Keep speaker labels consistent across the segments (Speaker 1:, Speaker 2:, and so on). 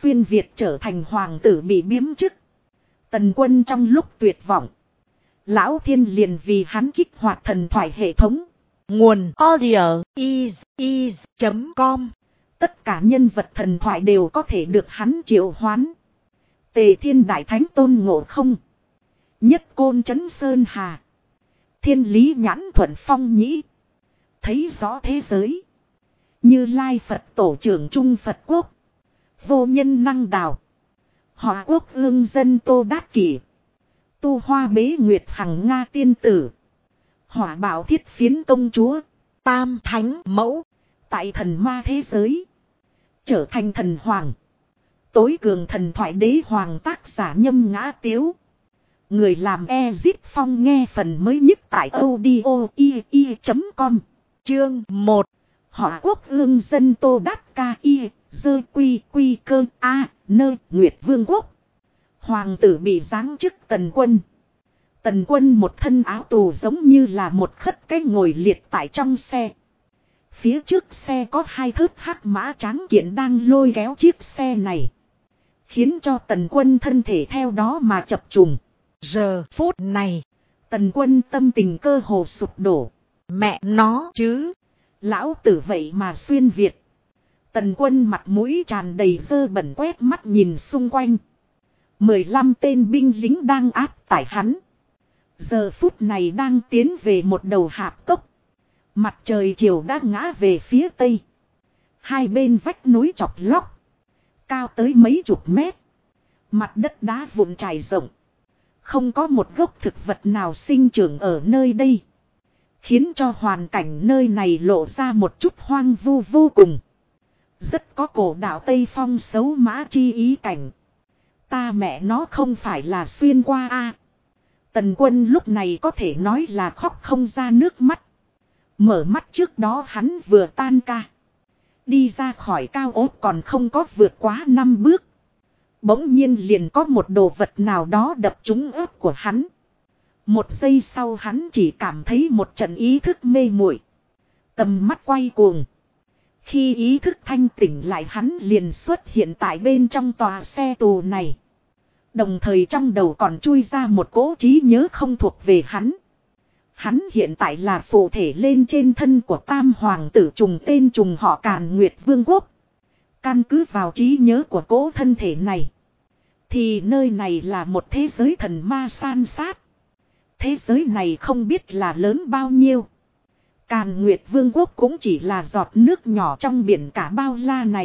Speaker 1: Xuyên Việt trở thành hoàng tử bị biếm chức. Tần Quân trong lúc tuyệt vọng, Lão Thiên liền vì hắn kích hoạt thần thoại hệ thống. Nguồn audio is.com. Tất cả nhân vật thần thoại đều có thể được hắn triệu hoán. Tề Thiên Đại Thánh Tôn Ngộ Không, Nhất Côn Trấn Sơn Hà, Thiên Lý Nhãn Thuận Phong Nhĩ, thấy rõ thế giới. Như Lai Phật Tổ trưởng Trung Phật Quốc, Vô Nhân Năng Đào, Họ Quốc Ương Dân Tô Đát Kỷ, Tu Hoa Bế Nguyệt Hằng Nga Tiên Tử, Hỏa Bảo Thiết Phiến Công Chúa, Tam Thánh Mẫu, tại thần ma thế giới trở thành thần hoàng. Tối cường thần thoại đế hoàng tác giả Nhâm Ngã Tiếu. Người làm Ezip Phong nghe phần mới nhất tại audio.com. Chương 1. Họ Quốc Ương Dân Tô Đát Ca Y, Dơ Quy Quy Cơ A, Nơ Nguyệt Vương Quốc. Hoàng tử bị giáng chức Tần Quân. Tần Quân một thân áo tù giống như là một khất cái ngồi liệt tại trong xe. Phía trước xe có hai thớt hắc mã tráng kiện đang lôi kéo chiếc xe này, khiến cho Tần Quân thân thể theo đó mà chập trùng. Giờ phút này, Tần Quân tâm tình cơ hồ sụp đổ. Mẹ nó chứ, lão tử vậy mà xuyên Việt. Tần Quân mặt mũi tràn đầy dơ bẩn quét mắt nhìn xung quanh. 15 tên binh lính đang áp tải hắn. Giờ phút này đang tiến về một đầu hạp cốc. Mặt trời chiều đã ngã về phía tây. Hai bên vách núi chọc lóc, cao tới mấy chục mét. Mặt đất đá vụn trải rộng. Không có một gốc thực vật nào sinh trưởng ở nơi đây, khiến cho hoàn cảnh nơi này lộ ra một chút hoang vu vô cùng. Rất có cổ đạo Tây Phong xấu mã chi ý cảnh. Ta mẹ nó không phải là xuyên qua a. Tần Quân lúc này có thể nói là khóc không ra nước mắt. Mở mắt trước đó hắn vừa tan ca, đi ra khỏi cao ốt còn không có vượt quá 5 bước. Bỗng nhiên liền có một đồ vật nào đó đập trúng ớt của hắn. Một giây sau hắn chỉ cảm thấy một trận ý thức mê muội, tầm mắt quay cuồng. Khi ý thức thanh tỉnh lại hắn liền xuất hiện tại bên trong tòa xe tù này. Đồng thời trong đầu còn chui ra một cỗ trí nhớ không thuộc về hắn. Hắn hiện tại là phụ thể lên trên thân của tam hoàng tử trùng tên trùng họ Càn Nguyệt Vương Quốc. Căn cứ vào trí nhớ của cỗ thân thể này, thì nơi này là một thế giới thần ma san sát. Thế giới này không biết là lớn bao nhiêu. Càn Nguyệt Vương Quốc cũng chỉ là giọt nước nhỏ trong biển cả bao la này.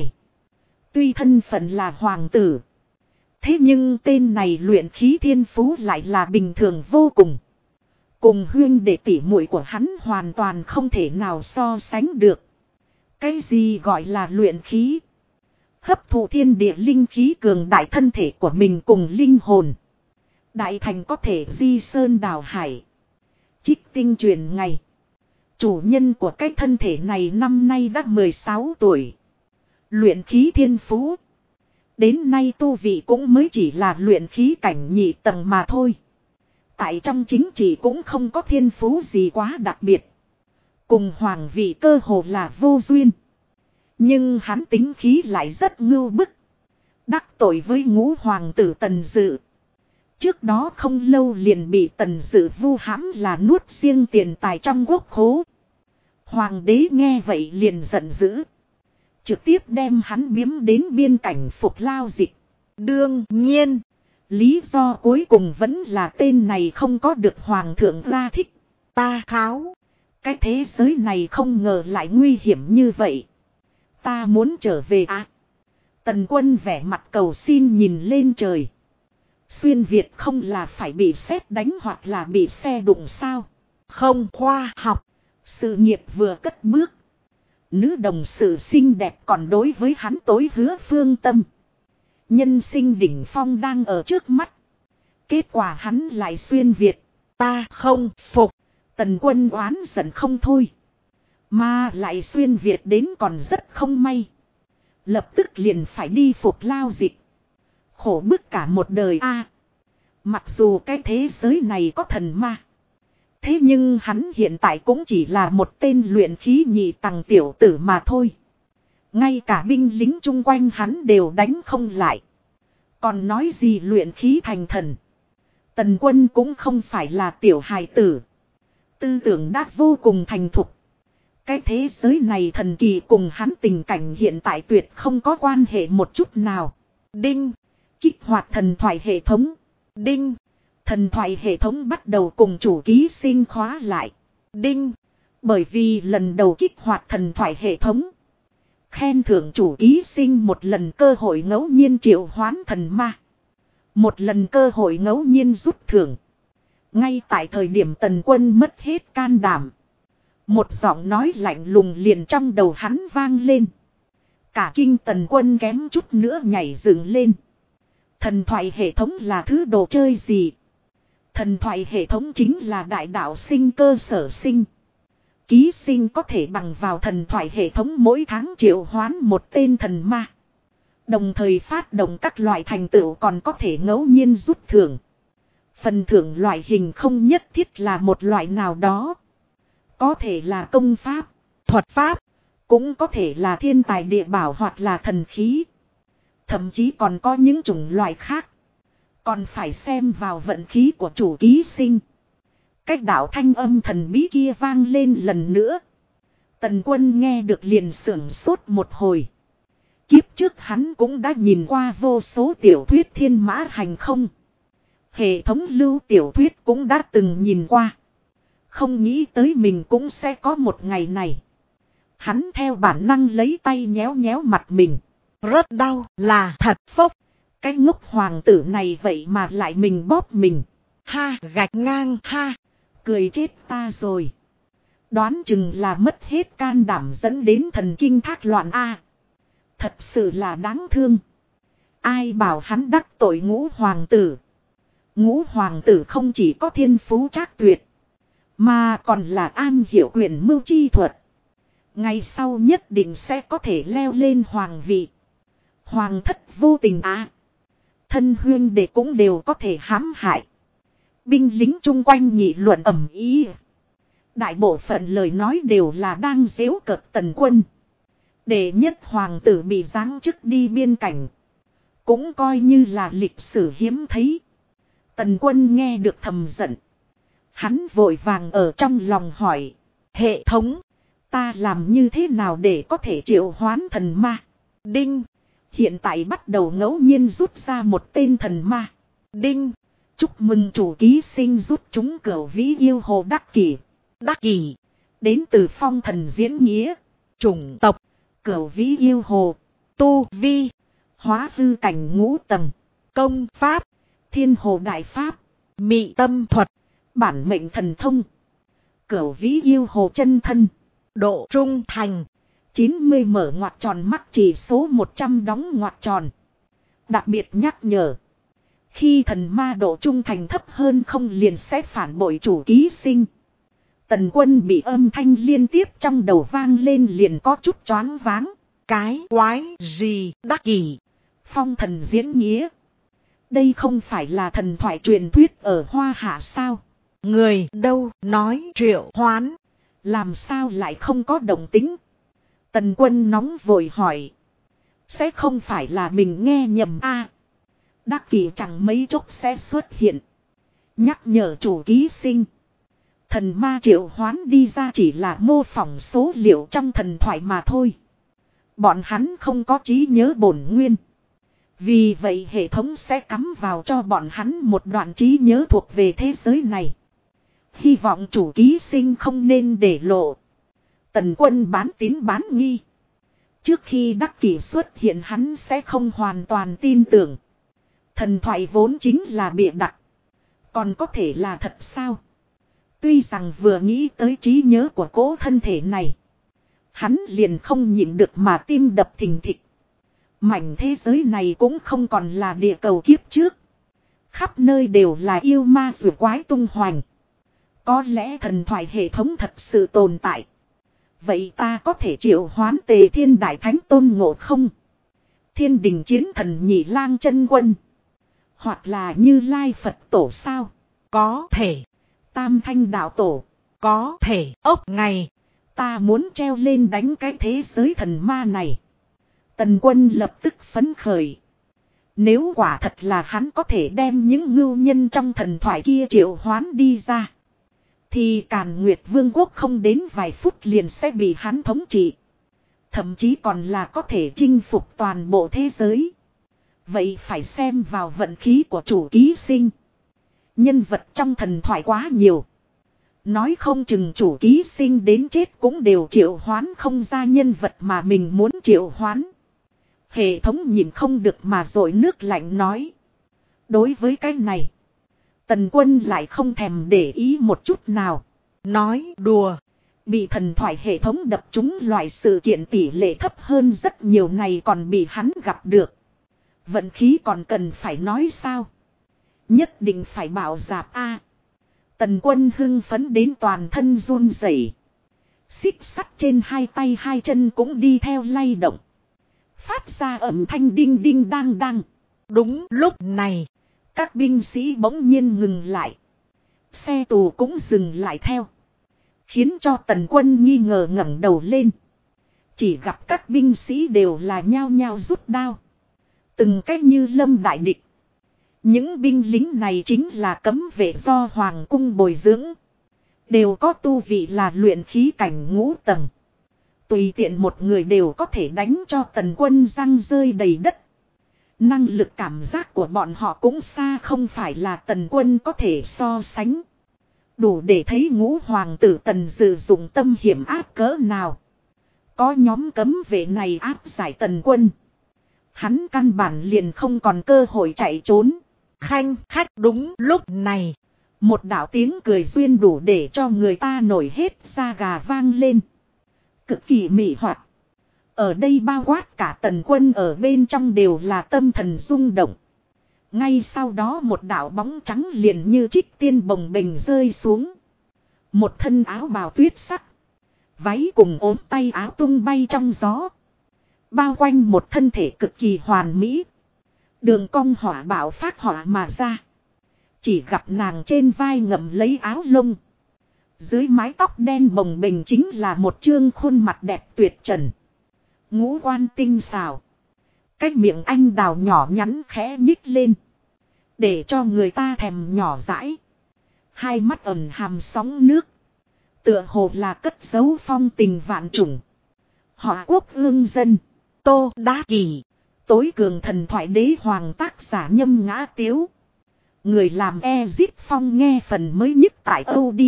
Speaker 1: Tuy thân phận là hoàng tử, thế nhưng tên này luyện khí thiên phú lại là bình thường vô cùng. Cùng huyên đệ tỷ muội của hắn hoàn toàn không thể nào so sánh được. Cái gì gọi là luyện khí? Hấp thụ thiên địa linh khí cường đại thân thể của mình cùng linh hồn. Đại thành có thể di sơn đào hải, trích tinh truyền ngày. Chủ nhân của cái thân thể này năm nay đã 16 tuổi. Luyện khí thiên phú. Đến nay tu vị cũng mới chỉ là luyện khí cảnh nhị tầng mà thôi. Tại trong chính trị cũng không có thiên phú gì quá đặc biệt. Cùng hoàng vị cơ hồ là vô duyên. Nhưng hắn tính khí lại rất ngưu bức. Đắc tội với ngũ hoàng tử Tần Dự. Trước đó không lâu liền bị Tần Dự vu hãm là nuốt riêng tiền tài trong quốc khố. Hoàng đế nghe vậy liền giận dữ, trực tiếp đem hắn biếm đến biên cảnh Phục Lao Dịch. Đương nhiên, lý do cuối cùng vẫn là tên này không có được hoàng thượng ra thích. Ta kháo, cái thế giới này không ngờ lại nguy hiểm như vậy. Ta muốn trở về à? Tần Quân vẻ mặt cầu xin nhìn lên trời. Xuyên Việt không là phải bị sét đánh hoặc là bị xe đụng sao? Không khoa học. Sự nghiệp vừa cất bước, nữ đồng sự xinh đẹp còn đối với hắn tối hứa phương tâm. Nhân sinh đỉnh phong đang ở trước mắt. Kết quả hắn lại xuyên Việt. Ta không phục. Tần Quân oán giận không thôi. Mà lại xuyên Việt đến còn rất không may. Lập tức liền phải đi Phục Lao Dịch. Khổ bức cả một đời a. Mặc dù cái thế giới này có thần ma, thế nhưng hắn hiện tại cũng chỉ là một tên luyện khí nhị tầng tiểu tử mà thôi. Ngay cả binh lính chung quanh hắn đều đánh không lại. Còn nói gì luyện khí thành thần. Tần Quân cũng không phải là tiểu hài tử. Tư tưởng đã vô cùng thành thục. Cái thế giới này thần kỳ cùng hắn tình cảnh hiện tại tuyệt không có quan hệ một chút nào. Đinh. Kích hoạt thần thoại hệ thống. Đinh. Thần thoại hệ thống bắt đầu cùng chủ ký sinh khóa lại. Đinh. Bởi vì lần đầu kích hoạt thần thoại hệ thống. Khen thưởng chủ ký sinh một lần cơ hội ngẫu nhiên triệu hoán thần ma. Một lần cơ hội ngẫu nhiên rút thưởng. Ngay tại thời điểm Tần Quân mất hết can đảm. Một giọng nói lạnh lùng liền trong đầu hắn vang lên. Cả kinh Tần Quân kém chút nữa nhảy dựng lên. Thần thoại hệ thống là thứ đồ chơi gì? Thần thoại hệ thống chính là đại đạo sinh cơ sở sinh. Ký sinh có thể bằng vào thần thoại hệ thống mỗi tháng triệu hoán một tên thần ma. Đồng thời phát động các loại thành tựu còn có thể ngẫu nhiên rút thưởng. Phần thưởng loại hình không nhất thiết là một loại nào đó. Có thể là công pháp, thuật pháp, cũng có thể là thiên tài địa bảo hoặc là thần khí. Thậm chí còn có những chủng loại khác. Còn phải xem vào vận khí của chủ ký sinh. Cách đạo thanh âm thần bí kia vang lên lần nữa. Tần Quân nghe được liền sưởng sốt một hồi. Kiếp trước hắn cũng đã nhìn qua vô số tiểu thuyết thiên mã hành không. Hệ thống lưu tiểu thuyết cũng đã từng nhìn qua. Không nghĩ tới mình cũng sẽ có một ngày này. Hắn theo bản năng lấy tay nhéo nhéo mặt mình. Rất đau là thật phốc. Cái ngốc hoàng tử này vậy mà lại mình bóp mình. Ha gạch ngang ha. Cười chết ta rồi. Đoán chừng là mất hết can đảm dẫn đến thần kinh thác loạn a. Thật sự là đáng thương. Ai bảo hắn đắc tội Ngũ hoàng tử. Ngũ hoàng tử không chỉ có thiên phú trác tuyệt. Mà còn là an hiểu quyền mưu chi thuật. Ngày sau nhất định sẽ có thể leo lên hoàng vị. Hoàng thất vô tình á. Thân huyên đệ cũng đều có thể hãm hại. Binh lính chung quanh nghị luận ầm ĩ. Đại bộ phận lời nói đều là đang giễu cợt Tần Quân. Đệ nhất hoàng tử bị giáng chức đi biên cảnh. Cũng coi như là lịch sử hiếm thấy. Tần Quân nghe được thầm giận. Hắn vội vàng ở trong lòng hỏi. Hệ thống. Ta làm như thế nào để có thể triệu hoán thần ma? Đinh. Hiện tại bắt đầu ngẫu nhiên rút ra một tên thần ma. Đinh. Chúc mừng chủ ký sinh rút chúng cửu vĩ yêu hồ đắc kỷ. Đắc kỷ. Đến từ phong thần diễn nghĩa. Chủng tộc. Cửu vĩ yêu hồ. Tu vi. Hóa hư cảnh ngũ tầng. Công pháp. Thiên hồ đại pháp. Mị tâm thuật. Bản mệnh thần thông. Cửu vĩ yêu hồ chân thân. Độ trung thành. 90 mở ngoặc tròn mắc chỉ số 100 đóng ngoặc tròn. Đặc biệt nhắc nhở. Khi thần ma độ trung thành thấp hơn không liền sẽ phản bội chủ ký sinh. Tần Quân bị âm thanh liên tiếp trong đầu vang lên liền có chút choáng váng. Cái quái gì đắc kỷ. Phong thần diễn nghĩa. Đây không phải là thần thoại truyền thuyết ở Hoa Hạ sao? Người đâu nói triệu hoán. Làm sao lại không có động tính? Tần Quân nóng vội hỏi. Sẽ không phải là mình nghe nhầm a? Đắc kỷ chẳng mấy chốc sẽ xuất hiện. Nhắc nhở chủ ký sinh. Thần ma triệu hoán đi ra chỉ là mô phỏng số liệu trong thần thoại mà thôi. Bọn hắn không có trí nhớ bổn nguyên. Vì vậy hệ thống sẽ cắm vào cho bọn hắn một đoạn trí nhớ thuộc về thế giới này. Hy vọng chủ ký sinh không nên để lộ. Tần Quân bán tín bán nghi. Trước khi đắc kỷ xuất hiện hắn sẽ không hoàn toàn tin tưởng. Thần thoại vốn chính là bịa đặt. Còn có thể là thật sao? Tuy rằng vừa nghĩ tới trí nhớ của cố thân thể này. Hắn liền không nhịn được mà tim đập thình thịch. Mảnh thế giới này cũng không còn là địa cầu kiếp trước. Khắp nơi đều là yêu ma rùa quái tung hoành. Có lẽ thần thoại hệ thống thật sự tồn tại. Vậy ta có thể triệu hoán Tề Thiên Đại Thánh Tôn Ngộ Không? Thiên Đình Chiến Thần Nhị Lang Chân Quân? Hoặc là Như Lai Phật Tổ sao? Có thể. Tam Thanh Đạo Tổ? Có thể. Ốc ngày. Ta muốn treo lên đánh cái thế giới thần ma này. Tần Quân lập tức phấn khởi. Nếu quả thật là hắn có thể đem những ngưu nhân trong thần thoại kia triệu hoán đi ra, thì Càn Nguyệt Vương quốc không đến vài phút liền sẽ bị hắn thống trị. Thậm chí còn là có thể chinh phục toàn bộ thế giới. Vậy phải xem vào vận khí của chủ ký sinh. Nhân vật trong thần thoại quá nhiều. Nói không chừng chủ ký sinh đến chết cũng đều triệu hoán không ra nhân vật mà mình muốn triệu hoán. Hệ thống nhìn không được mà dội nước lạnh nói. Đối với cái này, Tần Quân lại không thèm để ý một chút nào. Nói đùa, bị thần thoại hệ thống đập trúng loại sự kiện tỷ lệ thấp hơn rất nhiều này còn bị hắn gặp được. Vận khí còn cần phải nói sao? Nhất định phải bảo dạp a. Tần Quân hưng phấn đến toàn thân run rẩy. Xích sắt trên hai tay hai chân cũng đi theo lay động. Phát ra âm thanh đinh đinh đang đang. Đúng lúc này, các binh sĩ bỗng nhiên ngừng lại. Xe tù cũng dừng lại theo. Khiến cho Tần Quân nghi ngờ ngẩng đầu lên. Chỉ gặp các binh sĩ đều là nhao nhao rút đao. Từng cách như lâm đại địch. Những binh lính này chính là cấm vệ do Hoàng cung bồi dưỡng. Đều có tu vị là luyện khí cảnh ngũ tầng. Tùy tiện một người đều có thể đánh cho Tần Quân răng rơi đầy đất. Năng lực cảm giác của bọn họ cũng xa không phải là Tần Quân có thể so sánh. Đủ để thấy ngũ hoàng tử Tần sử dụng tâm hiểm áp cỡ nào. Có nhóm cấm vệ này áp giải Tần Quân. Hắn căn bản liền không còn cơ hội chạy trốn. Khanh khách đúng lúc này. Một đạo tiếng cười duyên đủ để cho người ta nổi hết da gà vang lên. Cực kỳ mị hoạt. Ở đây bao quát cả Tần Quân ở bên trong đều là tâm thần rung động. Ngay sau đó một đạo bóng trắng liền như trích tiên bồng bềnh rơi xuống. Một thân áo bào tuyết sắc. Váy cùng ốm tay áo tung bay trong gió. Bao quanh một thân thể cực kỳ hoàn mỹ. Đường cong hỏa bạo phát hỏa mà ra. Chỉ gặp nàng trên vai ngậm lấy áo lông. Dưới mái tóc đen bồng bềnh chính là một trương khuôn mặt đẹp tuyệt trần. Ngũ quan tinh xảo. Cái miệng anh đào nhỏ nhắn khẽ nhích lên. Để cho người ta thèm nhỏ dãi. Hai mắt ẩn hàm sóng nước. Tựa hồ là cất giấu phong tình vạn trùng. Họ Quốc Ương Dân. Tô Đá Kỳ. Tối cường thần thoại đế hoàng tác giả Nhâm Ngã Tiếu. Người làm Ezip Phong nghe phần mới nhất tại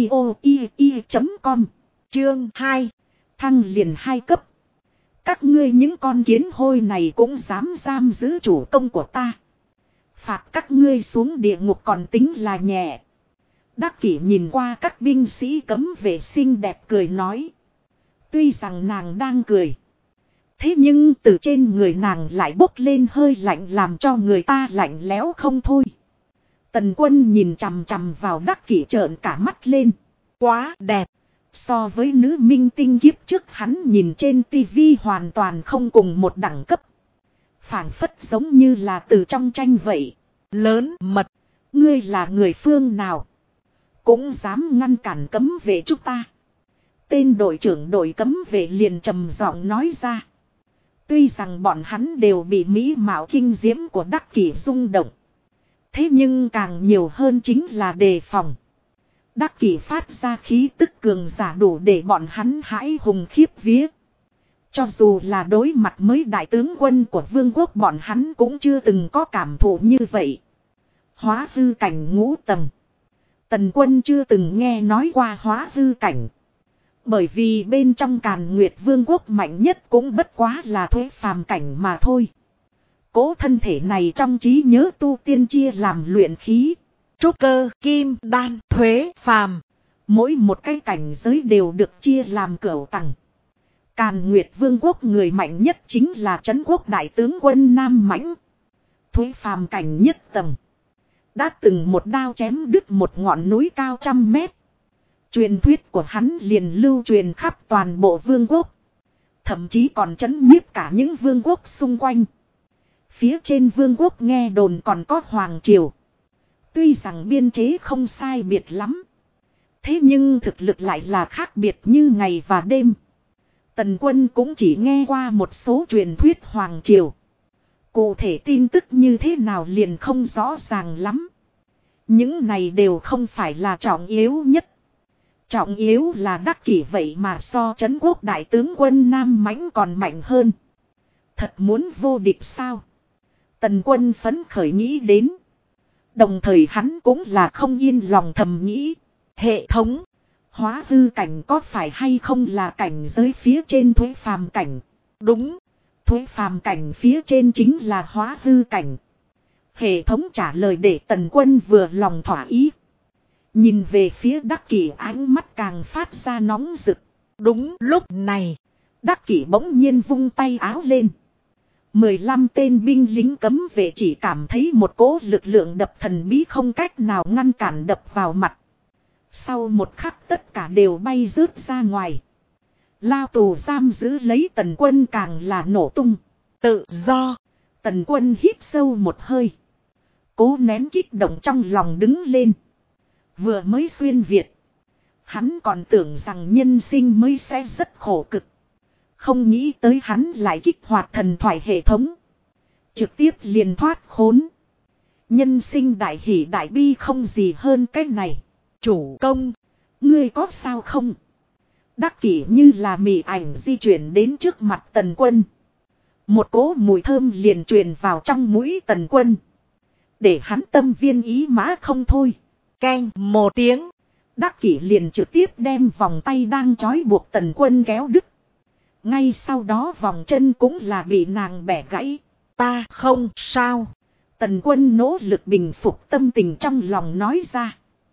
Speaker 1: audio.com. Chương 2. Thăng liền 2 cấp. Các ngươi những con kiến hôi này cũng dám giam giữ chủ công của ta. Phạt các ngươi xuống địa ngục còn tính là nhẹ. Đắc Kỷ nhìn qua các binh sĩ cấm vệ xinh đẹp cười nói. Tuy rằng nàng đang cười. Thế nhưng từ trên người nàng lại bốc lên hơi lạnh làm cho người ta lạnh lẽo không thôi. Tần Quân nhìn chằm chằm vào Đắc Kỷ trợn cả mắt lên. Quá đẹp. So với nữ minh tinh kiếp trước hắn nhìn trên tivi hoàn toàn không cùng một đẳng cấp. Phảng phất giống như là từ trong tranh vậy. Lớn mật. Ngươi là người phương nào? Cũng dám ngăn cản cấm vệ chúng ta. Tên đội trưởng đội cấm vệ liền trầm giọng nói ra. Tuy rằng bọn hắn đều bị mỹ mạo kinh diễm của Đắc Kỷ rung động. Thế nhưng càng nhiều hơn chính là đề phòng. Đắc Kỷ phát ra khí tức cường giả đủ để bọn hắn hãi hùng khiếp vía. Cho dù là đối mặt mới đại tướng quân của vương quốc bọn hắn cũng chưa từng có cảm thụ như vậy. Hóa hư cảnh ngũ tầng. Tần Quân chưa từng nghe nói qua hóa hư cảnh. Bởi vì bên trong Càn Nguyệt Vương quốc mạnh nhất cũng bất quá là thuế phàm cảnh mà thôi. Cố thân thể này trong trí nhớ tu tiên chia làm luyện khí, trúc cơ, kim, đan, thuế, phàm. Mỗi một cái cảnh giới đều được chia làm cửu tầng. Càn Nguyệt Vương quốc người mạnh nhất chính là Trấn Quốc đại tướng quân Nam Mãnh. Thuế phàm cảnh nhất tầng. Đã từng một đao chém đứt một ngọn núi cao 100 mét. Truyền thuyết của hắn liền lưu truyền khắp toàn bộ vương quốc. Thậm chí còn trấn nhiếp cả những vương quốc xung quanh. Phía trên vương quốc nghe đồn còn có hoàng triều. Tuy rằng biên chế không sai biệt lắm. Thế nhưng thực lực lại là khác biệt như ngày và đêm. Tần Quân cũng chỉ nghe qua một số truyền thuyết hoàng triều. Cụ thể tin tức như thế nào liền không rõ ràng lắm. Những này đều không phải là trọng yếu nhất. Trọng yếu là Đắc Kỷ vậy mà so Trấn Quốc đại tướng quân Nam Mãnh còn mạnh hơn. Thật muốn vô địch sao? Tần Quân phấn khởi nghĩ đến. Đồng thời hắn cũng là không yên lòng thầm nghĩ. Hệ thống. Hóa hư cảnh có phải hay không là cảnh giới phía trên thuế phàm cảnh? Đúng. Thuế phàm cảnh phía trên chính là hóa hư cảnh. Hệ thống trả lời để Tần Quân vừa lòng thỏa ý. Nhìn về phía Đắc Kỷ ánh mắt càng phát ra nóng rực. Đúng lúc này. Đắc Kỷ bỗng nhiên vung tay áo lên. 15 tên binh lính cấm vệ chỉ cảm thấy một cỗ lực lượng đập thần bí không cách nào ngăn cản đập vào mặt. Sau một khắc tất cả đều bay rớt ra ngoài. Lao tù giam giữ lấy Tần Quân càng là nổ tung. Tự do. Tần Quân hít sâu một hơi. Cố nén kích động trong lòng đứng lên. Vừa mới xuyên Việt. Hắn còn tưởng rằng nhân sinh mới sẽ rất khổ cực. Không nghĩ tới hắn lại kích hoạt thần thoại hệ thống. Trực tiếp liền thoát khốn. Nhân sinh đại hỷ đại bi không gì hơn cái này. Chủ công. Ngươi có sao không? Đắc Kỷ như là mị ảnh di chuyển đến trước mặt Tần Quân. Một cỗ mùi thơm liền truyền vào trong mũi Tần Quân. Để hắn tâm viên ý mã không thôi. Keng một tiếng. Đắc Kỷ liền trực tiếp đem vòng tay đang trói buộc Tần Quân kéo đứt. Ngay sau đó vòng chân cũng là bị nàng bẻ gãy. Ta không sao. Tần Quân nỗ lực bình phục tâm tình trong lòng nói ra.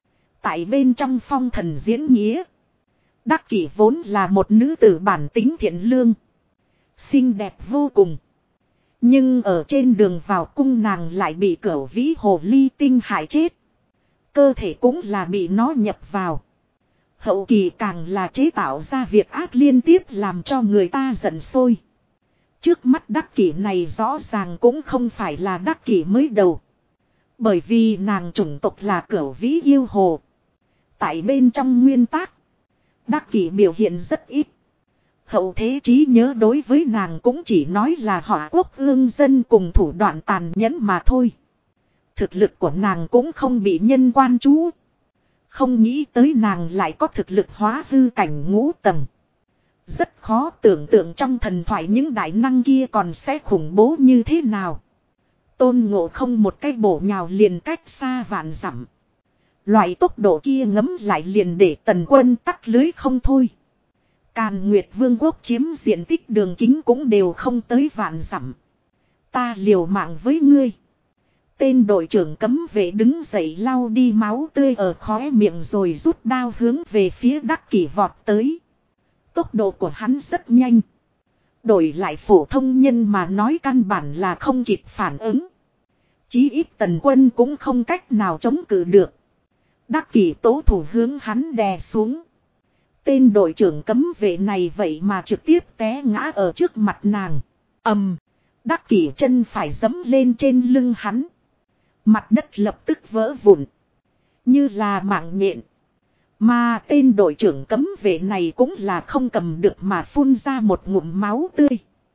Speaker 1: Tại bên trong phong thần diễn nghĩa. Đắc Kỷ vốn là một nữ tử bản tính thiện lương. Xinh đẹp vô cùng. Nhưng ở trên đường vào cung nàng lại bị Cửu Vĩ Hồ Ly Tinh hại chết. Cơ thể cũng là bị nó nhập vào. Hậu kỳ càng là chế tạo ra việc ác liên tiếp làm cho người ta giận sôi. Trước mắt Đắc Kỷ này rõ ràng cũng không phải là Đắc Kỷ mới đầu. Bởi vì nàng chủng tộc là Cửu Vĩ Yêu Hồ. Tại bên trong nguyên tác, Đắc Kỷ biểu hiện rất ít. Hậu thế trí nhớ đối với nàng cũng chỉ nói là Hỏa Quốc ương dân cùng thủ đoạn tàn nhẫn mà thôi. Thực lực của nàng cũng không bị nhân quan chú. Không nghĩ tới nàng lại có thực lực hóa hư cảnh ngũ tầng. Rất khó tưởng tượng trong thần thoại những đại năng kia còn sẽ khủng bố như thế nào. Tôn Ngộ Không một cái bổ nhào liền cách xa vạn dặm. Loại tốc độ kia ngấm lại liền để Tần Quân tắt lưới không thôi. Càn Nguyệt Vương quốc chiếm diện tích đường kính cũng đều không tới vạn dặm. Ta liều mạng với ngươi. Tên đội trưởng cấm vệ đứng dậy lau đi máu tươi ở khóe miệng rồi rút đao hướng về phía Đắc Kỷ vọt tới. Tốc độ của hắn rất nhanh. Đổi lại phổ thông nhân mà nói căn bản là không kịp phản ứng. Chí ít Tần Quân cũng không cách nào chống cự được. Đắc Kỷ tố thủ hướng hắn đè xuống. Tên đội trưởng cấm vệ này vậy mà trực tiếp té ngã ở trước mặt nàng. Đắc Kỷ chân phải giẫm lên trên lưng hắn. Mặt đất lập tức vỡ vụn. Như là mạng nhện. Mà tên đội trưởng cấm vệ này cũng là không cầm được mà phun ra một ngụm máu tươi.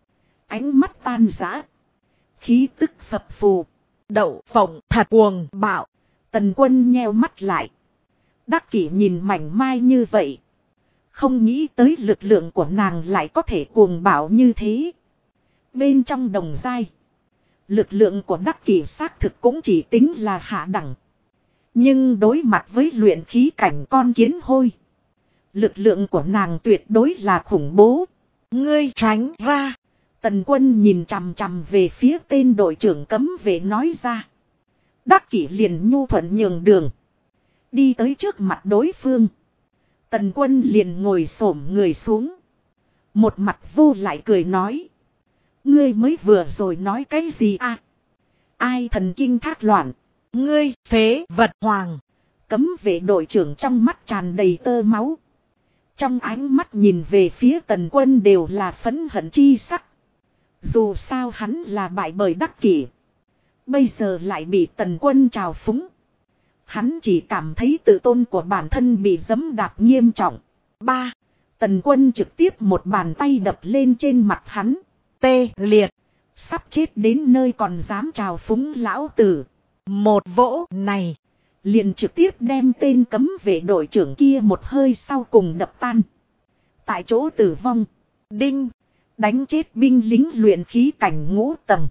Speaker 1: Ánh mắt tan rã. Khí tức phập phù. Đậu phộng thật cuồng bạo. Tần Quân nheo mắt lại. Đắc Kỷ nhìn mảnh mai như vậy. Không nghĩ tới lực lượng của nàng lại có thể cuồng bạo như thế. Bên trong đồng giai. Lực lượng của Đắc Kỷ xác thực cũng chỉ tính là hạ đẳng. Nhưng đối mặt với luyện khí cảnh con kiến hôi. Lực lượng của nàng tuyệt đối là khủng bố. Ngươi tránh ra. Tần Quân nhìn chằm chằm về phía tên đội trưởng cấm vệ nói ra. Đắc Kỷ liền nhu thuận nhường đường. Đi tới trước mặt đối phương. Tần Quân liền ngồi xổm người xuống. Một mặt vô lại cười nói. Ngươi mới vừa rồi nói cái gì à? Ai thần kinh thác loạn? Ngươi phế vật hoàng. Cấm vệ đội trưởng trong mắt tràn đầy tơ máu. Trong ánh mắt nhìn về phía Tần Quân đều là phẫn hận chi sắc. Dù sao hắn là bại bởi Đắc Kỷ. Bây giờ lại bị Tần Quân trào phúng. Hắn chỉ cảm thấy tự tôn của bản thân bị giẫm đạp nghiêm trọng. Tần Quân trực tiếp một bàn tay đập lên trên mặt hắn. Tê liệt. Sắp chết đến nơi còn dám trào phúng lão tử. Một vỗ này. Liền trực tiếp đem tên cấm vệ đội trưởng kia một hơi sau cùng đập tan. Tại chỗ tử vong. Đinh. Đánh chết binh lính luyện khí cảnh ngũ tầng.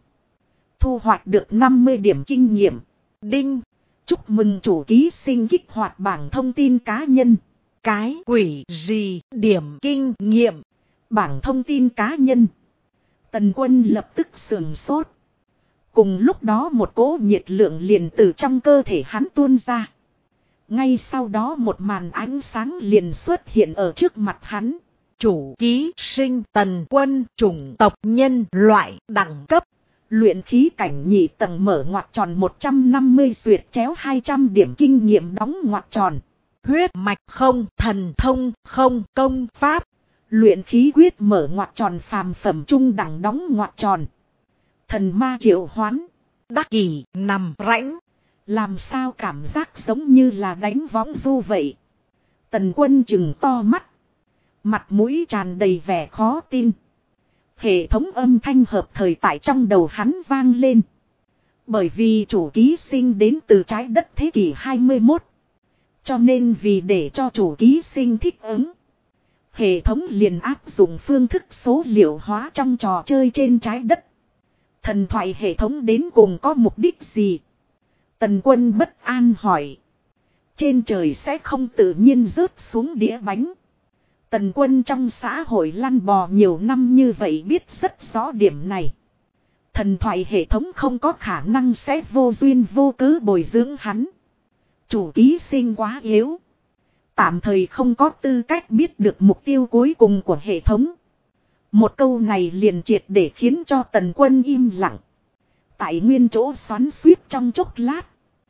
Speaker 1: Thu hoạch được 50 điểm kinh nghiệm. Đinh. Chúc mừng chủ ký sinh kích hoạt bảng thông tin cá nhân. Cái quỷ gì điểm kinh nghiệm. Bảng thông tin cá nhân. Tần Quân lập tức sườn sốt. Cùng lúc đó một cỗ nhiệt lượng liền từ trong cơ thể hắn tuôn ra. Ngay sau đó một màn ánh sáng liền xuất hiện ở trước mặt hắn. Chủ ký sinh Tần Quân, chủng tộc nhân loại, đẳng cấp luyện khí cảnh nhị tầng, mở ngoặc tròn 150 xuyệt chéo 200 điểm kinh nghiệm đóng ngoặc tròn. Huyết mạch không, thần thông không, công pháp luyện khí quyết mở ngoặc tròn, phàm phẩm trung đẳng đóng ngoặc tròn. Thần ma triệu hoán. Đắc kỷ nằm rãnh. Làm sao cảm giác giống như là đánh võng du vậy. Tần Quân trừng to mắt. Mặt mũi tràn đầy vẻ khó tin. Hệ thống âm thanh hợp thời tại trong đầu hắn vang lên. Bởi vì chủ ký sinh đến từ trái đất thế kỷ 21. Cho nên vì để cho chủ ký sinh thích ứng, hệ thống liền áp dụng phương thức số liệu hóa trong trò chơi trên trái đất. Thần thoại hệ thống đến cùng có mục đích gì? Tần Quân bất an hỏi. Trên trời sẽ không tự nhiên rớt xuống đĩa bánh. Tần Quân trong xã hội lăn bò nhiều năm như vậy biết rất rõ điểm này. Thần thoại hệ thống không có khả năng sẽ vô duyên vô cớ bồi dưỡng hắn. Chủ ký sinh quá yếu. Tạm thời không có tư cách biết được mục tiêu cuối cùng của hệ thống. Một câu này liền triệt để khiến cho Tần Quân im lặng. Tại nguyên chỗ xoắn xuýt trong chốc lát.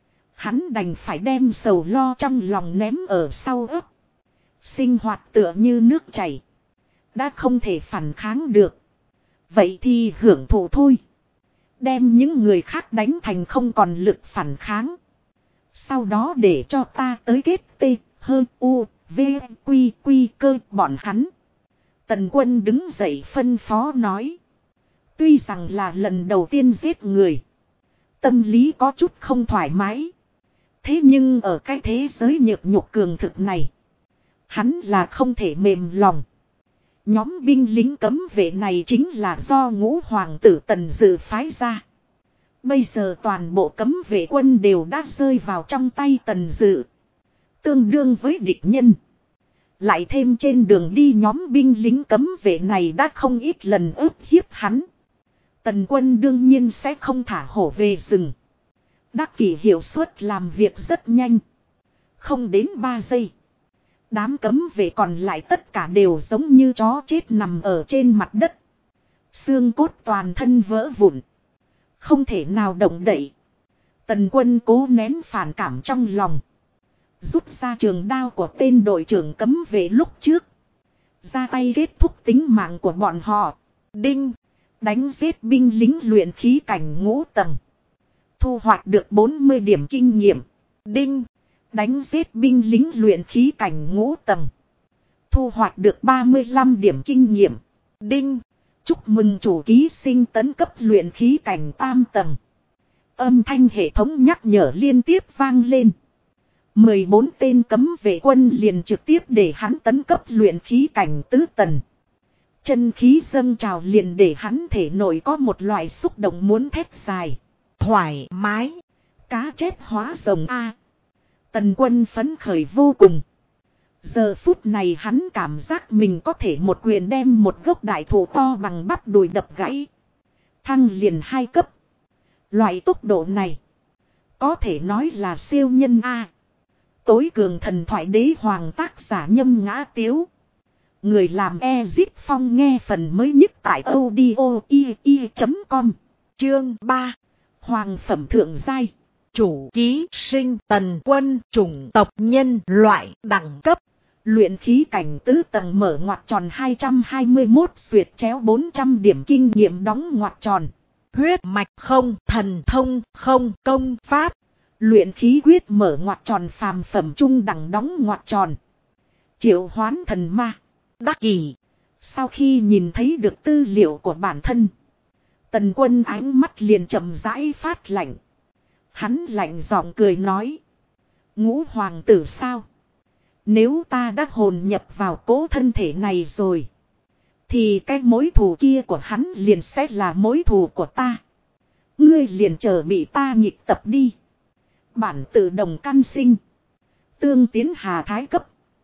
Speaker 1: Hắn đành phải đem sầu lo trong lòng ném ở sau ấp. Sinh hoạt tựa như nước chảy. Đã không thể phản kháng được. Vậy thì hưởng thụ thôi. Đem những người khác đánh thành không còn lực phản kháng. Sau đó để cho ta tới kết tê, hơ, u, v, quy, quy cơ bọn hắn. Tần Quân đứng dậy phân phó nói. Tuy rằng là lần đầu tiên giết người. Tâm lý có chút không thoải mái. Thế nhưng ở cái thế giới nhược nhục cường thực này. Hắn là không thể mềm lòng. Nhóm binh lính cấm vệ này chính là do Ngũ Hoàng tử Tần Dự phái ra. Bây giờ toàn bộ cấm vệ quân đều đã rơi vào trong tay Tần Dự. Tương đương với địch nhân. Lại thêm trên đường đi nhóm binh lính cấm vệ này đã không ít lần ức hiếp hắn. Tần Quân đương nhiên sẽ không thả hổ về rừng. Đắc kỷ hiệu suất làm việc rất nhanh. Không đến 3 giây. Đám cấm vệ còn lại tất cả đều giống như chó chết nằm ở trên mặt đất. Xương cốt toàn thân vỡ vụn. Không thể nào động đậy. Tần Quân cố nén phản cảm trong lòng. Rút ra trường đao của tên đội trưởng cấm vệ lúc trước. Ra tay kết thúc tính mạng của bọn họ. Đinh. Đánh giết binh lính luyện khí cảnh ngũ tầng. Thu hoạch được 40 điểm kinh nghiệm. Đinh. Đánh giết binh lính luyện khí cảnh ngũ tầng. Thu hoạch được 35 điểm kinh nghiệm. Đinh. Chúc mừng chủ ký sinh tấn cấp luyện khí cảnh tam tầng. Âm thanh hệ thống nhắc nhở liên tiếp vang lên. 14 tên cấm vệ quân liền trực tiếp để hắn tấn cấp luyện khí cảnh tứ tầng. Chân khí dâng trào liền để hắn thể nội có một loại xúc động muốn thét dài. Thoải mái. Cá chép hóa rồng A. Tần Quân phấn khởi vô cùng. Giờ phút này hắn cảm giác mình có thể một quyền đem một gốc đại thụ to bằng bắp đùi đập gãy. Thăng liền 2 cấp. Loại tốc độ này có thể nói là siêu nhân A. Tối cường thần thoại đế hoàng tác giả Nhâm Ngã Tiếu. Người làm Ezip Phong nghe phần mới nhất tại audio.com. Chương 3. Hoàng phẩm thượng giai. Chủ ký sinh Tần Quân, chủng tộc nhân loại, đẳng cấp luyện khí cảnh tứ tầng, mở ngoặc tròn 221 xuyệt chéo 400 điểm kinh nghiệm đóng ngoặc tròn. Huyết mạch không, thần thông không, công pháp luyện khí quyết mở ngoặc tròn, phàm phẩm trung đẳng đóng ngoặc tròn. Triệu hoán thần ma.
Speaker 2: Đắc kỷ.
Speaker 1: Sau khi nhìn thấy được tư liệu của bản thân, Tần Quân ánh mắt liền chậm rãi phát lạnh. Hắn lạnh giọng cười nói. Ngũ hoàng tử sao? Nếu ta đã hồn nhập vào cố thân thể này rồi, thì cái mối thù kia của hắn liền sẽ là mối thù của ta. Ngươi liền chờ bị ta nghịch tập đi. Bản tự đồng căn sinh, tương tiến hà thái cấp.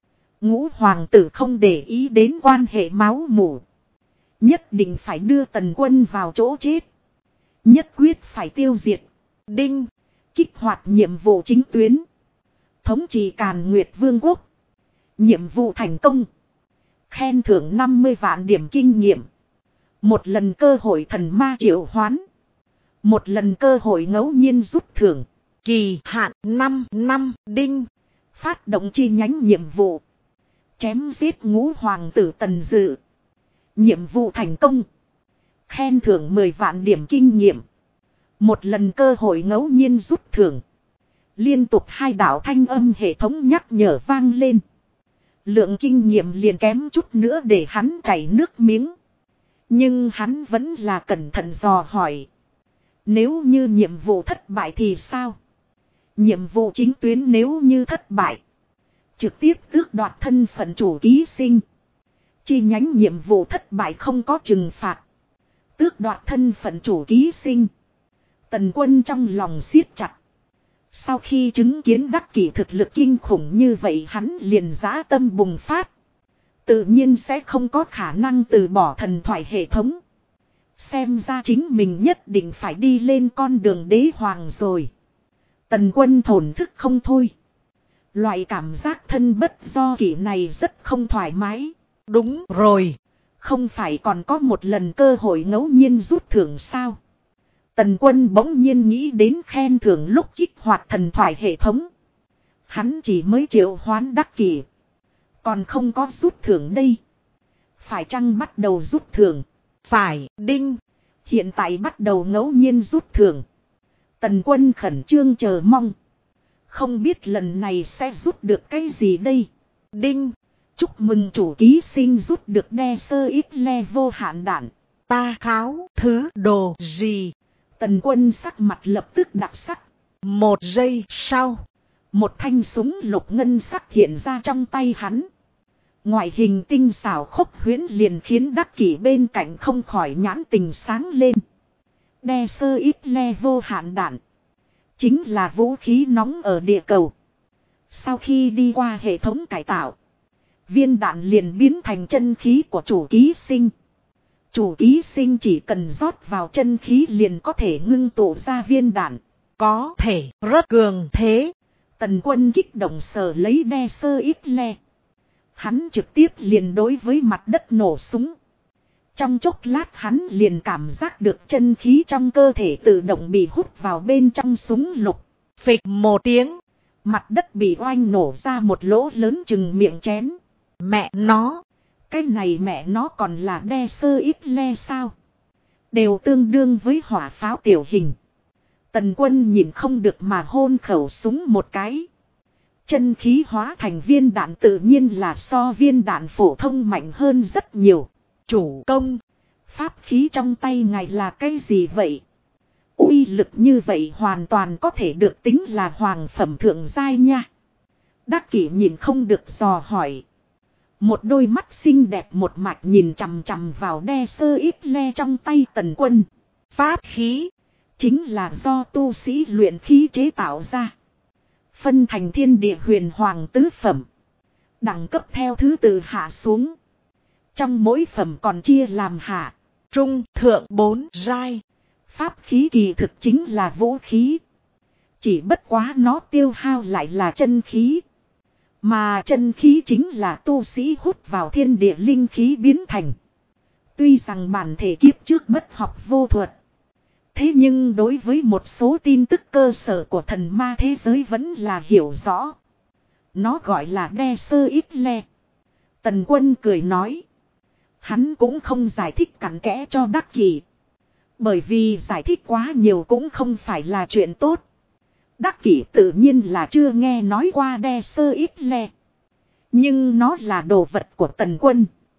Speaker 1: Ngũ hoàng tử không để ý đến quan hệ máu mủ. Nhất định phải đưa Tần Quân vào chỗ chết. Nhất quyết phải tiêu diệt. Đinh. Kích hoạt nhiệm vụ chính tuyến. Thống trị Càn Nguyệt Vương quốc. Nhiệm vụ thành công. Khen thưởng 50 vạn điểm kinh nghiệm. Một lần cơ hội thần ma triệu hoán. Một lần cơ hội ngẫu nhiên rút thưởng.
Speaker 2: Kỳ hạn 5 năm. Đinh.
Speaker 1: Phát động chi nhánh nhiệm vụ. Chém giết ngũ hoàng tử Tần Dự. Nhiệm vụ thành công. Khen thưởng 10 vạn điểm kinh nghiệm. Một lần cơ hội ngẫu nhiên rút thưởng. Liên tục 2 đạo thanh âm hệ thống nhắc nhở vang lên. Lượng kinh nghiệm liền kém chút nữa để hắn chảy nước miếng. Nhưng hắn vẫn là cẩn thận dò hỏi. Nếu như nhiệm vụ thất bại thì sao? Nhiệm vụ chính tuyến nếu như thất bại, trực tiếp tước đoạt thân phận chủ ký sinh. Chi nhánh nhiệm vụ thất bại không có trừng phạt, tước đoạt thân phận chủ ký sinh. Tần Quân trong lòng siết chặt. Sau khi chứng kiến Đắc Kỷ thực lực kinh khủng như vậy, hắn liền dã tâm bùng phát. Tự nhiên sẽ không có khả năng từ bỏ thần thoại hệ thống. Xem ra chính mình nhất định phải đi lên con đường đế hoàng rồi. Tần Quân thổn thức không thôi. Loại cảm giác thân bất do kỷ này rất không thoải mái.
Speaker 2: Đúng rồi.
Speaker 1: Không phải còn có một lần cơ hội ngẫu nhiên rút thưởng sao? Tần Quân bỗng nhiên nghĩ đến khen thưởng lúc kích hoạt thần thoại hệ thống. Hắn chỉ mới triệu hoán Đắc Kỷ, còn không có rút thưởng đây. Phải chăng bắt đầu rút thưởng?
Speaker 2: Phải. Đinh.
Speaker 1: Hiện tại bắt đầu ngẫu nhiên rút thưởng. Tần Quân khẩn trương chờ mong. Không biết lần này sẽ rút được cái gì đây?
Speaker 2: Đinh.
Speaker 1: Chúc mừng chủ ký sinh rút được đe sơ ít le vô hạn đạn.
Speaker 2: Ta kháo thứ đồ gì?
Speaker 1: Tần Quân sắc mặt lập tức đặc sắc.
Speaker 2: 1 giây sau,
Speaker 1: một thanh súng lục ngân sắc hiện ra trong tay hắn. Ngoại hình tinh xảo khốc huyễn liền khiến Đắc Kỷ bên cạnh không khỏi nhãn tình sáng lên. Đe sơ ít le vô hạn đạn chính là vũ khí nóng ở địa cầu. Sau khi đi qua hệ thống cải tạo, viên đạn liền biến thành chân khí của chủ ký sinh. Chủ ký sinh chỉ cần rót vào chân khí liền có thể ngưng tụ ra viên đạn.
Speaker 2: Có thể rất cường thế.
Speaker 1: Tần Quân kích động sờ lấy đe sơ ít le. Hắn trực tiếp liền đối với mặt đất nổ súng. Trong chốc lát hắn liền cảm giác được chân khí trong cơ thể tự động bị hút vào bên trong súng lục.
Speaker 2: Phịch một tiếng,
Speaker 1: mặt đất bị oanh nổ ra một lỗ lớn chừng miệng chén.
Speaker 2: Mẹ nó,
Speaker 1: cái này mẹ nó còn là đe sơ ít le sao? Đều tương đương với hỏa pháo tiểu hình. Tần Quân nhìn không được mà hôn khẩu súng một cái. Chân khí hóa thành viên đạn tự nhiên là so viên đạn phổ thông mạnh hơn rất nhiều.
Speaker 2: Chủ công,
Speaker 1: pháp khí trong tay ngài là cái gì vậy? Uy lực như vậy hoàn toàn có thể được tính là hoàng phẩm thượng giai nha. Đắc Kỷ nhìn không được dò hỏi. Một đôi mắt xinh đẹp một mạch nhìn chằm chằm vào đe sơ ít le trong tay Tần Quân.
Speaker 2: Pháp khí
Speaker 1: chính là do tu sĩ luyện khí chế tạo ra. Phân thành thiên địa huyền hoàng tứ phẩm. Đẳng cấp theo thứ tự hạ xuống. Trong mỗi phẩm còn chia làm hạ,
Speaker 2: trung, thượng 4 giai.
Speaker 1: Pháp khí kỳ thực chính là vũ khí. Chỉ bất quá nó tiêu hao lại là chân khí. Mà chân khí chính là tu sĩ hút vào thiên địa linh khí biến thành. Tuy rằng bản thể kiếp trước bất học vô thuật, thế nhưng đối với một số tin tức cơ sở của thần ma thế giới vẫn là hiểu rõ. Nó gọi là đe sơ ít le. Tần Quân cười nói. Hắn cũng không giải thích cặn kẽ cho Đắc Kỷ. Bởi vì giải thích quá nhiều cũng không phải là chuyện tốt. Đắc Kỷ tự nhiên là chưa nghe nói qua đe sơ ít le. Nhưng nó là đồ vật của Tần Quân.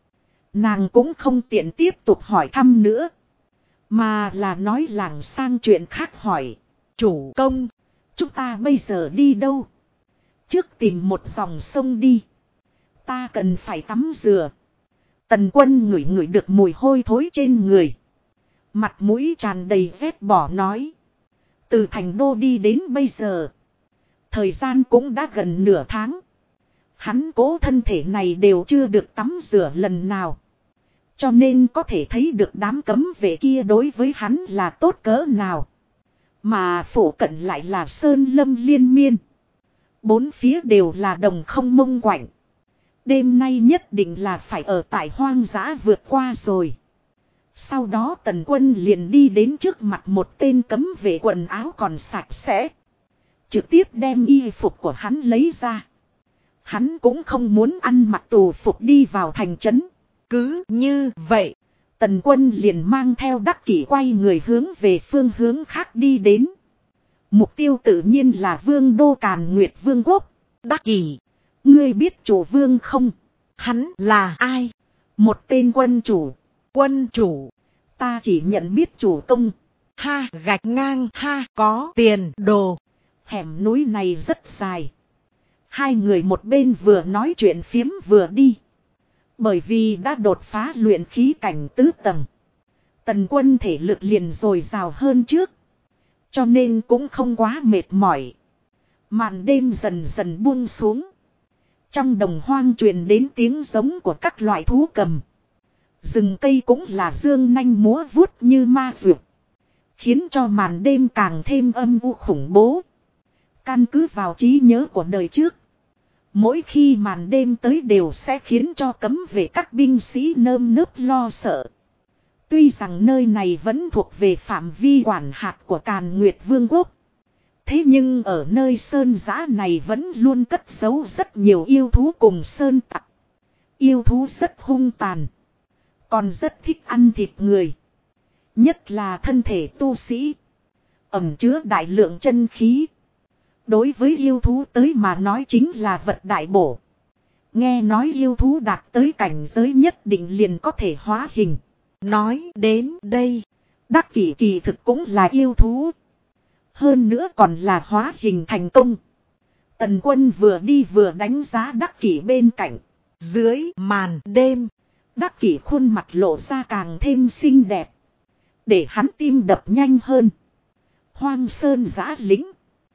Speaker 1: Nàng cũng không tiện tiếp tục hỏi thăm nữa. Mà là nói làng sang chuyện khác hỏi.
Speaker 2: Chủ công,
Speaker 1: Chúng ta bây giờ đi đâu? Trước tìm một dòng sông đi. Ta cần phải tắm rửa. Tần Quân ngửi ngửi được mùi hôi thối trên người. Mặt mũi tràn đầy vết bỏ nói. Từ thành đô đi đến bây giờ. Thời gian cũng đã gần nửa tháng. Hắn cố thân thể này đều chưa được tắm rửa lần nào. Cho nên có thể thấy được đám cấm vệ kia đối với hắn là tốt cỡ nào. Mà phủ cận lại là sơn lâm liên miên. Bốn phía đều là đồng không mông quạnh. Đêm nay nhất định là phải ở tại hoang dã vượt qua rồi. Sau đó Tần Quân liền đi đến trước mặt một tên cấm vệ quần áo còn sạch sẽ. Trực tiếp đem y phục của hắn lấy ra. Hắn cũng không muốn ăn mặc tù phục đi vào thành trấn.
Speaker 2: cứ như vậy.
Speaker 1: Tần Quân liền mang theo Đắc Kỷ quay người hướng về phương hướng khác đi đến. Mục tiêu tự nhiên là Vương đô Càn Nguyệt Vương quốc.
Speaker 2: Đắc Kỷ,
Speaker 1: Ngươi biết chủ vương không?
Speaker 2: hắn là ai?
Speaker 1: Một tên quân chủ.
Speaker 2: Quân chủ.
Speaker 1: Ta chỉ nhận biết chủ công.
Speaker 2: Ha, gạch ngang, ha, có tiền đồ.
Speaker 1: Hẻm núi này rất dài. Hai người một bên vừa nói chuyện phiếm vừa đi. Bởi vì đã đột phá luyện khí cảnh tứ tầng. Tần Quân thể lực liền dồi dào hơn trước. Cho nên cũng không quá mệt mỏi. Màn đêm dần dần buông xuống. Trong đồng hoang truyền đến tiếng giống của các loại thú cầm. Rừng cây cũng là dương nanh múa vuốt như ma vượt. Khiến cho màn đêm càng thêm âm u khủng bố. Căn cứ vào trí nhớ của đời trước. Mỗi khi màn đêm tới đều sẽ khiến cho cấm vệ các binh sĩ nơm nớp lo sợ. Tuy rằng nơi này vẫn thuộc về phạm vi quản hạt của Càn Nguyệt Vương quốc. Thế nhưng ở nơi sơn giã này vẫn luôn cất giấu rất nhiều yêu thú cùng sơn tặc. Yêu thú rất hung tàn. Còn rất thích ăn thịt người. Nhất là thân thể tu sĩ. Ẩn chứa đại lượng chân khí. Đối với yêu thú tới mà nói chính là vật đại bổ. Nghe nói yêu thú đạt tới cảnh giới nhất định liền có thể hóa hình.
Speaker 2: Nói đến đây,
Speaker 1: Đắc Kỷ kỳ thực cũng là yêu thú. Hơn nữa còn là hóa hình thành công. Tần Quân vừa đi vừa đánh giá Đắc Kỷ bên cạnh.
Speaker 2: dưới màn đêm,
Speaker 1: Đắc Kỷ khuôn mặt lộ ra càng thêm xinh đẹp. Để hắn tim đập nhanh hơn. Hoang sơn giã lính.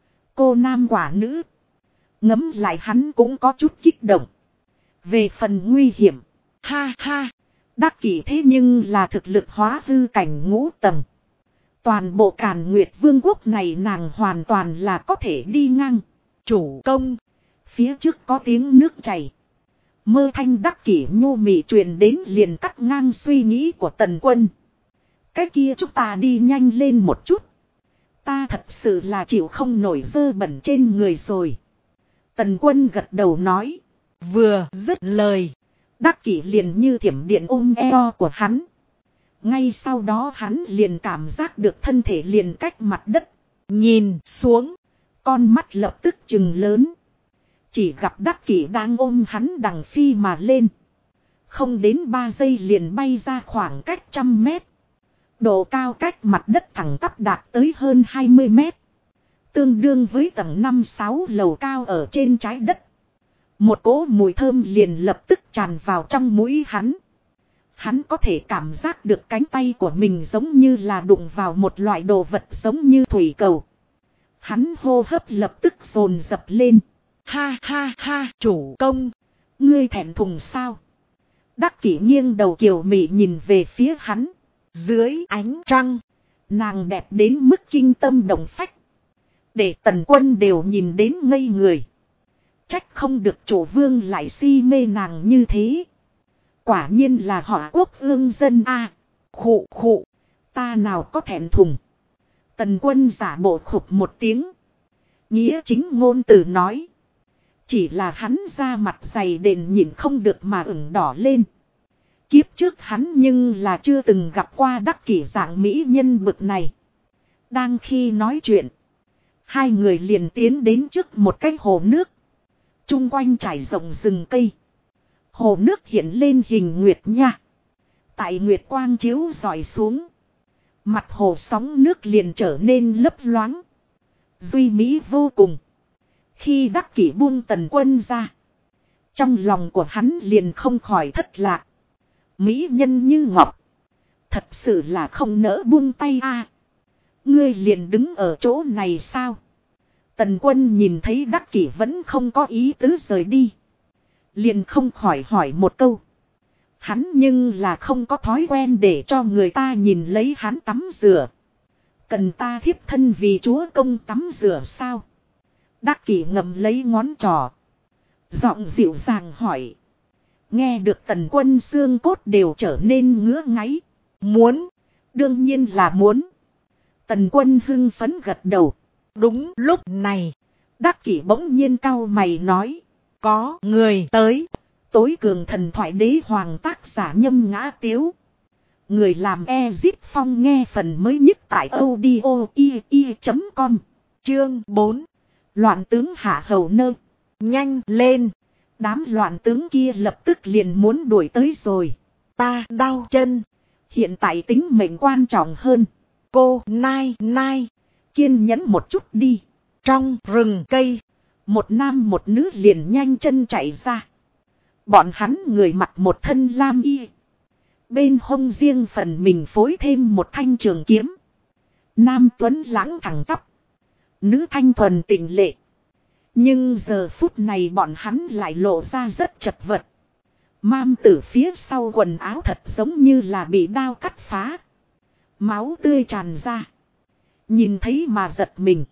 Speaker 1: Cô nam quả nữ. Ngấm lại hắn cũng có chút kích động. Về phần nguy hiểm.
Speaker 2: ha ha,
Speaker 1: Đắc Kỷ thế nhưng là thực lực hóa hư cảnh ngũ tầng. Toàn bộ Càn Nguyệt Vương quốc này nàng hoàn toàn là có thể đi ngang.
Speaker 2: chủ công.
Speaker 1: Phía trước có tiếng nước chảy. Mơ thanh Đắc Kỷ nhu mị truyền đến liền cắt ngang suy nghĩ của Tần Quân. Cái kia chúng ta đi nhanh lên một chút. Ta thật sự là chịu không nổi dơ bẩn trên người rồi. Tần Quân gật đầu nói.
Speaker 2: Vừa dứt lời,
Speaker 1: Đắc Kỷ liền như thiểm điện ôm eo của hắn. Ngay sau đó hắn liền cảm giác được thân thể liền cách mặt đất.
Speaker 2: nhìn xuống,
Speaker 1: Con mắt lập tức trừng lớn. Chỉ gặp Đắc Kỷ đang ôm hắn đằng phi mà lên. Không đến 3 giây liền bay ra khoảng cách 100 mét. Độ cao cách mặt đất thẳng tắp đạt tới hơn 20 mét. Tương đương với tầng 5-6 lầu cao ở trên trái đất. Một cỗ mùi thơm liền lập tức tràn vào trong mũi hắn. Hắn có thể cảm giác được cánh tay của mình giống như là đụng vào một loại đồ vật giống như thủy cầu. Hắn hô hấp lập tức dồn dập lên.
Speaker 2: ha ha ha, chủ công.
Speaker 1: Ngươi thẹn thùng sao? Đắc Kỷ nghiêng đầu kiều mị nhìn về phía hắn.
Speaker 2: Dưới ánh trăng,
Speaker 1: Nàng đẹp đến mức kinh tâm động phách. Để Tần Quân đều nhìn đến ngây người. Trách không được chủ vương lại si mê nàng như thế. Quả nhiên là họ quốc ương dân a. Khụ khụ. Ta nào có thẹn thùng. Tần Quân giả bộ khục một tiếng. Nghĩa chính ngôn từ nói. Chỉ là hắn ra mặt dày đền nhìn không được mà ửng đỏ lên. Kiếp trước hắn nhưng là chưa từng gặp qua Đắc Kỷ dạng mỹ nhân bực này. Đang khi nói chuyện. Hai người liền tiến đến trước một cái hồ nước. Trung quanh trải rộng rừng cây. Hồ nước hiện lên hình nguyệt nha. Tại nguyệt quang chiếu rọi xuống. Mặt hồ sóng nước liền trở nên lấp loáng. Duy mỹ vô cùng. Khi Đắc Kỷ buông Tần Quân ra. Trong lòng của hắn liền không khỏi thất lạc. Mỹ nhân như ngọc. Thật sự là không nỡ buông tay a. Ngươi liền đứng ở chỗ này sao? Tần Quân nhìn thấy Đắc Kỷ vẫn không có ý tứ rời đi. Liền không khỏi hỏi một câu. Hắn nhưng là không có thói quen để cho người ta nhìn lấy hắn tắm rửa. Cần ta thiếp thân vì chúa công tắm rửa sao? Đắc Kỷ ngậm lấy ngón trỏ. Giọng dịu dàng hỏi. Nghe được Tần Quân xương cốt đều trở nên ngứa ngáy. Muốn. Đương nhiên là muốn. Tần Quân hưng phấn gật đầu.
Speaker 2: Đúng lúc này.
Speaker 1: Đắc Kỷ bỗng nhiên cau mày nói.
Speaker 2: Có người tới.
Speaker 1: Tối cường thần thoại đế hoàng tác giả Nhâm Ngã Tiếu. Người làm Ezip Phong nghe phần mới nhất tại audio.com.
Speaker 2: Chương 4.
Speaker 1: Loạn tướng hạ hầu nơ.
Speaker 2: Nhanh lên.
Speaker 1: Đám loạn tướng kia lập tức liền muốn đuổi tới rồi.
Speaker 2: Ta đau chân.
Speaker 1: Hiện tại tính mệnh quan trọng hơn.
Speaker 2: Cô Nai Nai.
Speaker 1: Kiên nhẫn một chút đi.
Speaker 2: Trong rừng cây.
Speaker 1: Một nam một nữ liền nhanh chân chạy ra. Bọn hắn người mặc một thân lam y. Bên hông riêng phần mình phối thêm một thanh trường kiếm. Nam tuấn lãng thẳng tắp. Nữ thanh thuần tịnh lệ. Nhưng giờ phút này bọn hắn lại lộ ra rất chật vật. Mam tử phía sau quần áo thật giống như là bị đao cắt phá. Máu tươi tràn ra. Nhìn thấy mà giật mình.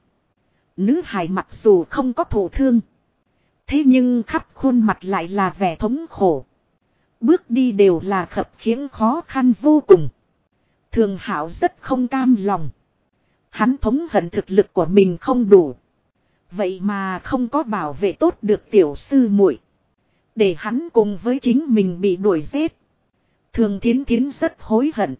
Speaker 1: Nữ hài mặc dù không có thụ thương. Thế nhưng khắp khuôn mặt lại là vẻ thống khổ. Bước đi đều là khập khiễng khó khăn vô cùng. Thường Hạo rất không cam lòng. Hắn thống hận thực lực của mình không đủ. Vậy mà không có bảo vệ tốt được tiểu sư muội, để hắn cùng với chính mình bị đuổi giết. Thường Thiến Thiến rất hối hận.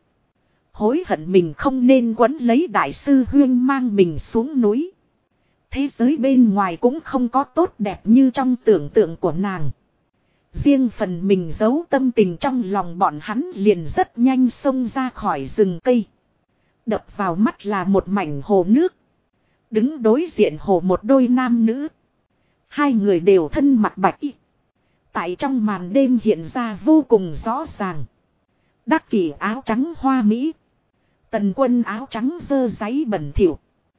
Speaker 1: Hối hận mình không nên quấn lấy đại sư huyên mang mình xuống núi. Thế giới bên ngoài cũng không có tốt đẹp như trong tưởng tượng của nàng. Riêng phần mình giấu tâm tình trong lòng bọn hắn liền rất nhanh xông ra khỏi rừng cây. Đập vào mắt là một mảnh hồ nước. Đứng đối diện hồ một đôi nam nữ. Hai người đều thân mặc bạch y. Tại trong màn đêm hiện ra vô cùng rõ ràng. Đắc Kỷ áo trắng hoa mỹ. Tần Quân áo trắng dơ dáy bẩn thỉu.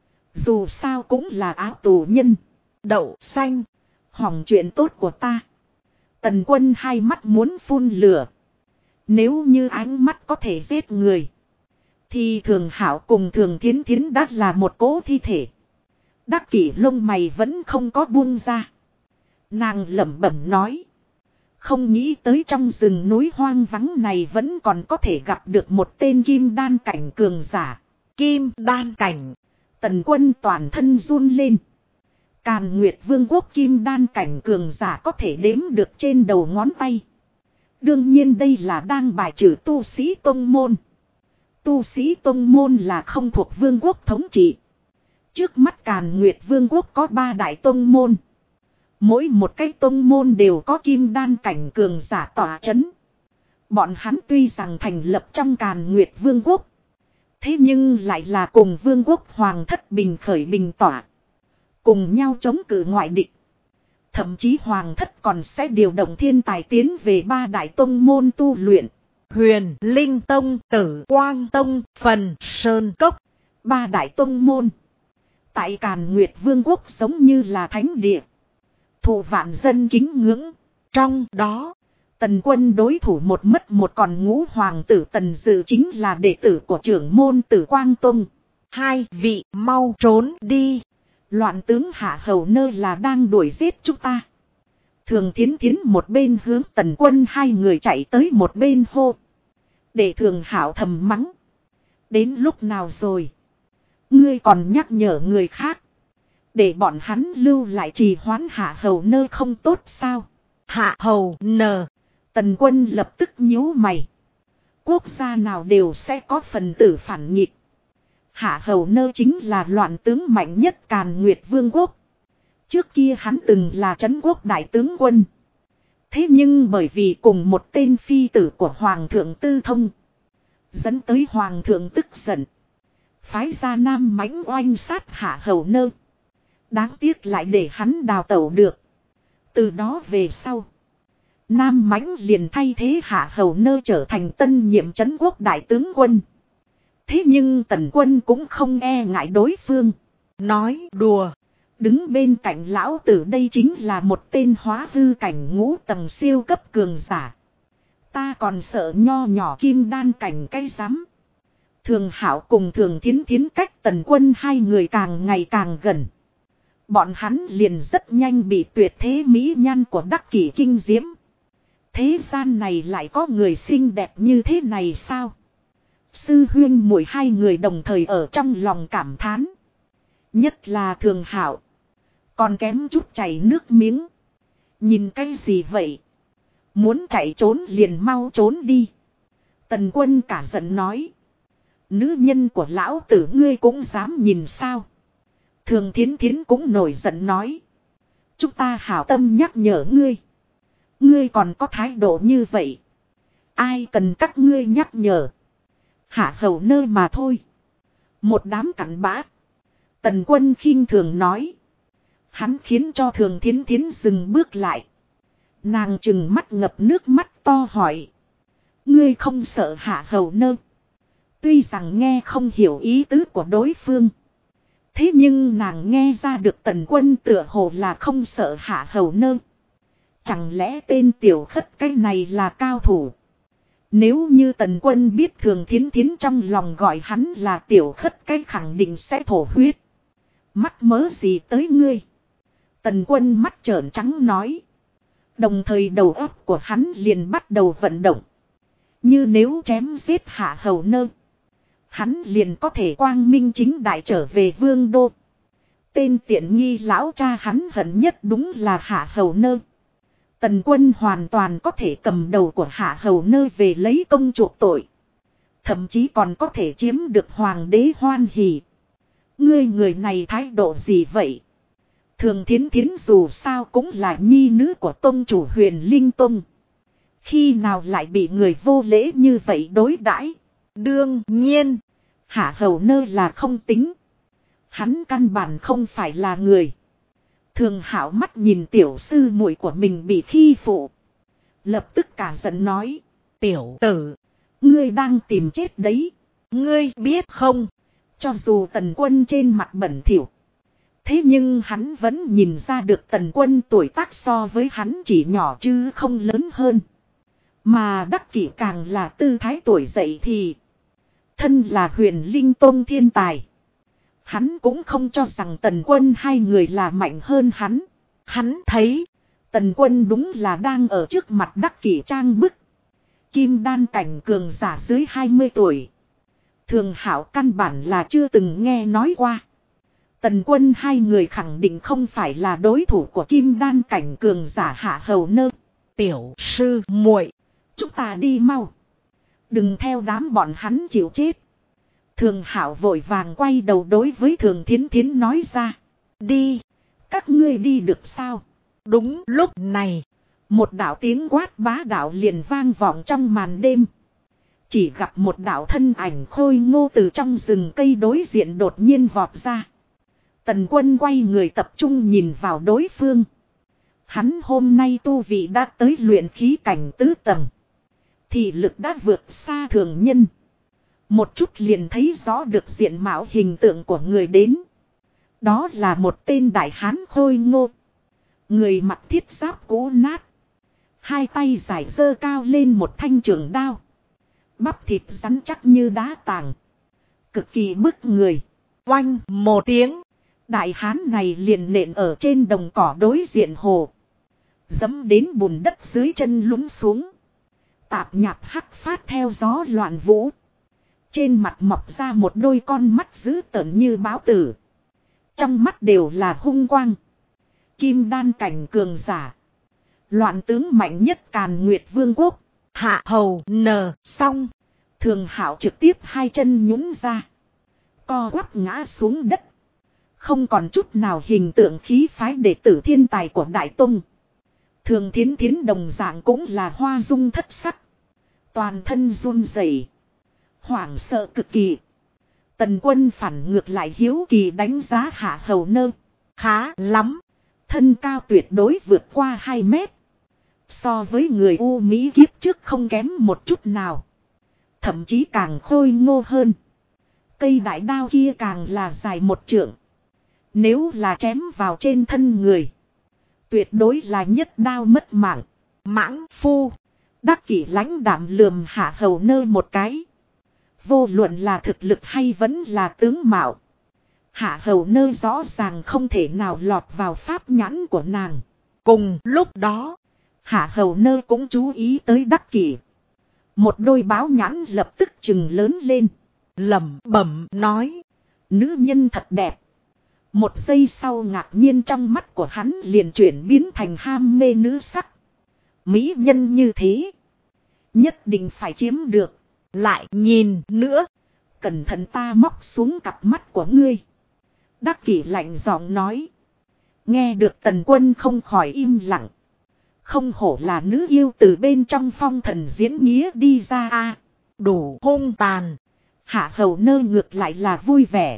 Speaker 1: Dù sao cũng là áo tù nhân. Đậu xanh. Hỏng chuyện tốt của ta. Tần Quân hai mắt muốn phun lửa. Nếu như ánh mắt có thể giết người, thì Thường Hạo cùng Thường Thiến Thiến đã là một cỗ thi thể. Đắc Kỷ lông mày vẫn không có buông ra. Nàng lẩm bẩm nói. Không nghĩ tới trong rừng núi hoang vắng này vẫn còn có thể gặp được một tên kim đan cảnh cường giả.
Speaker 2: Kim đan cảnh.
Speaker 1: Tần Quân toàn thân run lên. Càn Nguyệt Vương quốc kim đan cảnh cường giả có thể đếm được trên đầu ngón tay. Đương nhiên đây là đang bài trừ tu sĩ tông môn. Tu sĩ tông môn là không thuộc vương quốc thống trị. Trước mắt Càn Nguyệt Vương quốc có 3 đại tông môn. Mỗi một cái tông môn đều có kim đan cảnh cường giả tỏa chấn. Bọn hắn tuy rằng thành lập trong Càn Nguyệt Vương quốc, thế nhưng lại là cùng Vương quốc Hoàng thất bình khởi bình tỏa. Cùng nhau chống cự ngoại địch. Thậm chí Hoàng thất còn sẽ điều động thiên tài tiến về 3 đại tông môn tu luyện.
Speaker 2: Huyền Linh Tông, Tử Quang Tông, Phần Sơn Cốc.
Speaker 1: 3 đại tông môn. Tại Càn Nguyệt Vương quốc giống như là thánh địa. Thụ vạn dân kính ngưỡng.
Speaker 2: Trong đó,
Speaker 1: Tần Quân đối thủ một mất một còn ngũ hoàng tử Tần Dự chính là đệ tử của trưởng môn Tử Quang Tông.
Speaker 2: 2 vị mau trốn đi.
Speaker 1: Loạn tướng hạ hầu nơ là đang đuổi giết chúng ta. Thường Thiến Thiến một bên hướng Tần Quân hai người chạy tới một bên hô. Để Thường Hạo thầm mắng. Đến lúc nào rồi? Ngươi còn nhắc nhở người khác. Để bọn hắn lưu lại trì hoãn hạ hầu nơ không tốt sao?
Speaker 2: Hạ hầu nơ.
Speaker 1: Tần Quân lập tức nhíu mày. Quốc gia nào đều sẽ có phần tử phản nghịch. Hạ hầu nơ chính là loạn tướng mạnh nhất Càn Nguyệt Vương quốc. Trước kia hắn từng là trấn quốc đại tướng quân. Thế nhưng bởi vì cùng một tên phi tử của Hoàng thượng Tư Thông, Dẫn tới hoàng thượng tức giận. Phái ra Nam Mãnh oanh sát Hạ Hầu Nơ. Đáng tiếc lại để hắn đào tẩu được. Từ đó về sau, Nam Mãnh liền thay thế Hạ Hầu Nơ trở thành tân nhiệm trấn quốc đại tướng quân. Thế nhưng Tần Quân cũng không e ngại đối phương.
Speaker 2: Nói đùa.
Speaker 1: Đứng bên cạnh lão tử đây chính là một tên hóa hư cảnh ngũ tầng siêu cấp cường giả. Ta còn sợ nho nhỏ kim đan cảnh cái rắm. Thường Hảo cùng Thường Thiến Thiến cách Tần Quân hai người càng ngày càng gần. Bọn hắn liền rất nhanh bị tuyệt thế mỹ nhan của Đắc Kỷ kinh diễm. Thế gian này lại có người xinh đẹp như thế này sao? Sư huyên muội hai người đồng thời ở trong lòng cảm thán. Nhất là Thường Hảo. Còn kém chút chảy nước miếng. Nhìn cái gì vậy? Muốn chạy trốn liền mau trốn đi. Tần Quân cả giận nói. Nữ nhân của lão tử ngươi cũng dám nhìn sao? Thường Thiến Thiến cũng nổi giận nói. Chúng ta hảo tâm nhắc nhở ngươi. Ngươi còn có thái độ như vậy. Ai cần các ngươi nhắc nhở. Hạ Hầu Nơ mà thôi. Một đám cặn bã. Tần Quân khinh thường nói. Hắn khiến cho Thường Thiến Thiến dừng bước lại. Nàng trừng mắt ngập nước mắt to hỏi. Ngươi không sợ Hạ Hầu Nơ? Tuy rằng nghe không hiểu ý tứ của đối phương. Thế nhưng nàng nghe ra được Tần Quân tựa hồ là không sợ Hạ Hầu Nơ. Chẳng lẽ tên tiểu khất cái này là cao thủ? Nếu như Tần Quân biết Thường Thiến Thiến trong lòng gọi hắn là tiểu khất cái khẳng định sẽ thổ huyết. Mắc mớ gì tới ngươi? Tần Quân mắt trợn trắng nói. Đồng thời đầu óc của hắn liền bắt đầu vận động. Như nếu chém giết Hạ Hầu Nơ, hắn liền có thể quang minh chính đại trở về vương đô. Tên tiện nghi lão cha hắn hận nhất đúng là Hạ Hầu Nơ. Tần Quân hoàn toàn có thể cầm đầu của Hạ Hầu Nơ về lấy công chuộc tội. Thậm chí còn có thể chiếm được hoàng đế hoan hỉ. Ngươi người này thái độ gì vậy? Thường Thiến Thiến dù sao cũng là nhi nữ của tông chủ Huyền Linh Tông. Khi nào lại bị người vô lễ như vậy đối đãi? Đương nhiên, Hạ Hầu Nơ là không tính. Hắn căn bản không phải là người. Thường Hảo mắt nhìn tiểu sư muội của mình bị khi phụ. Lập tức cả giận nói. Tiểu tử, ngươi đang tìm chết đấy. Ngươi biết không? Cho dù Tần Quân trên mặt bẩn thỉu. Thế nhưng hắn vẫn nhìn ra được Tần Quân tuổi tác so với hắn chỉ nhỏ chứ không lớn hơn. Mà Đắc Kỷ càng là tư thái tuổi dậy thì. Thân là Huyền Linh Tông thiên tài. Hắn cũng không cho rằng Tần Quân hai người là mạnh hơn hắn. Hắn thấy Tần Quân đúng là đang ở trước mặt Đắc Kỷ trang bức. Kim đan cảnh cường giả dưới 20 tuổi. Thường Hảo căn bản là chưa từng nghe nói qua. Tần Quân hai người khẳng định không phải là đối thủ của kim đan cảnh cường giả Hạ Hầu Nơ. Tiểu sư muội, chúng ta đi mau. Đừng theo đám bọn hắn chịu chết. Thường Hảo vội vàng quay đầu đối với Thường Thiến Thiến nói ra. Đi, các ngươi đi được sao? Đúng lúc này, một đạo tiếng quát bá đạo liền vang vọng trong màn đêm. Chỉ gặp một đạo thân ảnh khôi ngô từ trong rừng cây đối diện đột nhiên vọt ra. Tần Quân quay người tập trung nhìn vào đối phương. Hắn hôm nay tu vị đã tới luyện khí cảnh tứ tầng. Thị lực đã vượt xa thường nhân. Một chút liền thấy rõ được diện mạo hình tượng của người đến. Đó là một tên đại hán khôi ngô. Người mặc thiết giáp cũ nát. Hai tay giải giơ cao lên một thanh trường đao. Bắp thịt rắn chắc như đá tảng. Cực kỳ bức người. Oanh một tiếng. Đại hán này liền nện ở trên đồng cỏ đối diện hồ. Dẫm đến bùn đất dưới chân lún xuống. Tạp nhạp hắc phát theo gió loạn vũ. Trên mặt mọc ra một đôi con mắt dữ tợn như báo tử. Trong mắt đều là hung quang. Kim đan cảnh cường giả. Loạn tướng mạnh nhất Càn Nguyệt Vương quốc. Hạ Hầu Nơ xong. Thường Hảo trực tiếp hai chân nhún ra. Co quắp ngã xuống đất. Không còn chút nào hình tượng khí phái đệ tử thiên tài của Đại Tông. Thường Thiến Thiến đồng dạng cũng là hoa dung thất sắc. Toàn thân run rẩy. Hoảng sợ cực kỳ. Tần Quân phản ngược lại hiếu kỳ đánh giá Hạ Hầu Nơ.
Speaker 2: Khá lắm.
Speaker 1: Thân cao tuyệt đối vượt qua 2 mét. So với người U Mỹ kiếp trước không kém một chút nào. Thậm chí càng khôi ngô hơn. Cây đại đao kia càng là dài 1 trượng. Nếu là chém vào trên thân người, tuyệt đối là nhất đao mất mạng.
Speaker 2: Mãng phu.
Speaker 1: Đắc Kỷ lãnh đạm lườm Hạ Hầu Nơ một cái. Vô luận là thực lực hay vẫn là tướng mạo, Hạ Hầu Nơ rõ ràng không thể nào lọt vào pháp nhãn của nàng.
Speaker 2: Cùng lúc đó,
Speaker 1: Hạ Hầu Nơ cũng chú ý tới Đắc Kỷ. Một đôi báo nhãn lập tức trừng lớn lên.
Speaker 2: lẩm bẩm nói.
Speaker 1: Nữ nhân thật đẹp. Một giây sau ngạc nhiên trong mắt của hắn liền chuyển biến thành ham mê nữ sắc. Mỹ nhân như thế, nhất định phải chiếm được.
Speaker 2: Lại nhìn nữa.
Speaker 1: Cẩn thận ta móc xuống cặp mắt của ngươi. Đắc Kỷ lạnh giọng nói. Nghe được Tần Quân không khỏi im lặng. Không hổ là nữ yêu từ bên trong phong thần diễn nghĩa đi ra a,
Speaker 2: Đủ hung tàn.
Speaker 1: Hạ Hầu Nơ ngược lại là vui vẻ.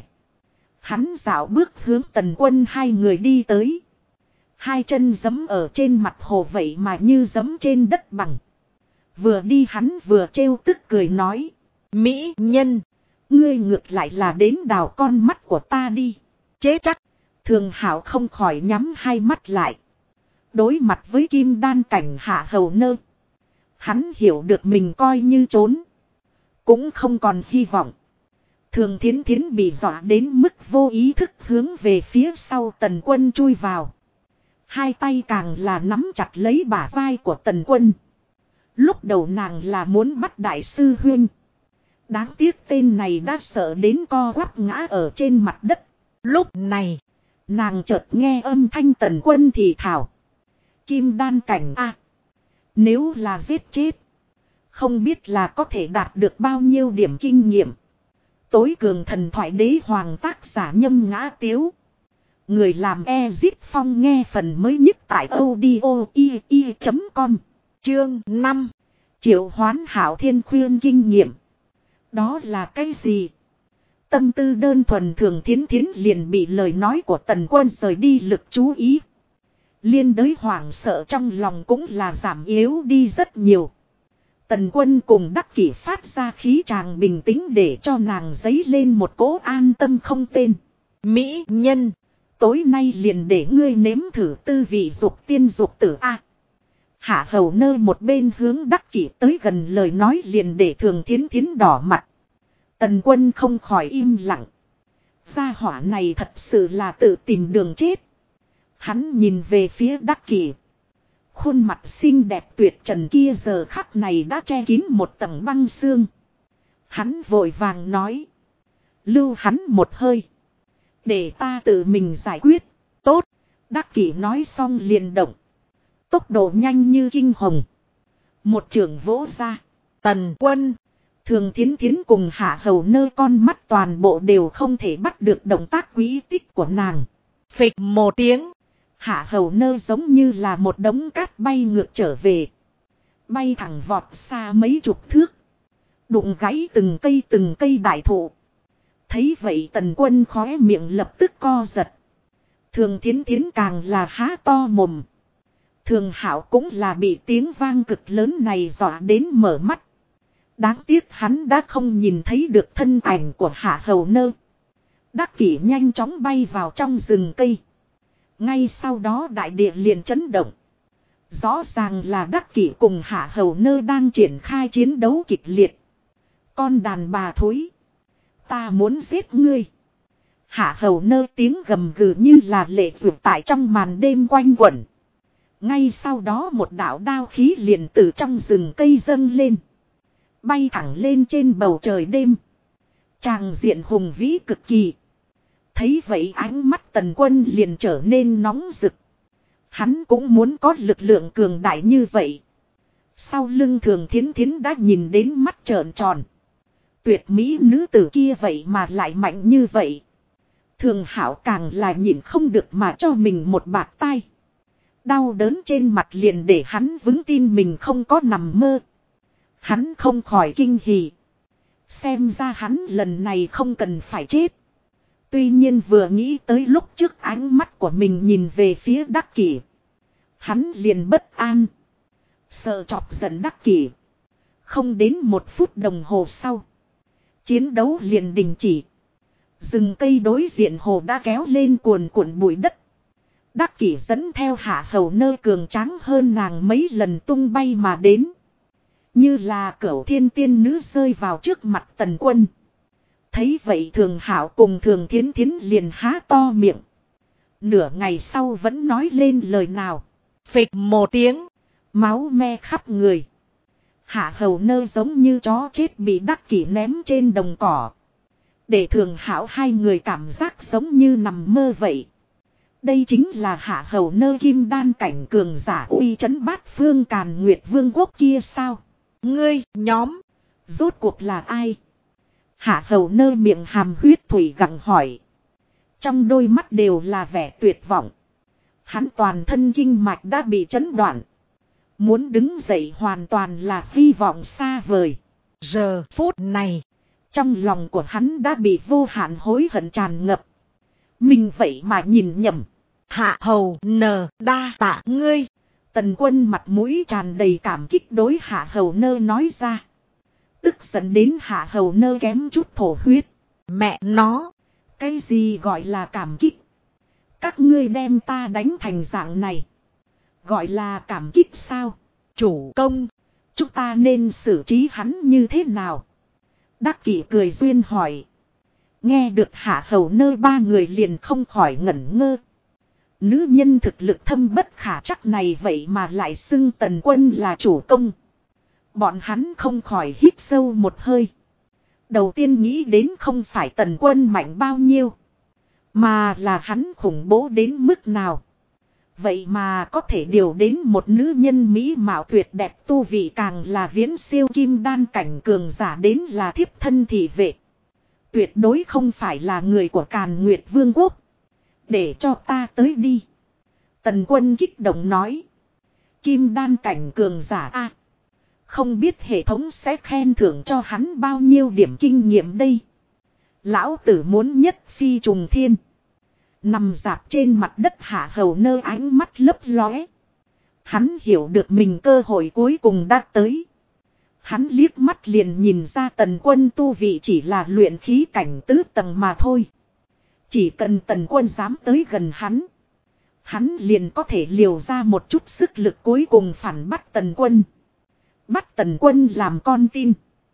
Speaker 1: Hắn dạo bước hướng Tần Quân hai người đi tới. Hai chân giẫm ở trên mặt hồ vậy mà như giẫm trên đất bằng. Vừa đi hắn vừa trêu tức cười nói.
Speaker 2: Mỹ nhân.
Speaker 1: Ngươi ngược lại là đến đào con mắt của ta đi.
Speaker 2: Chế chắc.
Speaker 1: Thường Hảo không khỏi nhắm hai mắt lại. Đối mặt với kim đan cảnh Hạ Hầu Nơ, hắn hiểu được mình coi như trốn cũng không còn hy vọng. Thường Thiến Thiến bị dọa đến mức vô ý thức hướng về phía sau Tần Quân chui vào. Hai tay càng là nắm chặt lấy bả vai của Tần Quân. Lúc đầu nàng là muốn bắt đại sư huynh. Đáng tiếc tên này đã sợ đến co quắp ngã ở trên mặt đất.
Speaker 2: Lúc này,
Speaker 1: nàng chợt nghe âm thanh Tần Quân thì thào. Kim đan cảnh a, nếu là giết chết, không biết là có thể đạt được bao nhiêu điểm kinh nghiệm. Tối cường thần thoại đế hoàng tác giả Nhâm Ngã Tiếu. Người làm Ezit Phong nghe phần mới nhất tại audio.com.
Speaker 2: Chương 5.
Speaker 1: Triệu hoán hảo thiên khuyên kinh nghiệm. Đó là cái gì? Tâm tư đơn thuần Thường Thiến Thiến liền bị lời nói của Tần Quân rời đi lực chú ý. Liên đới hoảng sợ trong lòng cũng là giảm yếu đi rất nhiều. Tần Quân cùng Đắc Kỷ phát ra khí tràng bình tĩnh để cho nàng dấy lên một cỗ an tâm không tên.
Speaker 2: Mỹ nhân.
Speaker 1: Tối nay liền để ngươi nếm thử tư vị dục tiên dục tử a. Hạ Hầu Nơ một bên hướng Đắc Kỷ tới gần lời nói liền để Thường Thiến Thiến đỏ mặt. Tần Quân không khỏi im lặng. Gia hỏa này thật sự là tự tìm đường chết. Hắn nhìn về phía Đắc Kỷ. Khuôn mặt xinh đẹp tuyệt trần kia giờ khắc này đã che kín một tầng băng xương. Hắn vội vàng nói. Lưu hắn một hơi. Để ta tự mình giải quyết. Tốt. Đắc Kỷ nói xong liền động. Tốc độ nhanh như kinh hồng. Một chưởng vỗ ra.
Speaker 2: Tần Quân.
Speaker 1: Thường Thiến Thiến cùng Hạ Hầu Nơ con mắt toàn bộ đều không thể bắt được động tác quỹ tích của nàng.
Speaker 2: Phịch một tiếng.
Speaker 1: Hạ Hầu Nơ giống như là một đống cát bay ngược trở về. Bay thẳng vọt xa mấy chục thước. Đụng gãy từng cây đại thụ. Thấy vậy Tần Quân khóe miệng lập tức co giật. Thường Thiến Thiến càng là há to mồm. Thường Hảo cũng là bị tiếng vang cực lớn này dọa đến mở mắt. Đáng tiếc hắn đã không nhìn thấy được thân ảnh của Hạ Hầu Nơ. Đắc Kỷ nhanh chóng bay vào trong rừng cây. Ngay sau đó đại địa liền chấn động. Rõ ràng là Đắc Kỷ cùng Hạ Hầu Nơ đang triển khai chiến đấu kịch liệt. Con đàn bà thối. Ta muốn giết ngươi. Hạ Hầu Nơ tiếng gầm gừ như là lệ vượt tại trong màn đêm quanh quẩn. Ngay sau đó một đạo đao khí liền từ trong rừng cây dâng lên. Bay thẳng lên trên bầu trời đêm. Tràng diện hùng vĩ cực kỳ. Thấy vậy ánh mắt Tần Quân liền trở nên nóng rực. Hắn cũng muốn có lực lượng cường đại như vậy. Sau lưng Thường Thiến Thiến đã nhìn đến mắt trợn tròn. Tuyệt mỹ nữ tử kia vậy mà lại mạnh như vậy. Thường Hảo càng là nhịn không được mà cho mình một bạt tai. Đau đớn trên mặt liền để hắn vững tin mình không có nằm mơ. Hắn không khỏi kinh hỉ. Xem ra hắn lần này không cần phải chết. Tuy nhiên vừa nghĩ tới lúc trước ánh mắt của mình nhìn về phía Đắc Kỷ, hắn liền bất an. Sợ chọc giận Đắc Kỷ. Không đến 1 phút đồng hồ sau, chiến đấu liền đình chỉ. Rừng cây đối diện hồ đã kéo lên cuồn cuộn bụi đất. Đắc Kỷ dẫn theo Hạ Hầu Nơ cường tráng hơn nàng mấy lần tung bay mà đến. Như là cửu thiên tiên nữ rơi vào trước mặt Tần Quân. Thấy vậy Thường Hạo cùng Thường Thiến Thiến liền há to miệng. Nửa ngày sau vẫn nói lên lời nào.
Speaker 2: Phịch một tiếng,
Speaker 1: máu me khắp người. Hạ Hầu Nơ giống như chó chết bị Đắc Kỷ ném trên đồng cỏ. Để Thường Hạo hai người cảm giác giống như nằm mơ vậy. Đây chính là Hạ Hầu Nơ kim đan cảnh cường giả uy trấn bát phương Càn Nguyệt Vương quốc kia sao?
Speaker 2: ngươi, nhóm,
Speaker 1: Rốt cuộc là ai? Hạ Hầu Nơ miệng hàm huyết thủy gặng hỏi. Trong đôi mắt đều là vẻ tuyệt vọng. Hắn toàn thân kinh mạch đã bị chấn đoạn. Muốn đứng dậy hoàn toàn là hy vọng xa vời.
Speaker 2: Giờ phút này,
Speaker 1: trong lòng của hắn đã bị vô hạn hối hận tràn ngập. Mình vậy mà nhìn nhầm.
Speaker 2: Hạ Hầu Nơ đa tạ ngươi.
Speaker 1: Tần Quân mặt mũi tràn đầy cảm kích đối Hạ Hầu Nơ nói ra. Tức giận đến Hạ Hầu Nơ kém chút thổ huyết.
Speaker 2: Mẹ nó,
Speaker 1: cái gì gọi là cảm kích? Các ngươi đem ta đánh thành dạng này, gọi là cảm kích sao?
Speaker 2: chủ công,
Speaker 1: chúng ta nên xử trí hắn như thế nào? Đắc Kỷ cười duyên hỏi. Nghe được Hạ Hầu Nơ ba người liền không khỏi ngẩn ngơ. Nữ nhân thực lực thâm bất khả trắc này vậy mà lại xưng Tần Quân là chủ công. Bọn hắn không khỏi hít sâu một hơi. Đầu tiên nghĩ đến không phải Tần Quân mạnh bao nhiêu, mà là hắn khủng bố đến mức nào. Vậy mà có thể điều đến một nữ nhân mỹ mạo tuyệt đẹp, tu vị càng là viễn siêu kim đan cảnh cường giả đến là thiếp thân thị vệ. Tuyệt đối không phải là người của Càn Nguyệt Vương quốc. Để cho ta tới đi. Tần Quân kích động nói. Kim đan cảnh cường giả a, không biết hệ thống sẽ khen thưởng cho hắn bao nhiêu điểm kinh nghiệm đây. Lão tử muốn nhất phi trùng thiên. Nằm dạp trên mặt đất Hạ Hầu Nơ ánh mắt lấp lóe. Hắn hiểu được mình cơ hội cuối cùng đã tới. Hắn liếc mắt liền nhìn ra Tần Quân tu vị chỉ là luyện khí cảnh 4 tầng mà thôi. Chỉ cần Tần Quân dám tới gần hắn, hắn liền có thể liều ra một chút sức lực cuối cùng phản bắt Tần Quân. Bắt Tần Quân làm con tin,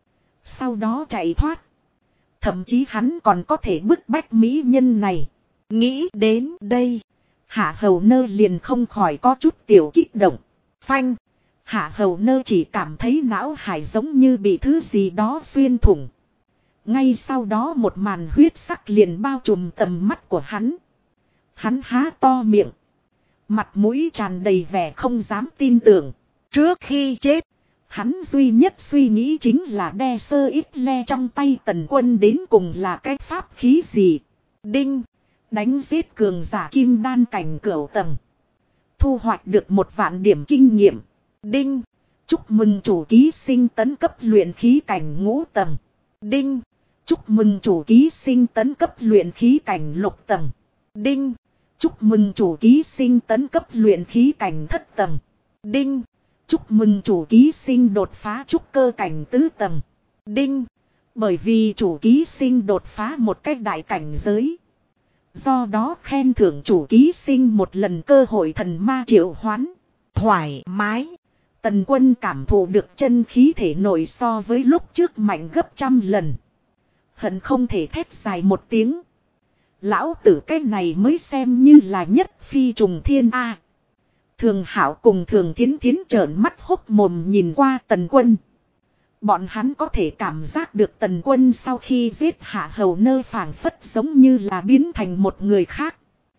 Speaker 1: sau đó chạy thoát. Thậm chí hắn còn có thể bức bách mỹ nhân này.
Speaker 2: nghĩ đến đây,
Speaker 1: Hạ Hầu Nơ liền không khỏi có chút tiểu kích động.
Speaker 2: phanh,
Speaker 1: Hạ Hầu Nơ chỉ cảm thấy não hải giống như bị thứ gì đó xuyên thủng. Ngay sau đó một màn huyết sắc liền bao trùm tầm mắt của hắn. Hắn há to miệng, mặt mũi tràn đầy vẻ không dám tin tưởng.
Speaker 2: trước khi chết,
Speaker 1: Hắn duy nhất suy nghĩ chính là đe sơ ít le trong tay Tần Quân đến cùng là cái pháp khí gì.
Speaker 2: đinh,
Speaker 1: Đánh giết cường giả kim đan cảnh cửu tầng, thu hoạch được 1 vạn điểm kinh nghiệm.
Speaker 2: đinh,
Speaker 1: Chúc mừng chủ ký sinh tấn cấp luyện khí cảnh 5 tầng.
Speaker 2: đinh,
Speaker 1: Chúc mừng chủ ký sinh tấn cấp luyện khí cảnh 6 tầng.
Speaker 2: đinh,
Speaker 1: Chúc mừng chủ ký sinh tấn cấp luyện khí cảnh 7 tầng.
Speaker 2: đinh,
Speaker 1: Chúc mừng chủ ký sinh đột phá trúc cơ cảnh 4 tầng.
Speaker 2: đinh.
Speaker 1: Bởi vì chủ ký sinh đột phá một cách đại cảnh giới, do đó khen thưởng chủ ký sinh 1 lần cơ hội thần ma triệu hoán.
Speaker 2: Thoải mái.
Speaker 1: Tần Quân cảm thụ được chân khí thể nội so với lúc trước mạnh gấp 100 lần. Hận không thể thét dài một tiếng. Lão tử cái này mới xem như là nhất phi trùng thiên A. Thường Hạo cùng Thường Thiến Thiến trợn mắt hốc mồm nhìn qua Tần Quân. Bọn hắn có thể cảm giác được Tần Quân sau khi giết Hạ Hầu Nơ phảng phất giống như là biến thành một người khác.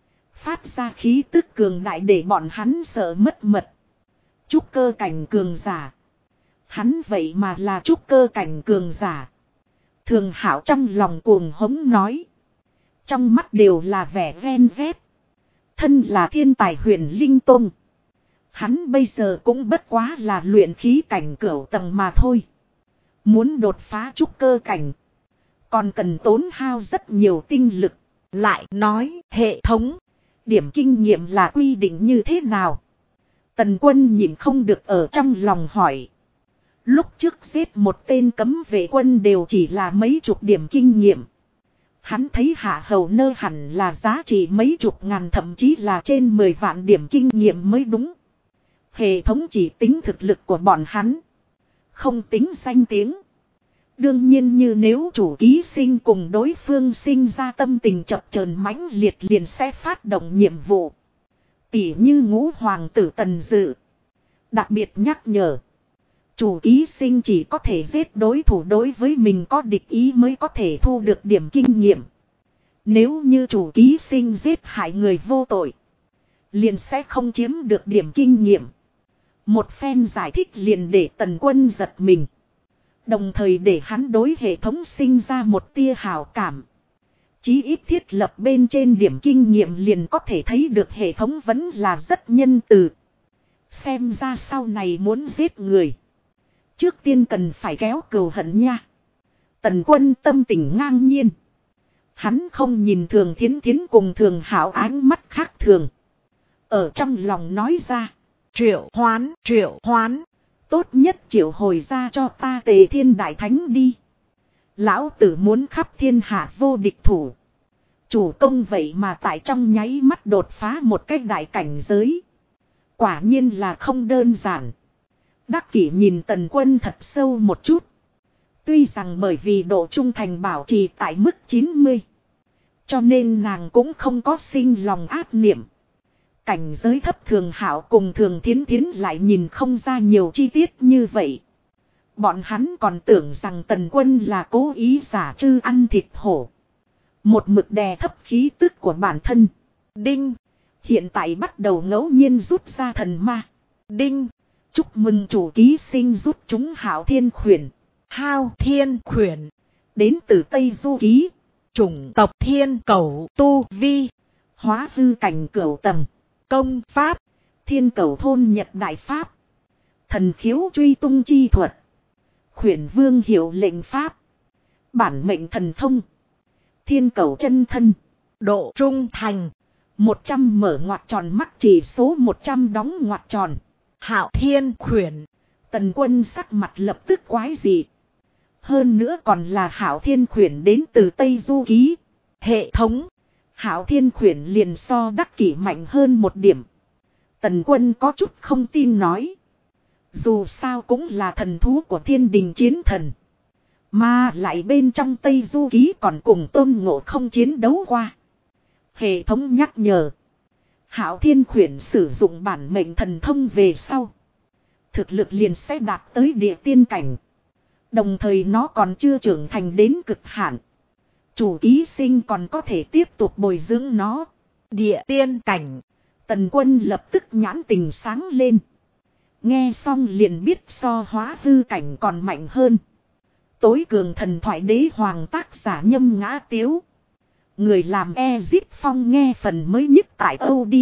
Speaker 1: Phát ra khí tức cường đại để bọn hắn sợ mất mật. Trúc cơ cảnh cường giả. Hắn vậy mà là trúc cơ cảnh cường giả. Thường Hạo trong lòng cuồng hống nói. Trong mắt đều là vẻ ghen ghét. Thân là thiên tài Huyền Linh Tông, hắn bây giờ cũng bất quá là luyện khí cảnh cửu tầng mà thôi. Muốn đột phá trúc cơ cảnh, còn cần tốn hao rất nhiều tinh lực.
Speaker 2: Lại nói hệ thống,
Speaker 1: Điểm kinh nghiệm là quy định như thế nào? Tần Quân nhịn không được ở trong lòng hỏi. Lúc trước giết một tên cấm vệ quân đều chỉ là mấy chục điểm kinh nghiệm. Hắn thấy Hạ Hầu Nơ hẳn là giá trị mấy chục ngàn, thậm chí là trên 10 vạn điểm kinh nghiệm mới đúng. Hệ thống chỉ tính thực lực của bọn hắn, không tính danh tiếng. Đương nhiên như nếu chủ ký sinh cùng đối phương sinh ra tâm tình chập chờn mãnh liệt liền sẽ phát động nhiệm vụ. Tỉ như Ngũ Hoàng tử Tần Dự đặc biệt nhắc nhở, chủ ký sinh chỉ có thể giết đối thủ đối với mình có địch ý mới có thể thu được điểm kinh nghiệm. Nếu như chủ ký sinh giết hại người vô tội, liền sẽ không chiếm được điểm kinh nghiệm. Một phen giải thích liền để Tần Quân giật mình, đồng thời để hắn đối hệ thống sinh ra một tia hảo cảm. Chí ít thiết lập bên trên điểm kinh nghiệm liền có thể thấy được hệ thống vẫn là rất nhân từ. Xem ra sau này muốn giết người, trước tiên cần phải kéo cừu hận nha. Tần Quân tâm tình ngang nhiên. Hắn không nhìn Thường Thiến Thiến cùng Thường Hảo ánh mắt khác thường. Ở trong lòng nói ra,
Speaker 2: triệu hoán.
Speaker 1: Tốt nhất triệu hồi ra cho ta Tề Thiên Đại Thánh đi. Lão tử muốn khắp thiên hạ vô địch thủ. Chủ công vậy mà tại trong nháy mắt đột phá một cái đại cảnh giới. Quả nhiên là không đơn giản. Đắc Kỷ nhìn Tần Quân thật sâu một chút. Tuy rằng bởi vì độ trung thành bảo trì tại mức 90, cho nên nàng cũng không có sinh lòng ác niệm. Cảnh giới thấp Thường Hảo cùng Thường Thiến Thiến lại nhìn không ra nhiều chi tiết như vậy. Bọn hắn còn tưởng rằng Tần Quân là cố ý giả trư ăn thịt hổ, một mực đè thấp khí tức của bản thân.
Speaker 2: Đinh.
Speaker 1: Hiện tại bắt đầu ngẫu nhiên rút ra thần ma.
Speaker 2: Đinh.
Speaker 1: Chúc mừng chủ ký sinh rút chúng Hạo Thiên Khuyển.
Speaker 2: Hao Thiên Khuyển.
Speaker 1: Đến từ Tây Du Ký.
Speaker 2: Chủng tộc Thiên Cẩu, tu vi
Speaker 1: hóa hư cảnh cửu tầng.
Speaker 2: Công pháp
Speaker 1: Thiên Cẩu thôn Nhật Đại Pháp. Thần khiếu truy tung chi thuật. Khuyển vương hiệu lệnh pháp. Bản mệnh thần thông. Thiên Cẩu chân thân.
Speaker 2: Độ trung thành
Speaker 1: 100 mở ngoặc tròn, mắc chỉ số 100 đóng ngoặc tròn.
Speaker 2: Hạo Thiên Khuyển.
Speaker 1: Tần Quân sắc mặt lập tức quái dị. Hơn nữa còn là Hạo Thiên Khuyển đến từ Tây Du Ký.
Speaker 2: Hệ thống,
Speaker 1: Hạo Thiên Khuyển liền so Đắc Kỷ mạnh hơn một điểm. Tần Quân có chút không tin nói. Dù sao cũng là thần thú của Thiên Đình chiến thần, mà lại bên trong Tây Du Ký còn cùng Tôn Ngộ Không chiến đấu qua. Hệ thống nhắc nhở, Hạo Thiên Khuyển sử dụng bản mệnh thần thông về sau, thực lực liền sẽ đạt tới địa tiên cảnh. Đồng thời nó còn chưa trưởng thành đến cực hạn. Chủ ký sinh còn có thể tiếp tục bồi dưỡng nó.
Speaker 2: địa tiên cảnh.
Speaker 1: Tần Quân lập tức nhãn tình sáng lên. Nghe xong liền biết so hóa hư cảnh còn mạnh hơn. Tối cường thần thoại đế hoàng tác giả Nhâm Ngã Tiếu. Người làm Ezip Phong nghe phần mới nhất tại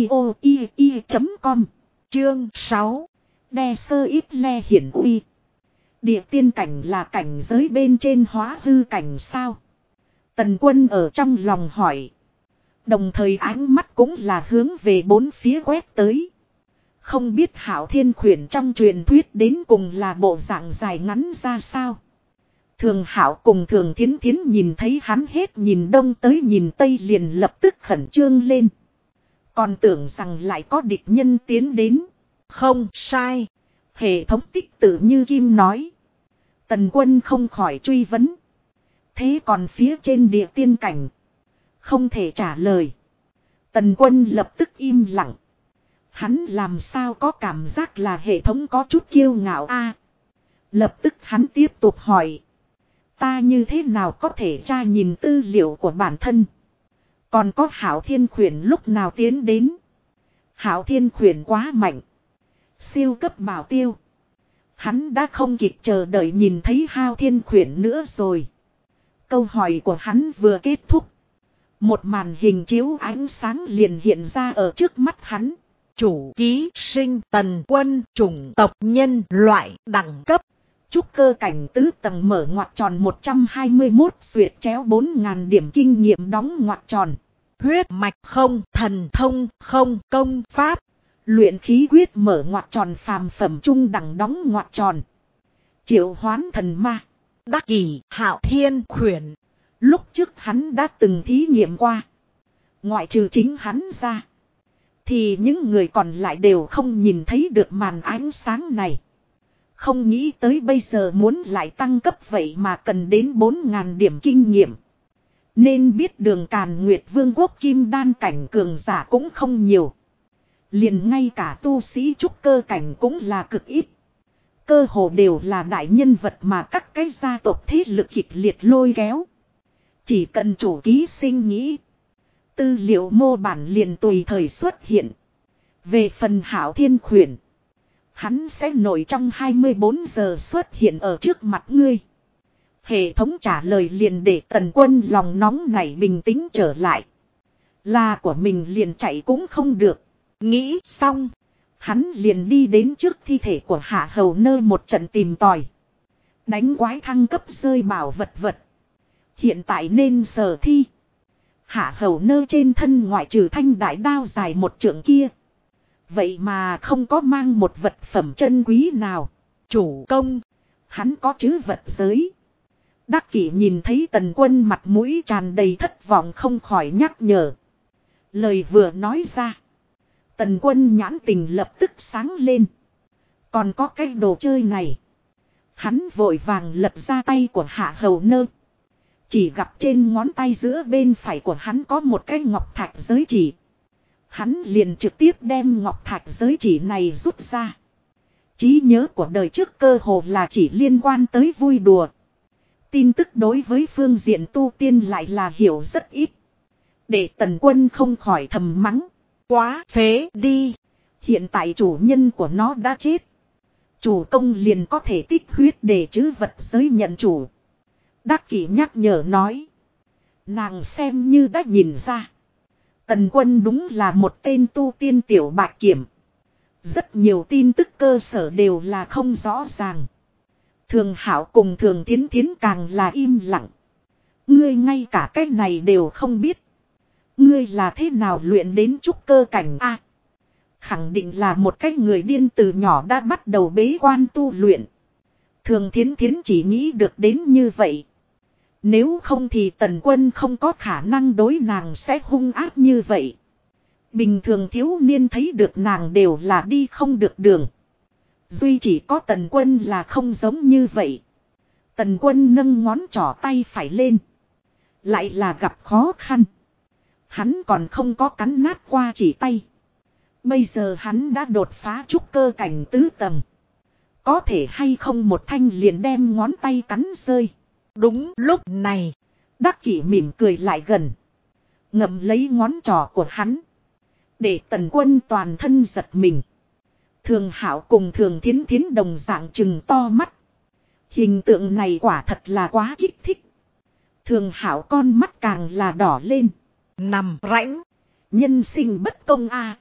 Speaker 1: audio.com.
Speaker 2: Chương 6.
Speaker 1: Đe sơ ít le hiển uy. Địa tiên cảnh là cảnh giới bên trên hóa hư cảnh sao? Tần Quân ở trong lòng hỏi. Đồng thời ánh mắt cũng là hướng về bốn phía quét tới. Không biết Hạo Thiên Khuyển trong truyền thuyết đến cùng là bộ dạng dài ngắn ra sao? Thường Hạo cùng Thường Thiến Thiến nhìn thấy hắn hết nhìn đông tới nhìn tây liền lập tức khẩn trương lên. Còn tưởng rằng lại có địch nhân tiến đến.
Speaker 2: Không sai.
Speaker 1: Hệ thống tích tử như kim nói. Tần Quân không khỏi truy vấn. Thế còn phía trên địa tiên cảnh? Không thể trả lời. Tần Quân lập tức im lặng. Hắn làm sao có cảm giác là hệ thống có chút kiêu ngạo a? Lập tức hắn tiếp tục hỏi. Ta như thế nào có thể tra nhìn tư liệu của bản thân? Còn có Hạo Thiên Khuyển lúc nào tiến đến? Hạo Thiên Khuyển quá mạnh. Siêu cấp bảo tiêu. Hắn đã không kịp chờ đợi nhìn thấy Hạo Thiên Khuyển nữa rồi. Câu hỏi của hắn vừa kết thúc. Một màn hình chiếu ánh sáng liền hiện ra ở trước mắt hắn.
Speaker 2: Chủ ký sinh Tần Quân, chủng tộc nhân loại, đẳng cấp
Speaker 1: Trúc cơ cảnh tứ tầng mở ngoặc tròn 121 duyệt chéo 4.000 điểm kinh nghiệm đóng ngoặc tròn.
Speaker 2: Huyết mạch không, thần thông không, công pháp.
Speaker 1: Luyện khí quyết mở ngoặc tròn phàm phẩm trung đẳng đóng ngoặc tròn. Triệu hoán thần ma.
Speaker 2: Đắc kỷ Hạo Thiên Khuyển.
Speaker 1: Lúc trước hắn đã từng thí nghiệm qua. Ngoại trừ chính hắn ra, thì những người còn lại đều không nhìn thấy được màn ánh sáng này. Không nghĩ tới bây giờ muốn lại tăng cấp vậy mà cần đến 4.000 điểm kinh nghiệm. Nên biết đường Càn Nguyệt Vương quốc kim đan cảnh cường giả cũng không nhiều. Liền ngay cả tu sĩ trúc cơ cảnh cũng là cực ít. Cơ hồ đều là đại nhân vật mà các cái gia tộc thế lực kịch liệt lôi kéo. Chỉ cần chủ ký sinh nghĩ, tư liệu mô bản liền tùy thời xuất hiện. Về phần Hạo Thiên Khuyển, hắn sẽ nổi trong 24 giờ xuất hiện ở trước mặt ngươi. Hệ thống trả lời liền để Tần Quân lòng nóng này bình tĩnh trở lại. Là của mình liền chạy cũng không được. Nghĩ xong, hắn liền đi đến trước thi thể của Hạ Hầu Nơ một trận tìm tòi. Đánh quái thăng cấp rơi bảo vật. Hiện tại nên sở thi. Hạ Hầu Nơ trên thân ngoại trừ thanh đại đao dài 1 trượng kia, vậy mà không có mang một vật phẩm chân quý nào.
Speaker 2: Chủ công,
Speaker 1: hắn có trữ vật giới. Đắc Kỷ nhìn thấy Tần Quân mặt mũi tràn đầy thất vọng không khỏi nhắc nhở. Lời vừa nói ra, Tần Quân nhãn tình lập tức sáng lên. Còn có cái đồ chơi này. Hắn vội vàng lật ra tay của Hạ Hầu Nơ. Chỉ gặp trên ngón tay giữa bên phải của hắn có một cái ngọc thạch giới chỉ. Hắn liền trực tiếp đem ngọc thạch giới chỉ này rút ra. Trí nhớ của đời trước cơ hồ là chỉ liên quan tới vui đùa. Tin tức đối với phương diện tu tiên lại là hiểu rất ít. Để Tần Quân không khỏi thầm mắng.
Speaker 2: Quá phế đi.
Speaker 1: Hiện tại chủ nhân của nó đã chết. Chủ công liền có thể tích huyết để trữ vật giới nhận chủ. Đắc Kỷ nhắc nhở nói. Nàng xem như đã nhìn ra. Tần Quân đúng là một tên tu tiên tiểu bạch kiểm. Rất nhiều tin tức cơ sở đều là không rõ ràng. Thường Hảo cùng Thường Thiến Thiến càng là im lặng. Ngươi ngay cả cái này đều không biết. Ngươi là thế nào luyện đến trúc cơ cảnh a? Khẳng định là một cái người điên từ nhỏ đã bắt đầu bế quan tu luyện. Thường Thiến Thiến chỉ nghĩ được đến như vậy. Nếu không thì Tần Quân không có khả năng đối nàng sẽ hung ác như vậy. Bình thường thiếu niên thấy được nàng đều là đi không được đường. Duy chỉ có Tần Quân là không giống như vậy. Tần Quân nâng ngón trỏ tay phải lên. Lại là gặp khó khăn. Hắn còn không có cắn nát qua chỉ tay. Bây giờ hắn đã đột phá trúc cơ cảnh tứ tầng. Có thể hay không một thanh liền đem ngón tay cắn rơi.
Speaker 2: Đúng lúc này,
Speaker 1: Đắc Kỷ mỉm cười lại gần. Ngậm lấy ngón trỏ của hắn. Để Tần Quân toàn thân giật mình. Thường Hảo cùng Thường Thiến Thiến đồng dạng trừng to mắt. Hình tượng này quả thật là quá kích thích. Thường Hảo con mắt càng là đỏ lên.
Speaker 2: Nằm rãnh.
Speaker 1: Nhân sinh bất công a.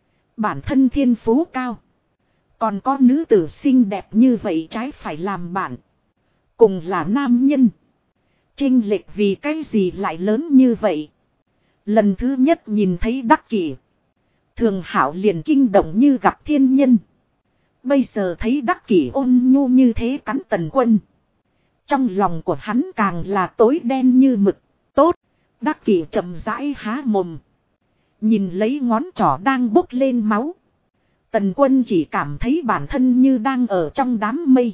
Speaker 1: Bản thân thiên phú cao. Còn có nữ tử xinh đẹp như vậy trái phải làm bạn. Cùng là nam nhân. Chênh lệch vì cái gì lại lớn như vậy. Lần thứ nhất nhìn thấy Đắc Kỷ, Thường Hảo liền kinh động như gặp thiên nhân. Bây giờ thấy Đắc Kỷ ôn nhu như thế cắn Tần Quân. Trong lòng của hắn càng là tối đen như mực. Tốt. Đắc Kỷ chậm rãi há mồm. Nhìn lấy ngón trỏ đang bốc lên máu. Tần Quân chỉ cảm thấy bản thân như đang ở trong đám mây.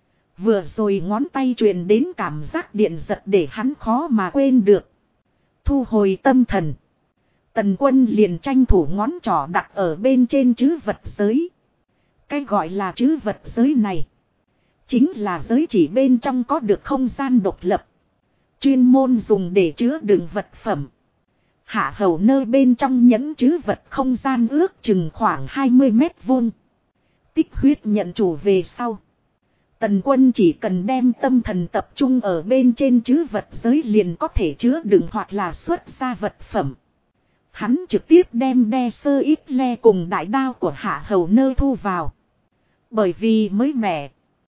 Speaker 1: Vừa rồi ngón tay truyền đến cảm giác điện giật để hắn khó mà quên được. Thu hồi tâm thần. Tần Quân liền tranh thủ ngón trỏ đặt ở bên trên trữ vật giới. Cái gọi là trữ vật giới này, chính là giới chỉ bên trong có được không gian độc lập. Chuyên môn dùng để chứa đựng vật phẩm. Hạ Hầu Nơ bên trong nhẫn trữ vật không gian ước chừng khoảng 20 mét vuông. Tích huyết nhận chủ về sau. Tần Quân chỉ cần đem tâm thần tập trung ở bên trên trữ vật giới liền có thể chứa đựng hoặc là xuất ra vật phẩm. Hắn trực tiếp đem đe sơ ít le cùng đại đao của Hạ Hầu Nơ thu vào. Bởi vì mới mẻ,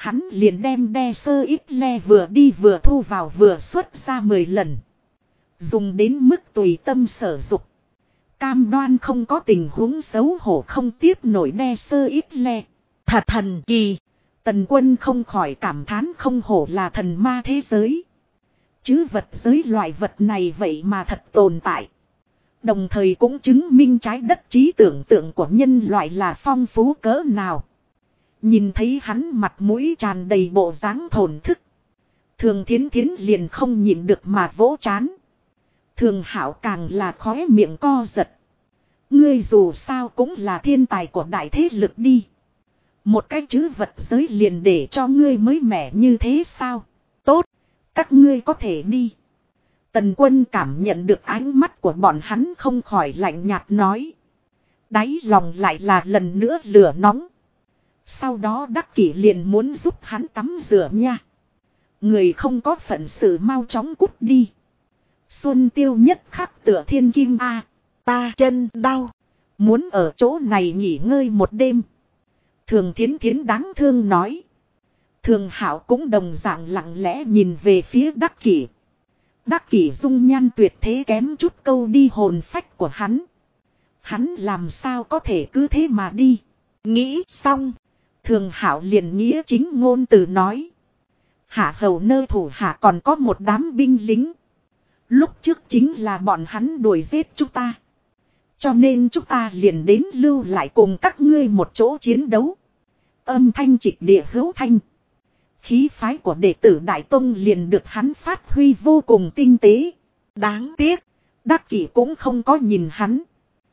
Speaker 1: Hắn liền đem đe sơ ít le vừa đi vừa thu vào vừa xuất ra 10 lần. Dùng đến mức tùy tâm sở dục. Cam đoan không có tình huống xấu hổ không tiếp nổi đe sơ ít le.
Speaker 2: Thật thần kỳ.
Speaker 1: Tần Quân không khỏi cảm thán không hổ là thần ma thế giới. Chứ vật giới loại vật này vậy mà thật tồn tại. Đồng thời cũng chứng minh trái đất trí tưởng tượng của nhân loại là phong phú cỡ nào. Nhìn thấy hắn mặt mũi tràn đầy bộ dáng thổn thức. Thường Thiến Thiến liền không nhịn được mà vỗ trán. Thường Hạo càng là khóe miệng co giật. Ngươi dù sao cũng là thiên tài của đại thế lực đi. Một cái chữ vật giới liền để cho ngươi mới mẻ như thế sao? Tốt, các ngươi có thể đi. Tần Quân cảm nhận được ánh mắt của bọn hắn không khỏi lạnh nhạt nói. Đáy lòng lại là lần nữa lửa nóng. Sau đó Đắc Kỷ liền muốn giúp hắn tắm rửa nha. Người không có phận sự mau chóng cút đi. Xuân Tiêu nhất khắc tựa thiên kim a, ta chân đau. Muốn ở chỗ này nghỉ ngơi một đêm. Thường Thiến Thiến đáng thương nói. Thường Hạo cũng đồng dạng lặng lẽ nhìn về phía Đắc Kỷ. Đắc Kỷ dung nhan tuyệt thế kém chút câu đi hồn phách của hắn. Hắn làm sao có thể cứ thế mà đi. Nghĩ xong. Thường Hạo liền nghĩa chính ngôn từ nói. Hạ hầu nơi thủ hạ còn có một đám binh lính. Lúc trước chính là bọn hắn đuổi giết chúng ta. Cho nên chúng ta liền đến lưu lại cùng các ngươi một chỗ chiến đấu. Âm thanh trịch địa hữu thanh. Khí phái của đệ tử Đại Tông liền được hắn phát huy vô cùng tinh tế. Đáng tiếc, Đắc Kỷ cũng không có nhìn hắn.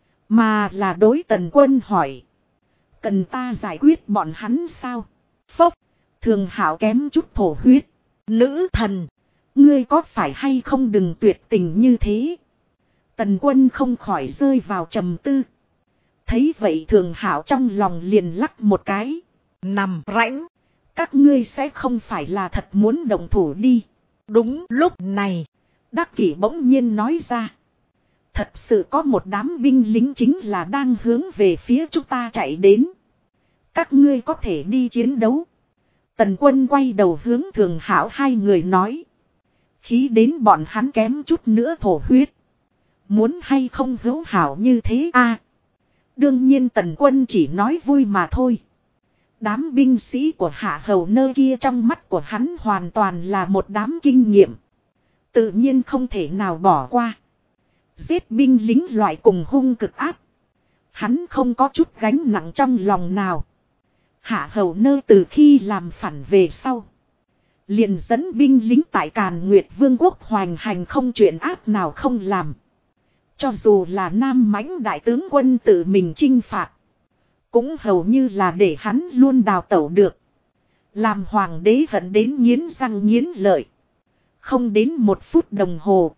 Speaker 1: Mà là đối Tần Quân hỏi. Cần ta giải quyết bọn hắn sao? Phốc, Thường Hạo kém chút thổ huyết. Nữ thần, ngươi có phải hay không đừng tuyệt tình như thế? Tần Quân không khỏi rơi vào trầm tư. Thấy vậy Thường Hạo trong lòng liền lắc một cái. Nằm rãnh. Các ngươi sẽ không phải là thật muốn động thủ đi. Đúng lúc này. Đắc Kỷ bỗng nhiên nói ra. Thật sự có một đám binh lính chính là đang hướng về phía chúng ta chạy đến. Các ngươi có thể đi chiến đấu. Tần Quân quay đầu hướng Thường Hạo hai người nói. Khí đến bọn hắn kém chút nữa thổ huyết. Muốn hay không hữu hảo như thế a? Đương nhiên Tần Quân chỉ nói vui mà thôi. Đám binh sĩ của Hạ hầu nơi kia trong mắt của hắn hoàn toàn là một đám kinh nghiệm. Tự nhiên không thể nào bỏ qua. Giết binh lính loại cùng hung cực áp. Hắn không có chút gánh nặng trong lòng nào. Hạ hầu nơi từ khi làm phản về sau. Liền dẫn binh lính tại Càn Nguyệt Vương quốc hoành hành không chuyện ác nào không làm. Cho dù là Nam Mãnh đại tướng quân tự mình chinh phạt. Cũng hầu như là để hắn luôn đào tẩu được. Làm hoàng đế hận đến nghiến răng nghiến lợi. Không đến 1 phút đồng hồ.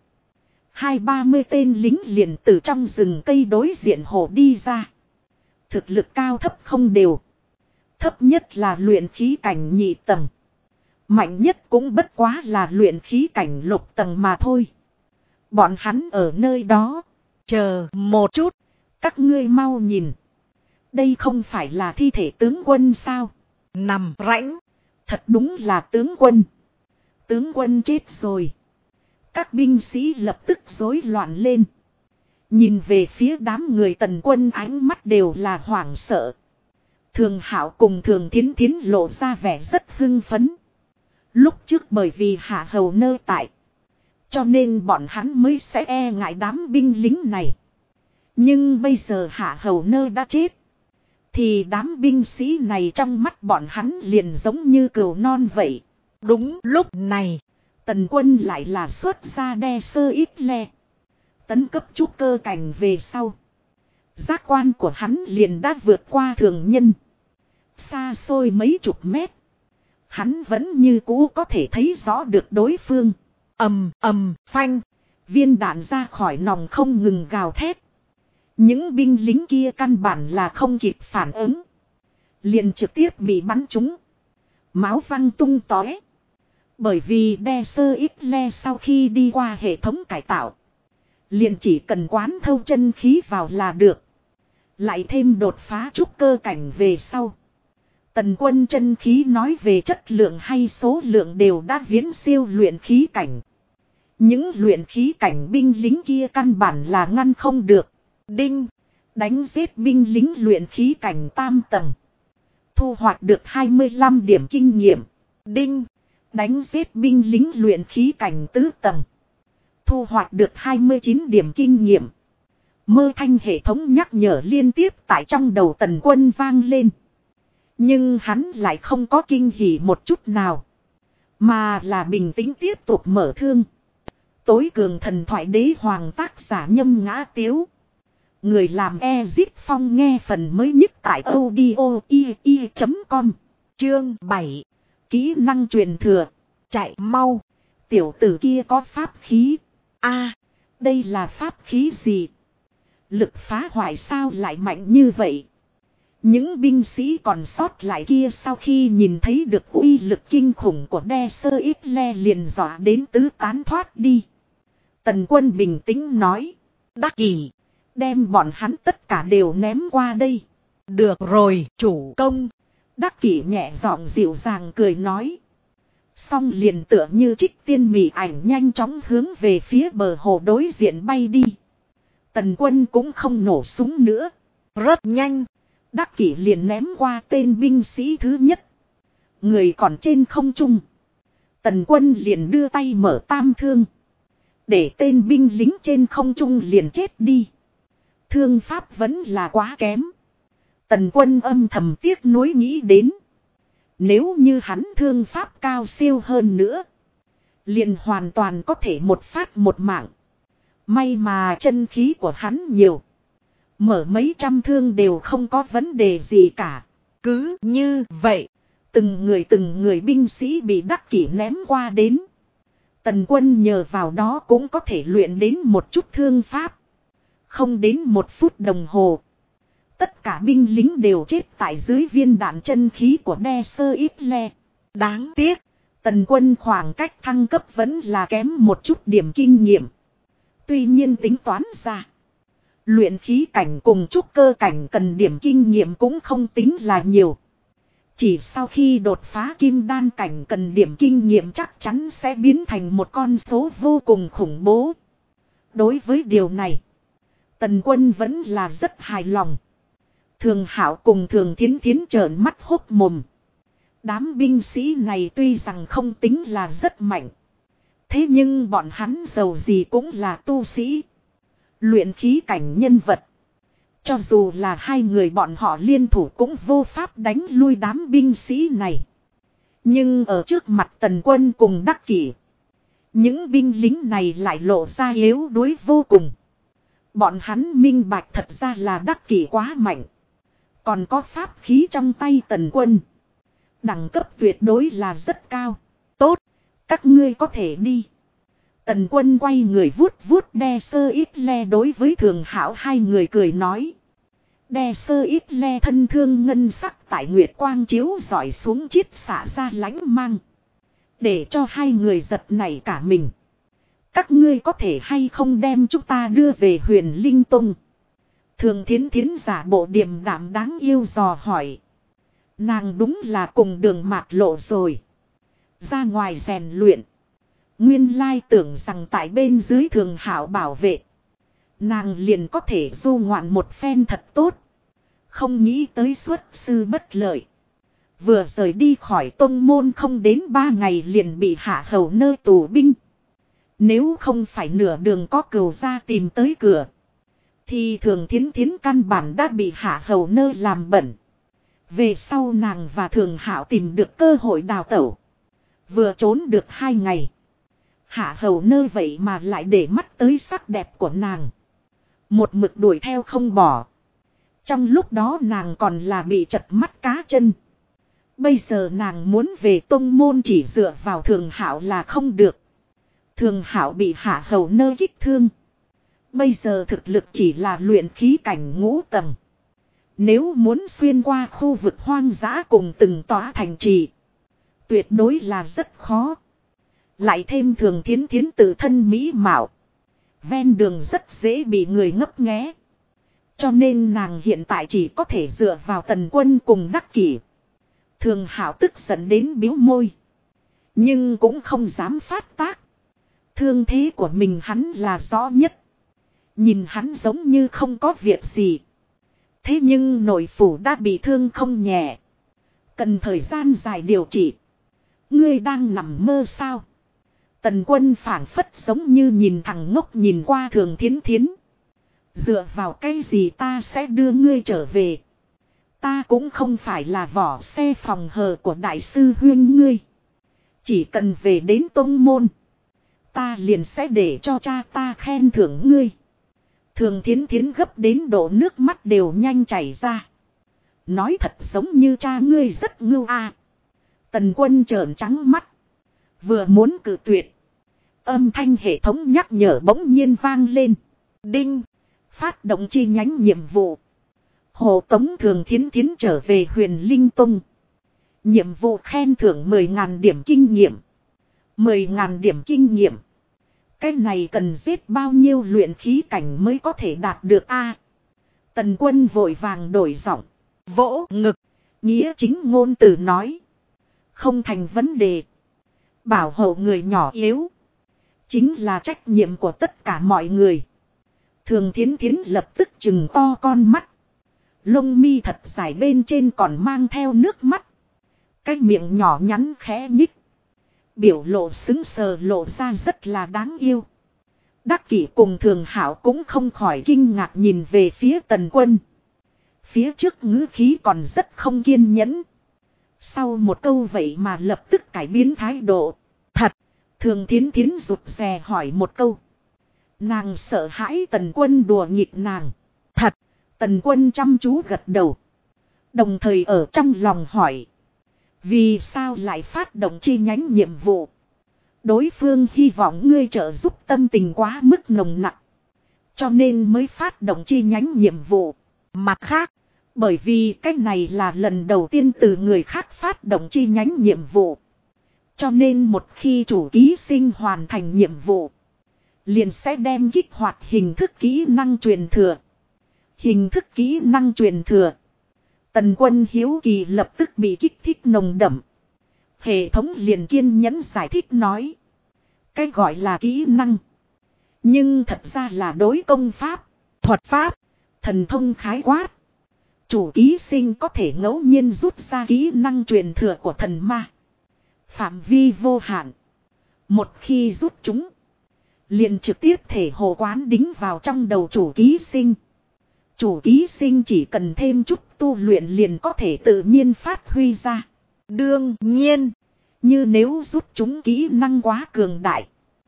Speaker 1: 20-30 tên lính liền từ trong rừng cây đối diện hồ đi ra. Thực lực cao thấp không đều. Thấp nhất là luyện khí cảnh nhị tầng. Mạnh nhất cũng bất quá là luyện khí cảnh lục tầng mà thôi. Bọn hắn ở nơi đó. Chờ một chút. Các ngươi mau nhìn. Đây không phải là thi thể tướng quân sao? Nằm rãnh. Thật đúng là tướng quân. Tướng quân chết rồi. Các binh sĩ lập tức rối loạn lên. Nhìn về phía đám người Tần Quân ánh mắt đều là hoảng sợ. Thường Hạo cùng Thường Thiến Thiến lộ ra vẻ rất hưng phấn. Lúc trước bởi vì Hạ hầu nơi tại. Cho nên bọn hắn mới sẽ e ngại đám binh lính này. Nhưng bây giờ Hạ hầu nơi đã chết. Thì đám binh sĩ này trong mắt bọn hắn liền giống như cừu non vậy. Đúng lúc này. Tần Quân lại là xuất ra đe sơ ít le. Tấn cấp trúc cơ cảnh về sau. Giác quan của hắn liền đã vượt qua thường nhân. Xa xôi mấy chục mét. Hắn vẫn như cũ có thể thấy rõ được đối phương. Ầm ầm phanh. Viên đạn ra khỏi nòng không ngừng gào thét. Những binh lính kia căn bản là không kịp phản ứng. Liền trực tiếp bị bắn trúng. Máu văng tung tóe. Bởi vì đe sơ ít le sau khi đi qua hệ thống cải tạo. Liền chỉ cần quán thâu chân khí vào là được. Lại thêm đột phá trúc cơ cảnh về sau. Tần Quân chân khí nói về chất lượng hay số lượng đều đã viễn siêu luyện khí cảnh. Những luyện khí cảnh binh lính kia căn bản là ngăn không được. Đinh, đánh giết binh lính luyện khí cảnh tam tầng. Thu hoạch được 25 điểm kinh nghiệm. Đinh, đánh giết binh lính luyện khí cảnh tứ tầng. Thu hoạch được 29 điểm kinh nghiệm. Mơ thanh hệ thống nhắc nhở liên tiếp tại trong đầu Tần Quân vang lên. Nhưng hắn lại không có kinh hỉ một chút nào. Mà là bình tĩnh tiếp tục mở thương. Tối cường thần thoại đế hoàng tác giả Nhâm Ngã Tiếu. Người làm Ezip Phong nghe phần mới nhất tại audio.com. Chương 7. Kỹ năng truyền thừa. Chạy mau. Tiểu tử kia có pháp khí. Đây là pháp khí gì? Lực phá hoại sao lại mạnh như vậy? Những binh sĩ còn sót lại kia sau khi nhìn thấy được uy lực kinh khủng của đe sơ ít le liền dọa đến tứ tán thoát đi. Tần Quân bình tĩnh nói. Đắc Kỷ, đem bọn hắn tất cả đều ném qua đây.
Speaker 2: Được rồi, chủ công.
Speaker 1: Đắc Kỷ nhẹ giọng dịu dàng cười nói. Xong liền tựa như trích tiên mị ảnh nhanh chóng hướng về phía bờ hồ đối diện bay đi. Tần Quân cũng không nổ súng nữa.
Speaker 2: Rất nhanh.
Speaker 1: Đắc Kỷ liền ném qua tên binh sĩ thứ nhất. Người còn trên không trung. Tần Quân liền đưa tay mở tam thương. Để tên binh lính trên không trung liền chết đi. Thương pháp vẫn là quá kém. Tần Quân âm thầm tiếc nuối nghĩ đến. Nếu như hắn thương pháp cao siêu hơn nữa. Liền hoàn toàn có thể một phát một mạng. May mà chân khí của hắn nhiều. Mở mấy trăm thương đều không có vấn đề gì cả.
Speaker 2: Cứ như vậy.
Speaker 1: Từng người binh sĩ bị Đắc Kỷ ném qua đến. Tần Quân nhờ vào đó cũng có thể luyện đến một chút thương pháp. Không đến 1 phút đồng hồ. Tất cả binh lính đều chết tại dưới viên đạn chân khí của đe sơ ít le. Đáng tiếc. Tần Quân khoảng cách thăng cấp vẫn là kém một chút điểm kinh nghiệm. Tuy nhiên tính toán ra. Luyện khí cảnh cùng trúc cơ cảnh cần điểm kinh nghiệm cũng không tính là nhiều. Chỉ sau khi đột phá kim đan cảnh cần điểm kinh nghiệm chắc chắn sẽ biến thành một con số vô cùng khủng bố. Đối với điều này, Tần Quân vẫn là rất hài lòng. Thường Hạo cùng Thường Thiến Thiến trợn mắt hốt mồm. Đám binh sĩ này tuy rằng không tính là rất mạnh. Thế nhưng bọn hắn dầu gì cũng là tu sĩ. Luyện khí cảnh nhân vật. Cho dù là hai người bọn họ liên thủ cũng vô pháp đánh lui đám binh sĩ này. Nhưng ở trước mặt Tần Quân cùng Đắc Kỷ, những binh lính này lại lộ ra yếu đuối vô cùng. Bọn hắn minh bạch thật ra là Đắc Kỷ quá mạnh. Còn có pháp khí trong tay Tần Quân. Đẳng cấp tuyệt đối là rất cao. Tốt, các ngươi có thể đi. Tần Quân quay người vuốt vuốt đe sơ ít le đối với Thường Hạo hai người cười nói. Đe sơ ít le thân thương ngân sắc tại nguyệt quang chiếu rọi xuống chiết xả ra lánh mang. Để cho hai người giật nảy cả mình. Các ngươi có thể hay không đem chúng ta đưa về Huyền Linh Tông? Thường Thiến Thiến giả bộ điềm đạm đáng yêu dò hỏi. Nàng đúng là cùng Đường Mạt Lộ rồi. Ra ngoài rèn luyện. Nguyên lai tưởng rằng tại bên dưới Thường Hạo bảo vệ. Nàng liền có thể du ngoạn một phen thật tốt. Không nghĩ tới xuất sư bất lợi. Vừa rời đi khỏi tông môn không đến 3 ngày liền bị hạ hầu nơ tù binh. Nếu không phải nửa đường có cừu ra tìm tới cửa. Thì Thường Thiến Thiến căn bản đã bị hạ hầu nơ làm bẩn. Về sau nàng và Thường Hạo tìm được cơ hội đào tẩu. Vừa trốn được 2 ngày. Hạ hầu nơ vậy mà lại để mắt tới sắc đẹp của nàng. Một mực đuổi theo không bỏ. Trong lúc đó nàng còn là bị chật mắt cá chân. Bây giờ nàng muốn về tông môn chỉ dựa vào Thường Hạo là không được. Thường Hạo bị hạ hầu nơ kích thương. Bây giờ thực lực chỉ là luyện khí cảnh 5 tầng. Nếu muốn xuyên qua khu vực hoang dã cùng từng tòa thành trì, tuyệt đối là rất khó. Lại thêm Thường Thiến Thiến tự thân mỹ mạo. Ven đường rất dễ bị người ngấp nghé. Cho nên nàng hiện tại chỉ có thể dựa vào Tần Quân cùng Đắc Kỷ. Thường Hạo tức giận đến bĩu môi. Nhưng cũng không dám phát tác. Thương thế của mình hắn là rõ nhất. Nhìn hắn giống như không có việc gì. Thế nhưng nội phủ đã bị thương không nhẹ. Cần thời gian dài điều trị. Ngươi đang nằm mơ sao? Tần Quân phảng phất giống như nhìn thằng ngốc nhìn qua Thường Thiến Thiến. Dựa vào cái gì ta sẽ đưa ngươi trở về? Ta cũng không phải là vỏ xe phòng hờ của đại sư huyên ngươi. Chỉ cần về đến tông môn, ta liền sẽ để cho cha ta khen thưởng ngươi. Thường Thiến Thiến gấp đến độ nước mắt đều nhanh chảy ra. Nói thật giống như cha ngươi rất ngưu a. Tần Quân trợn trắng mắt. Vừa muốn cự tuyệt. Âm thanh hệ thống nhắc nhở bỗng nhiên vang lên. Đinh. Phát động chi nhánh nhiệm vụ. Hộ tống Thường Thiến Thiến trở về Huyền Linh Tông. Nhiệm vụ khen thưởng 10.000 điểm kinh nghiệm. 10.000 điểm kinh nghiệm. Cái này cần giết bao nhiêu luyện khí cảnh mới có thể đạt được a? Tần Quân vội vàng đổi giọng. Vỗ ngực. Nghĩa chính ngôn từ nói. Không thành vấn đề. Bảo hộ người nhỏ yếu. Chính là trách nhiệm của tất cả mọi người. Thường Thiến Thiến lập tức trừng to con mắt. Lông mi thật dài bên trên còn mang theo nước mắt. Cái miệng nhỏ nhắn khẽ nhích. Biểu lộ sững sờ lộ ra rất là đáng yêu. Đắc Kỷ cùng Thường Hạo cũng không khỏi kinh ngạc nhìn về phía Tần Quân. Phía trước ngữ khí còn rất không kiên nhẫn. Sau một câu vậy mà lập tức cải biến thái độ. Thật, Thường Thiến Thiến rụt rè hỏi một câu. Nàng sợ hãi Tần Quân đùa nghịch nàng. Thật, Tần Quân chăm chú gật đầu. Đồng thời ở trong lòng hỏi. Vì sao lại phát động chi nhánh nhiệm vụ? Đối phương hy vọng ngươi trợ giúp tâm tình quá mức nồng nặng. Cho nên mới phát động chi nhánh nhiệm vụ. Mặt khác, bởi vì cái này là lần đầu tiên từ người khác phát động chi nhánh nhiệm vụ. Cho nên một khi chủ ký sinh hoàn thành nhiệm vụ, liền sẽ đem kích hoạt hình thức kỹ năng truyền thừa. Hình thức kỹ năng truyền thừa. Tần Quân hiếu kỳ lập tức bị kích thích nồng đậm. Hệ thống liền kiên nhẫn giải thích nói. Cái gọi là kỹ năng. Nhưng thật ra là đối công pháp, thuật pháp, thần thông khái quát. Chủ ký sinh có thể ngẫu nhiên rút ra kỹ năng truyền thừa của thần ma. Phạm vi vô hạn. Một khi rút chúng, liền trực tiếp thể hồ quán đính vào trong đầu chủ ký sinh. Chủ ký sinh chỉ cần thêm chút tu luyện liền có thể tự nhiên phát huy ra. Đương nhiên, như nếu rút chúng kỹ năng quá cường đại,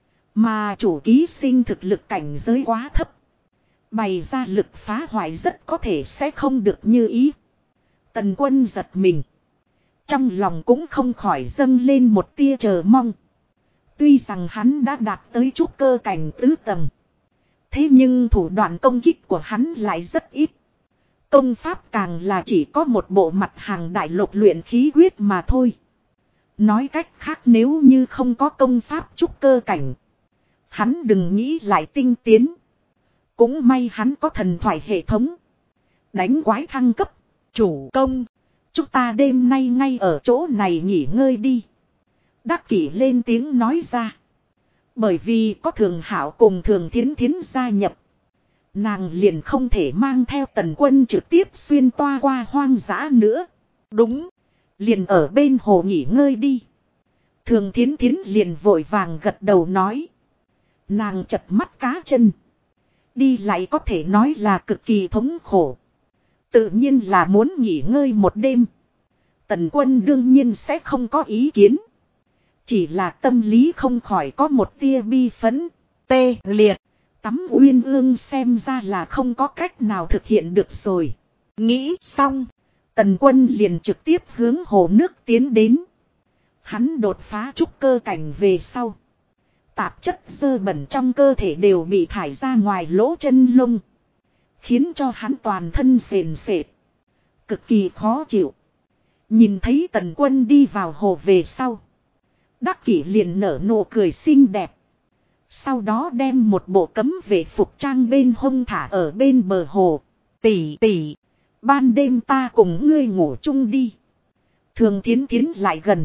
Speaker 1: mà chủ ký sinh thực lực cảnh giới quá thấp, bày ra lực phá hoại rất có thể sẽ không được như ý. Tần Quân giật mình. Trong lòng cũng không khỏi dâng lên một tia chờ mong. Tuy rằng hắn đã đạt tới trúc cơ cảnh tứ tầng. Thế nhưng thủ đoạn công kích của hắn lại rất ít. Công pháp càng là chỉ có một bộ mặt hàng đại lục luyện khí quyết mà thôi. Nói cách khác nếu như không có công pháp trúc cơ cảnh, hắn đừng nghĩ lại tinh tiến. Cũng may hắn có thần thoại hệ thống. Đánh quái thăng cấp. Chủ công. Chúng ta đêm nay ngay ở chỗ này nghỉ ngơi đi. Đắc Kỷ lên tiếng nói ra. Bởi vì có Thường Hạo cùng Thường Thiến Thiến gia nhập, nàng liền không thể mang theo Tần Quân trực tiếp xuyên toa qua hoang dã nữa. Đúng. Liền ở bên hồ nghỉ ngơi đi. Thường Thiến Thiến liền vội vàng gật đầu nói. Nàng chật mắt cá chân. Đi lại có thể nói là cực kỳ thống khổ. Tự nhiên là muốn nghỉ ngơi một đêm. Tần Quân đương nhiên sẽ không có ý kiến. Chỉ là tâm lý không khỏi có một tia bi phấn, tê liệt. Tắm uyên ương xem ra là không có cách nào thực hiện được rồi. Nghĩ xong, Tần Quân liền trực tiếp hướng hồ nước tiến đến. Hắn đột phá trúc cơ cảnh về sau. Tạp chất dơ bẩn trong cơ thể đều bị thải ra ngoài lỗ chân lông. Khiến cho hắn toàn thân sền sệt. Cực kỳ khó chịu. Nhìn thấy Tần Quân đi vào hồ về sau, Đắc Kỷ liền nở nụ cười xinh đẹp. Sau đó đem một bộ cấm vệ phục trang bên hông thả ở bên bờ hồ. Tỷ tỷ, ban đêm ta cùng ngươi ngủ chung đi. Thường Thiến Thiến lại gần.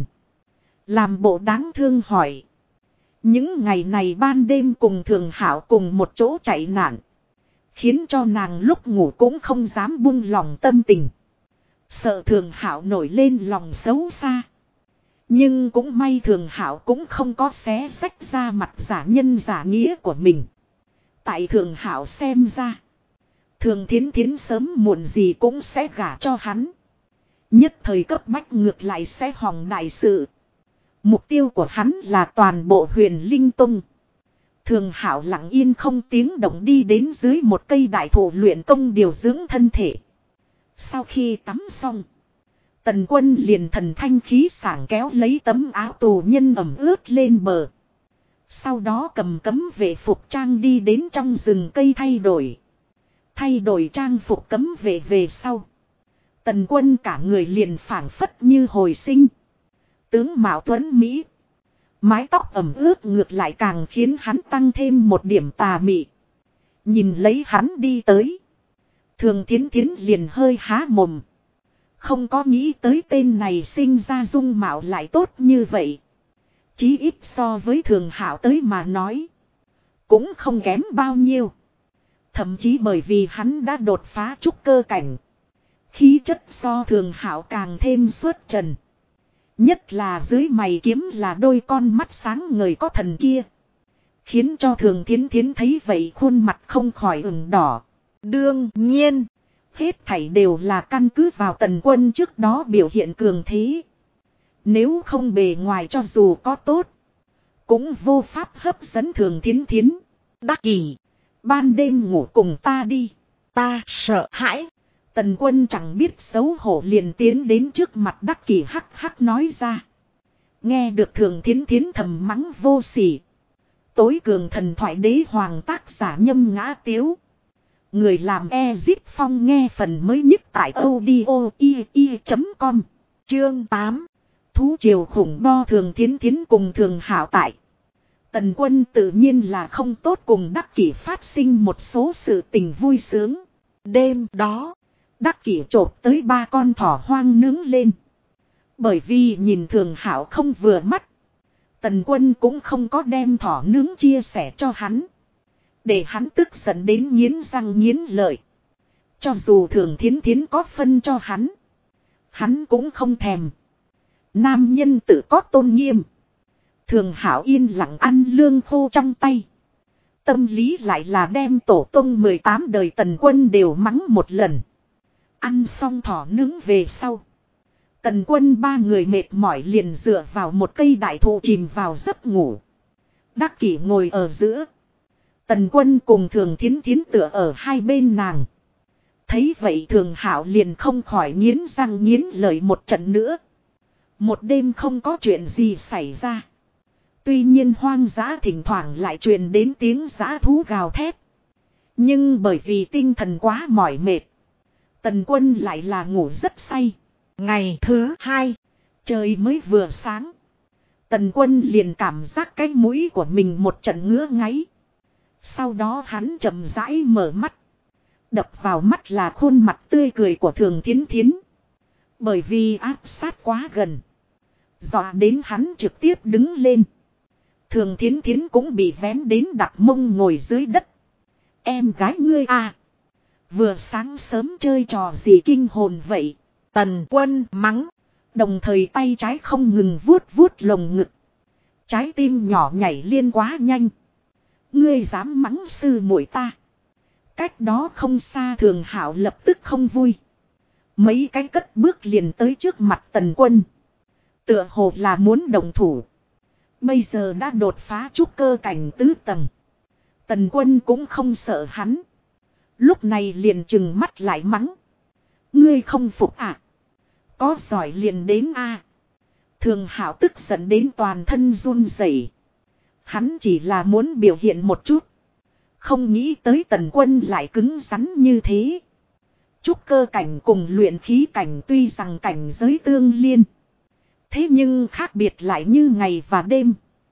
Speaker 1: Làm bộ đáng thương hỏi. Những ngày này ban đêm cùng Thường Hảo cùng một chỗ chạy nạn. Khiến cho nàng lúc ngủ cũng không dám buông lòng tâm tình. Sợ Thường Hảo nổi lên lòng xấu xa. Nhưng cũng may Thường Hảo cũng không có xé xách ra mặt giả nhân giả nghĩa của mình. Tại Thường Hảo xem ra. Thường Thiến Thiến sớm muộn gì cũng sẽ gả cho hắn. Nhất thời cấp bách ngược lại sẽ hỏng đại sự. Mục tiêu của hắn là toàn bộ Huyền Linh Tông. Thường Hảo lặng yên không tiếng động đi đến dưới một cây đại thụ luyện công điều dưỡng thân thể. Sau khi tắm xong, Tần Quân liền thần thanh khí sảng kéo lấy tấm áo tù nhân ẩm ướt lên bờ. Sau đó cầm cấm vệ phục trang đi đến trong rừng cây thay đổi. Thay đổi trang phục cấm vệ về sau. Tần Quân cả người liền phảng phất như hồi sinh. Tướng mạo tuấn Mỹ. Mái tóc ẩm ướt ngược lại càng khiến hắn tăng thêm một điểm tà mị. Nhìn lấy hắn đi tới. Thường Thiến Thiến liền hơi há mồm. Không có nghĩ tới tên này sinh ra dung mạo lại tốt như vậy. Chí ít so với Thường Hảo tới mà nói. Cũng không kém bao nhiêu. Thậm chí bởi vì hắn đã đột phá trúc cơ cảnh. Khí chất so Thường Hảo càng thêm xuất trần. Nhất là dưới mày kiếm là đôi con mắt sáng ngời có thần kia. Khiến cho Thường Thiến Thiến thấy vậy khuôn mặt không khỏi ửng đỏ. Đương nhiên, hết thảy đều là căn cứ vào Tần Quân trước đó biểu hiện cường thế. Nếu không bề ngoài cho dù có tốt, cũng vô pháp hấp dẫn Thường Thiến Thiến. Đắc Kỷ, ban đêm ngủ cùng ta đi. Ta sợ hãi. Tần Quân chẳng biết xấu hổ liền tiến đến trước mặt Đắc Kỷ hắc hắc nói ra. Nghe được Thường Thiến Thiến thầm mắng vô sỉ. Tối cường thần thoại đế hoàng tác giả Nhâm Ngã Tiếu. Người làm Ezip Phong nghe phần mới nhất tại audio.com. Chương 8. Thú triều khủng bo Thường Thiến Thiến cùng Thường Hảo tại. Tần Quân tự nhiên là không tốt cùng Đắc Kỷ phát sinh một số sự tình vui sướng. Đêm đó, Đắc Kỷ chộp tới 3 con thỏ hoang nướng lên. Bởi vì nhìn Thường Hảo không vừa mắt. Tần Quân cũng không có đem thỏ nướng chia sẻ cho hắn. Để hắn tức giận đến nghiến răng nghiến lợi. Cho dù Thường Thiến Thiến có phân cho hắn. Hắn cũng không thèm. Nam nhân tự có tôn nghiêm. Thường Hảo yên lặng ăn lương khô trong tay. Tâm lý lại là đem tổ tông 18 đời Tần Quân đều mắng một lần. Ăn xong thỏ nướng về sau. Tần Quân 3 người mệt mỏi liền dựa vào một cây đại thụ chìm vào giấc ngủ. Đắc Kỷ ngồi ở giữa. Tần Quân cùng Thường Thiến Thiến tựa ở hai bên nàng. Thấy vậy Thường Hảo liền không khỏi nghiến răng nghiến lợi một trận nữa. Một đêm không có chuyện gì xảy ra. Tuy nhiên hoang dã thỉnh thoảng lại truyền đến tiếng dã thú gào thét. Nhưng bởi vì tinh thần quá mỏi mệt. Tần Quân lại là ngủ rất say. Ngày thứ 2, trời mới vừa sáng. Tần Quân liền cảm giác cái mũi của mình một trận ngứa ngáy. Sau đó hắn chậm rãi mở mắt. Đập vào mắt là khuôn mặt tươi cười của Thường Thiến Thiến. Bởi vì áp sát quá gần. Dọa đến hắn trực tiếp đứng lên. Thường Thiến Thiến cũng bị vén đến đặt mông ngồi dưới đất. Em gái ngươi à. Vừa sáng sớm chơi trò gì kinh hồn vậy. Tần Quân mắng. Đồng thời tay trái không ngừng vuốt vuốt lồng ngực. Trái tim nhỏ nhảy liên quá nhanh. Ngươi dám mắng sư muội ta. Cách đó không xa Thường Hảo lập tức không vui. Mấy cái cất bước liền tới trước mặt Tần Quân. Tựa hồ là muốn đồng thủ. Bây giờ đã đột phá trúc cơ cảnh 4 tầng. Tần Quân cũng không sợ hắn. Lúc này liền trừng mắt lại mắng. Ngươi không phục à? Có giỏi liền đến a. Thường Hảo tức giận đến toàn thân run rẩy. Hắn chỉ là muốn biểu hiện một chút. Không nghĩ tới Tần Quân lại cứng rắn như thế. Trúc cơ cảnh cùng luyện khí cảnh tuy rằng cảnh giới tương liên. Thế nhưng khác biệt lại như ngày và đêm.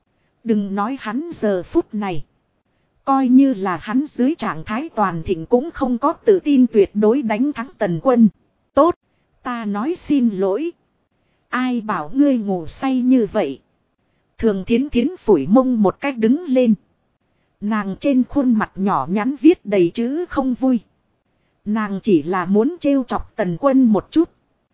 Speaker 1: Đừng nói hắn giờ phút này. Coi như là hắn dưới trạng thái toàn thịnh cũng không có tự tin tuyệt đối đánh thắng Tần Quân. Tốt, ta nói xin lỗi. Ai bảo ngươi ngủ say như vậy? Thường Thiến Thiến phủi mông một cách đứng lên. Nàng trên khuôn mặt nhỏ nhắn viết đầy chữ không vui. Nàng chỉ là muốn trêu chọc Tần Quân một chút.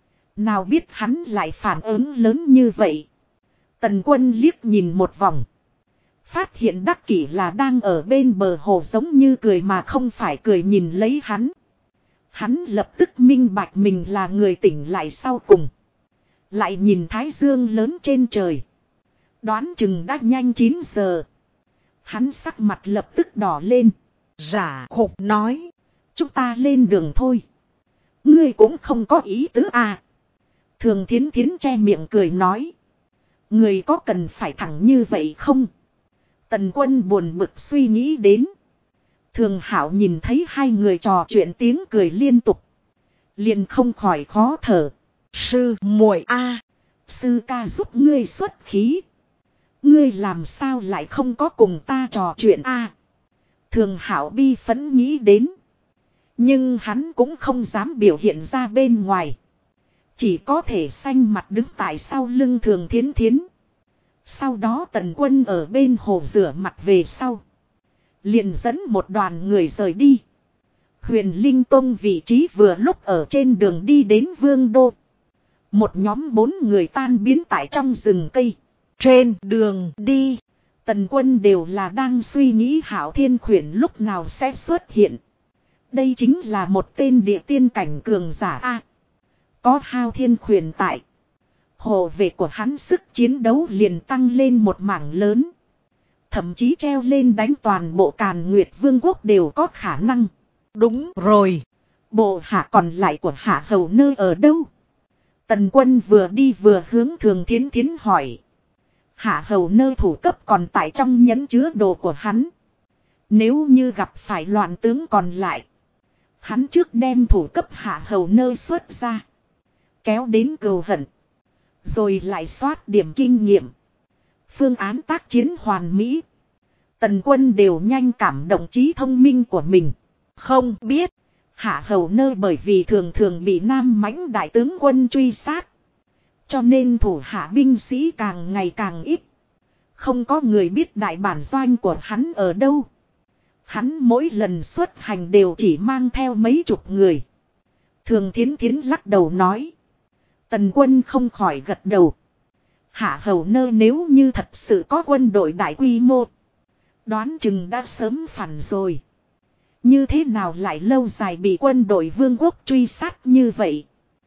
Speaker 1: Nào biết hắn lại phản ứng lớn như vậy. Tần Quân liếc nhìn một vòng. Phát hiện Đắc Kỷ là đang ở bên bờ hồ giống như cười mà không phải cười nhìn lấy hắn. Hắn lập tức minh bạch mình là người tỉnh lại sau cùng. Lại nhìn thái dương lớn trên trời. Đoán chừng đã nhanh 9 giờ. Hắn sắc mặt lập tức đỏ lên.
Speaker 2: Giả khục nói.
Speaker 1: Chúng ta lên đường thôi. Ngươi cũng không có ý tứ à. Thường Thiến Thiến che miệng cười nói. Người có cần phải thẳng như vậy không? Tần Quân buồn bực suy nghĩ đến. Thường Hảo nhìn thấy hai người trò chuyện tiếng cười liên tục. Liền không khỏi khó thở.
Speaker 2: Sư muội a,
Speaker 1: sư ca giúp ngươi xuất khí. Ngươi làm sao lại không có cùng ta trò chuyện a? Thường Hảo bi phẫn nghĩ đến. Nhưng hắn cũng không dám biểu hiện ra bên ngoài. Chỉ có thể xanh mặt đứng tại sau lưng Thường Thiến Thiến. Sau đó Tần Quân ở bên hồ rửa mặt về sau. Liền dẫn một đoàn người rời đi. Huyền Linh Tông vị trí vừa lúc ở trên đường đi đến Vương Đô. Một nhóm 4 người tan biến tại trong rừng cây.
Speaker 2: Trên đường đi,
Speaker 1: Tần Quân đều là đang suy nghĩ Hạo Thiên Khuyển lúc nào sẽ xuất hiện. Đây chính là một tên địa tiên cảnh cường giả A. Có Hạo Thiên Khuyển tại. Hộ vệ của hắn sức chiến đấu liền tăng lên một mảng lớn. Thậm chí treo lên đánh toàn bộ Càn Nguyệt Vương quốc đều có khả năng.
Speaker 2: đúng rồi.
Speaker 1: Bộ hạ còn lại của Hạ Hầu Nơ ở đâu? Tần Quân vừa đi vừa hướng Thường Thiến Thiến hỏi. Hạ Hầu Nơ thủ cấp còn tại trong nhẫn chứa đồ của hắn. Nếu như gặp phải loạn tướng còn lại, hắn trước đem thủ cấp Hạ Hầu Nơ xuất ra. Kéo đến cừu hận. Rồi lại soát điểm kinh nghiệm. Phương án tác chiến hoàn mỹ. Tần Quân đều nhanh cảm động trí thông minh của mình.
Speaker 2: Không biết.
Speaker 1: Hạ Hầu Nơ bởi vì thường thường bị Nam Mãnh đại tướng quân truy sát. Cho nên thủ hạ binh sĩ càng ngày càng ít. Không có người biết đại bản doanh của hắn ở đâu. Hắn mỗi lần xuất hành đều chỉ mang theo mấy chục người. Thường Thiến Thiến lắc đầu nói. Tần Quân không khỏi gật đầu. Hạ Hầu Nơ nếu như thật sự có quân đội đại quy mô, đoán chừng đã sớm phản rồi. Như thế nào lại lâu dài bị quân đội vương quốc truy sát như vậy?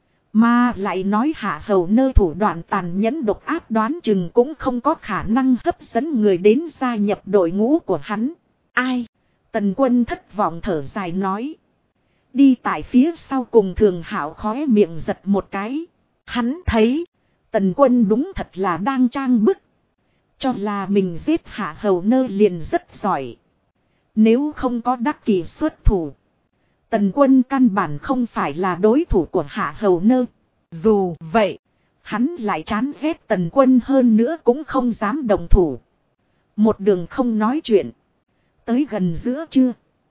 Speaker 1: Mà lại nói Hạ Hầu Nơ thủ đoạn tàn nhẫn độc ác, đoán chừng cũng không có khả năng hấp dẫn người đến gia nhập đội ngũ của hắn. Ai? Tần Quân thất vọng thở dài nói. Đi tại phía sau cùng Thường Hảo khóe miệng giật một cái.
Speaker 2: Hắn thấy
Speaker 1: Tần Quân đúng thật là đang trang bức. Cho là mình giết Hạ Hầu Nơ liền rất giỏi. Nếu không có Đắc Kỷ xuất thủ, Tần Quân căn bản không phải là đối thủ của Hạ Hầu Nơ.
Speaker 2: dù vậy,
Speaker 1: hắn lại chán ghét Tần Quân hơn nữa cũng không dám đồng thủ. Một đường không nói chuyện. Tới gần giữa trưa,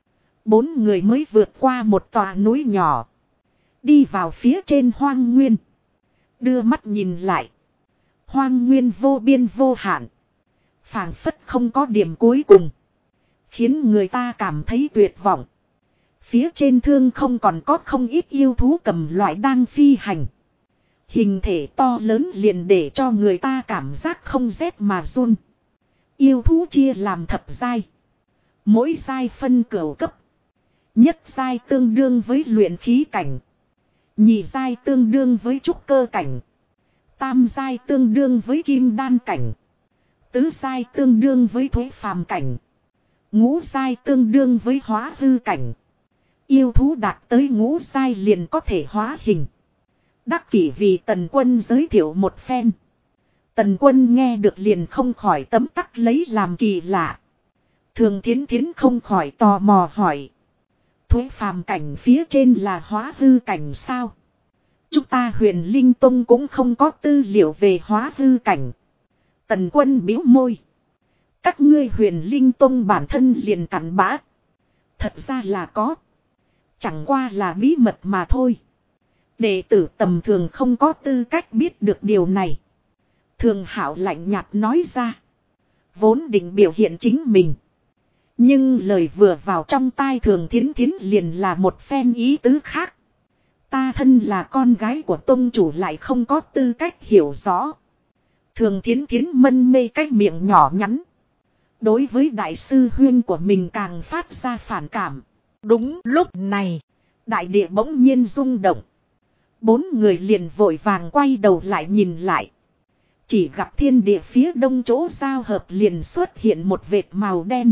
Speaker 1: 4 người mới vượt qua một tòa núi nhỏ. Đi vào phía trên hoang nguyên. Đưa mắt nhìn lại. Hoang nguyên vô biên vô hạn. Phảng phất không có điểm cuối cùng. Khiến người ta cảm thấy tuyệt vọng. Phía trên thương không còn có không ít yêu thú cầm loại đang phi hành. Hình thể to lớn liền để cho người ta cảm giác không rét mà run. Yêu thú chia làm thập giai. Mỗi giai phân cửu cấp. Nhất giai tương đương với luyện khí cảnh. Nhị giai tương đương với trúc cơ cảnh. Tam giai tương đương với kim đan cảnh. Tứ giai tương đương với thuế phàm cảnh. Ngũ giai tương đương với hóa hư cảnh. Yêu thú đạt tới ngũ giai liền có thể hóa hình. Đắc Kỷ vì Tần Quân giới thiệu một phen. Tần Quân nghe được liền không khỏi tấm tắc lấy làm kỳ lạ. Thường Thiến Thiến không khỏi tò mò hỏi. Thuế phàm cảnh phía trên là hóa hư cảnh sao? Chúng ta Huyền Linh Tông cũng không có tư liệu về hóa hư cảnh. Tần Quân bĩu môi. Các ngươi Huyền Linh Tông bản thân liền cặn bã. Thật ra là có. Chẳng qua là bí mật mà thôi. Đệ tử tầm thường không có tư cách biết được điều này. Thường Hạo lạnh nhạt nói ra. Vốn định biểu hiện chính mình. Nhưng lời vừa vào trong tai Thường Thiến Thiến liền là một phen ý tứ khác. Ta thân là con gái của tông chủ lại không có tư cách hiểu rõ. Thường Thiến Thiến mân mê cái miệng nhỏ nhắn. Đối với đại sư huynh của mình càng phát ra phản cảm.
Speaker 2: Đúng lúc này,
Speaker 1: đại địa bỗng nhiên rung động. 4 người liền vội vàng quay đầu lại nhìn lại. Chỉ gặp thiên địa phía đông chỗ giao hợp liền xuất hiện một vệt màu đen.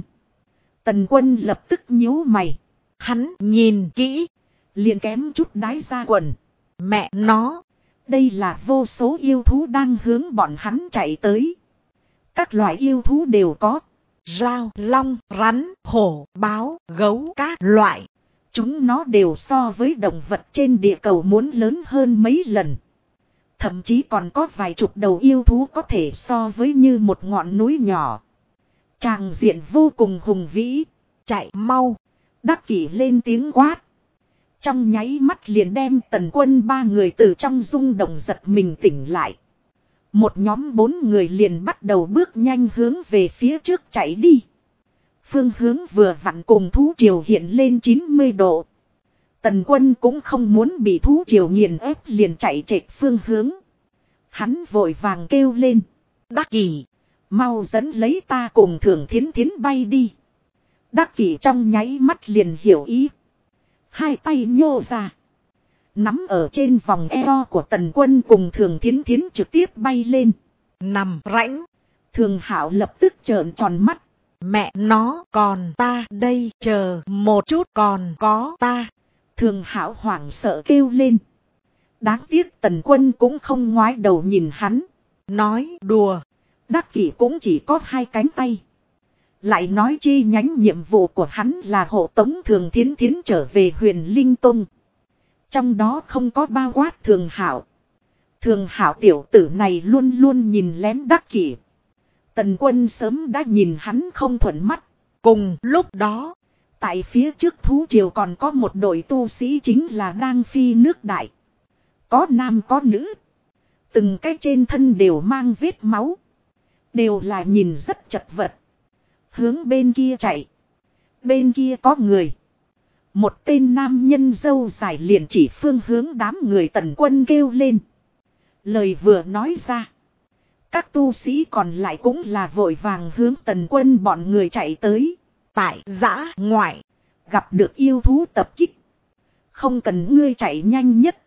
Speaker 1: Tần Quân lập tức nhíu mày.
Speaker 2: Hắn nhìn kỹ,
Speaker 1: liền kém chút đái ra quần.
Speaker 2: Mẹ nó,
Speaker 1: đây là vô số yêu thú đang hướng bọn hắn chạy tới. Các loại yêu thú đều có.
Speaker 2: Dao, long, rắn, hổ, báo, gấu, các loại.
Speaker 1: Chúng nó đều so với động vật trên địa cầu muốn lớn hơn mấy lần. Thậm chí còn có vài chục đầu yêu thú có thể so với như một ngọn núi nhỏ. Tràng diện vô cùng hùng vĩ.
Speaker 2: Chạy mau.
Speaker 1: Đắc Kỷ lên tiếng quát. Trong nháy mắt liền đem Tần Quân 3 người từ trong rung động giật mình tỉnh lại. Một nhóm 4 người liền bắt đầu bước nhanh hướng về phía trước chạy đi. Phương hướng vừa vặn cùng thú triều hiện lên 90 độ. Tần Quân cũng không muốn bị thú triều nghiền ép liền chạy trệt phương hướng. Hắn vội vàng kêu lên. Đắc Kỷ, mau dẫn lấy ta cùng Thường Thiến Thiến bay đi. Đắc Kỷ trong nháy mắt liền hiểu ý. Hai tay nhô ra. Nắm ở trên vòng eo của Tần Quân cùng Thường Thiến Thiến trực tiếp bay lên.
Speaker 2: Nằm rãnh.
Speaker 1: Thường Hạo lập tức trợn tròn mắt.
Speaker 2: Mẹ nó, còn ta đây, chờ một chút, còn có ta.
Speaker 1: Thường Hạo hoảng sợ kêu lên. Đáng tiếc Tần Quân cũng không ngoái đầu nhìn hắn.
Speaker 2: Nói đùa.
Speaker 1: Đắc Kỷ cũng chỉ có 2 cánh tay. Lại nói chi nhánh nhiệm vụ của hắn là hộ tống Thường Thiến Thiến trở về Huyền Linh Tông. Trong đó không có bao quát Thường Hạo. Thường Hạo tiểu tử này luôn luôn nhìn lén Đắc Kỷ. Tần Quân sớm đã nhìn hắn không thuận mắt.
Speaker 2: Cùng lúc đó,
Speaker 1: tại phía trước thú triều còn có một đội tu sĩ chính là đang phi nước đại. Có nam có nữ. Từng cái trên thân đều mang vết máu. Đều là nhìn rất chật vật. Hướng bên kia chạy. Bên kia có người. Một tên nam nhân râu dài liền chỉ phương hướng đám người Tần Quân kêu lên. Lời vừa nói ra. Các tu sĩ còn lại cũng là vội vàng hướng Tần Quân bọn người chạy tới.
Speaker 2: Tại dã ngoại.
Speaker 1: Gặp được yêu thú tập kích. Không cần ngươi chạy nhanh nhất.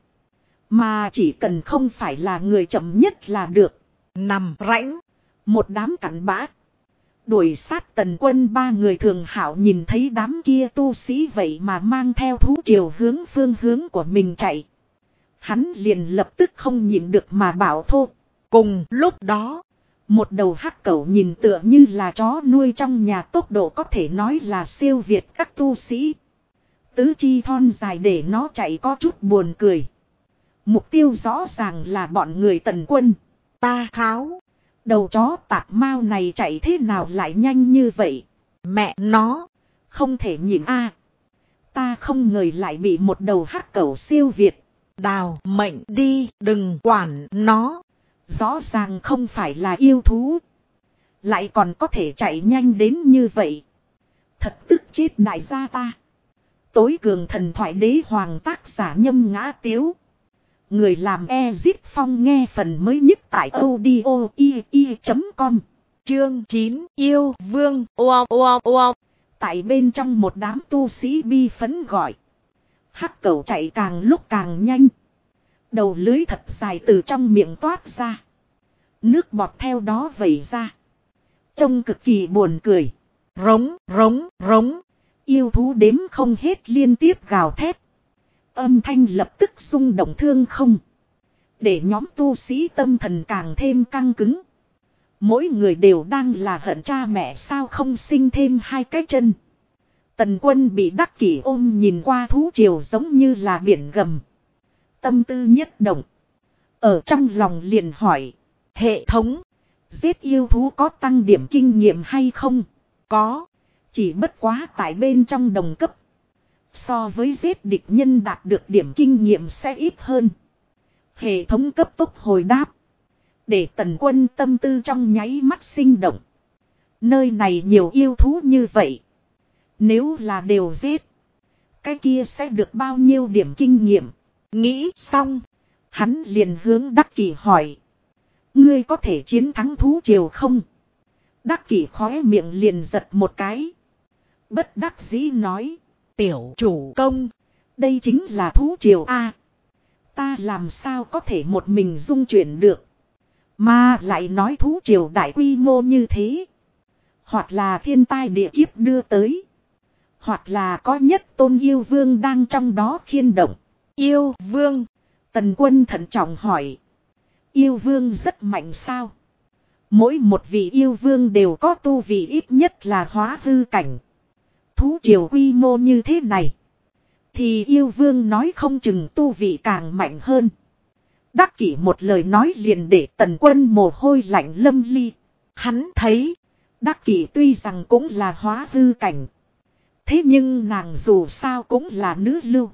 Speaker 1: Mà chỉ cần không phải là người chậm nhất là được.
Speaker 2: Nằm rãnh.
Speaker 1: Một đám cặn bã. Đuổi sát Tần Quân 3 người. Thường Hạo nhìn thấy đám kia tu sĩ vậy mà mang theo thú triều hướng phương hướng của mình chạy. Hắn liền lập tức không nhịn được mà bảo thô.
Speaker 2: Cùng lúc đó,
Speaker 1: một đầu hắc cẩu nhìn tựa như là chó nuôi trong nhà, tốc độ có thể nói là siêu việt các tu sĩ. Tứ chi thon dài để nó chạy có chút buồn cười. Mục tiêu rõ ràng là bọn người Tần Quân.
Speaker 2: Ta kháo.
Speaker 1: Đầu chó tạc mao này chạy thế nào lại nhanh như vậy?
Speaker 2: Mẹ nó.
Speaker 1: Không thể nhìn a. Ta không ngờ lại bị một đầu hắc cẩu siêu việt.
Speaker 2: Đào mệnh đi, đừng quản nó.
Speaker 1: Rõ ràng không phải là yêu thú. Lại còn có thể chạy nhanh đến như vậy. Thật tức chết đại gia ta. Tối cường thần thoại đế hoàng tác giả Nhâm Ngã Tiếu. Người làm Ezip Phong nghe phần mới nhất tại audio.com.
Speaker 2: Chương 9 yêu vương.
Speaker 1: Tại bên trong một đám tu sĩ bi phấn gọi. Hắc cẩu chạy càng lúc càng nhanh. Đầu lưới thật dài từ trong miệng toát ra. Nước bọt theo đó vẩy ra. Trông cực kỳ buồn cười.
Speaker 2: Rống, rống, rống.
Speaker 1: Yêu thú đếm không hết liên tiếp gào thét. Âm thanh lập tức rung động thương không. Để nhóm tu sĩ tâm thần càng thêm căng cứng. Mỗi người đều đang là hận cha mẹ sao không sinh thêm 2 cái chân. Tần Quân bị Đắc Kỷ ôm nhìn qua thú triều giống như là biển gầm. Tâm tư nhất động. Ở trong lòng liền hỏi. Hệ thống. Giết yêu thú có tăng điểm kinh nghiệm hay không?
Speaker 2: Có.
Speaker 1: Chỉ bất quá tại bên trong đồng cấp. So với giết địch nhân đạt được điểm kinh nghiệm sẽ ít hơn. Hệ thống cấp tốc hồi đáp. Để Tần Quân tâm tư trong nháy mắt sinh động. Nơi này nhiều yêu thú như vậy. Nếu là đều giết. Cái kia sẽ được bao nhiêu điểm kinh nghiệm. Nghĩ xong. Hắn liền hướng Đắc Kỷ hỏi. Ngươi có thể chiến thắng thú triều không? Đắc Kỷ khóe miệng liền giật một cái. Bất đắc dĩ nói. Tiểu chủ công. Đây chính là thú triều A. Ta làm sao có thể một mình dung chuyển được. Mà lại nói thú triều đại quy mô như thế. Hoặc là thiên tai địa kiếp đưa tới. Hoặc là có nhất tôn yêu vương đang trong đó khiên động. Yêu vương. Tần Quân thận trọng hỏi. Yêu vương rất mạnh sao? Mỗi một vị yêu vương đều có tu vị ít nhất là hóa hư cảnh. Thú triều quy mô như thế này. Thì yêu vương nói không chừng tu vị càng mạnh hơn. Đắc Kỷ một lời nói liền để Tần Quân mồ hôi lạnh lâm ly. Hắn thấy. Đắc Kỷ tuy rằng cũng là hóa hư cảnh. Thế nhưng nàng dù sao cũng là nữ lưu.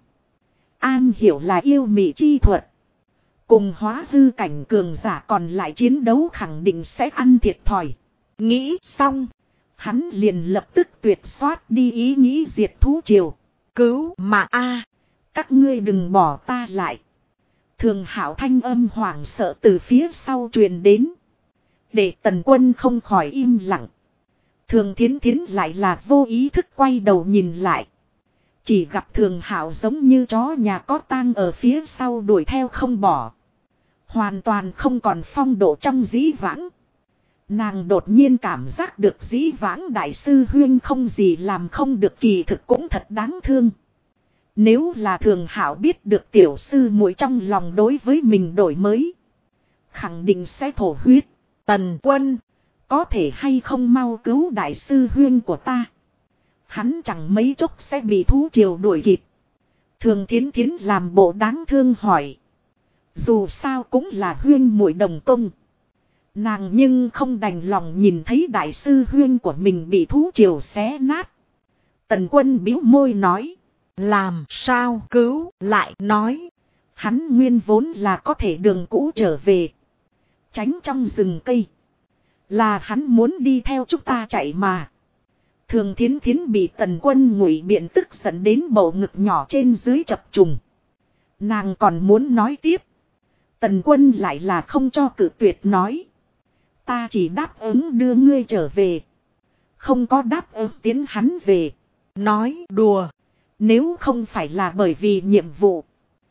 Speaker 1: An hiểu là yêu mị chi thuật. Cùng hóa hư cảnh cường giả còn lại chiến đấu khẳng định sẽ ăn thiệt thòi. Nghĩ xong. Hắn liền lập tức tuyệt xoát đi ý nghĩ diệt thú triều. Cứu mà a, các ngươi đừng bỏ ta lại. Thường Hạo thanh âm hoảng sợ từ phía sau truyền đến. Để Tần Quân không khỏi im lặng. Thường Thiến Thiến lại là vô ý thức quay đầu nhìn lại. Chỉ gặp Thường Hạo giống như chó nhà có tang ở phía sau đuổi theo không bỏ. Hoàn toàn không còn phong độ trong dĩ vãng. Nàng đột nhiên cảm giác được dĩ vãng đại sư huyên không gì làm không được kỳ thực cũng thật đáng thương. Nếu là Thường Hạo biết được tiểu sư muội trong lòng đối với mình đổi mới. Khẳng định sẽ thổ huyết. Tần Quân. Có thể hay không mau cứu đại sư huyên của ta. Hắn chẳng mấy chốc sẽ bị thú triều đuổi kịp. Thường Thiến Thiến làm bộ đáng thương hỏi. Dù sao cũng là huyên muội đồng công. Nàng nhưng không đành lòng nhìn thấy đại sư huyên của mình bị thú triều xé nát. Tần Quân bĩu môi nói. Làm sao cứu lại nói. Hắn nguyên vốn là có thể đường cũ trở về. Tránh trong rừng cây. Là hắn muốn đi theo chúng ta chạy mà. Thường Thiến Thiến bị Tần Quân ngụy biện tức giận đến bầu ngực nhỏ trên dưới chập trùng. Nàng còn muốn nói tiếp. Tần Quân lại là không cho cự tuyệt nói. Ta chỉ đáp ứng đưa ngươi trở về. Không có đáp ứng tiến hắn về. Nói đùa. Nếu không phải là bởi vì nhiệm vụ.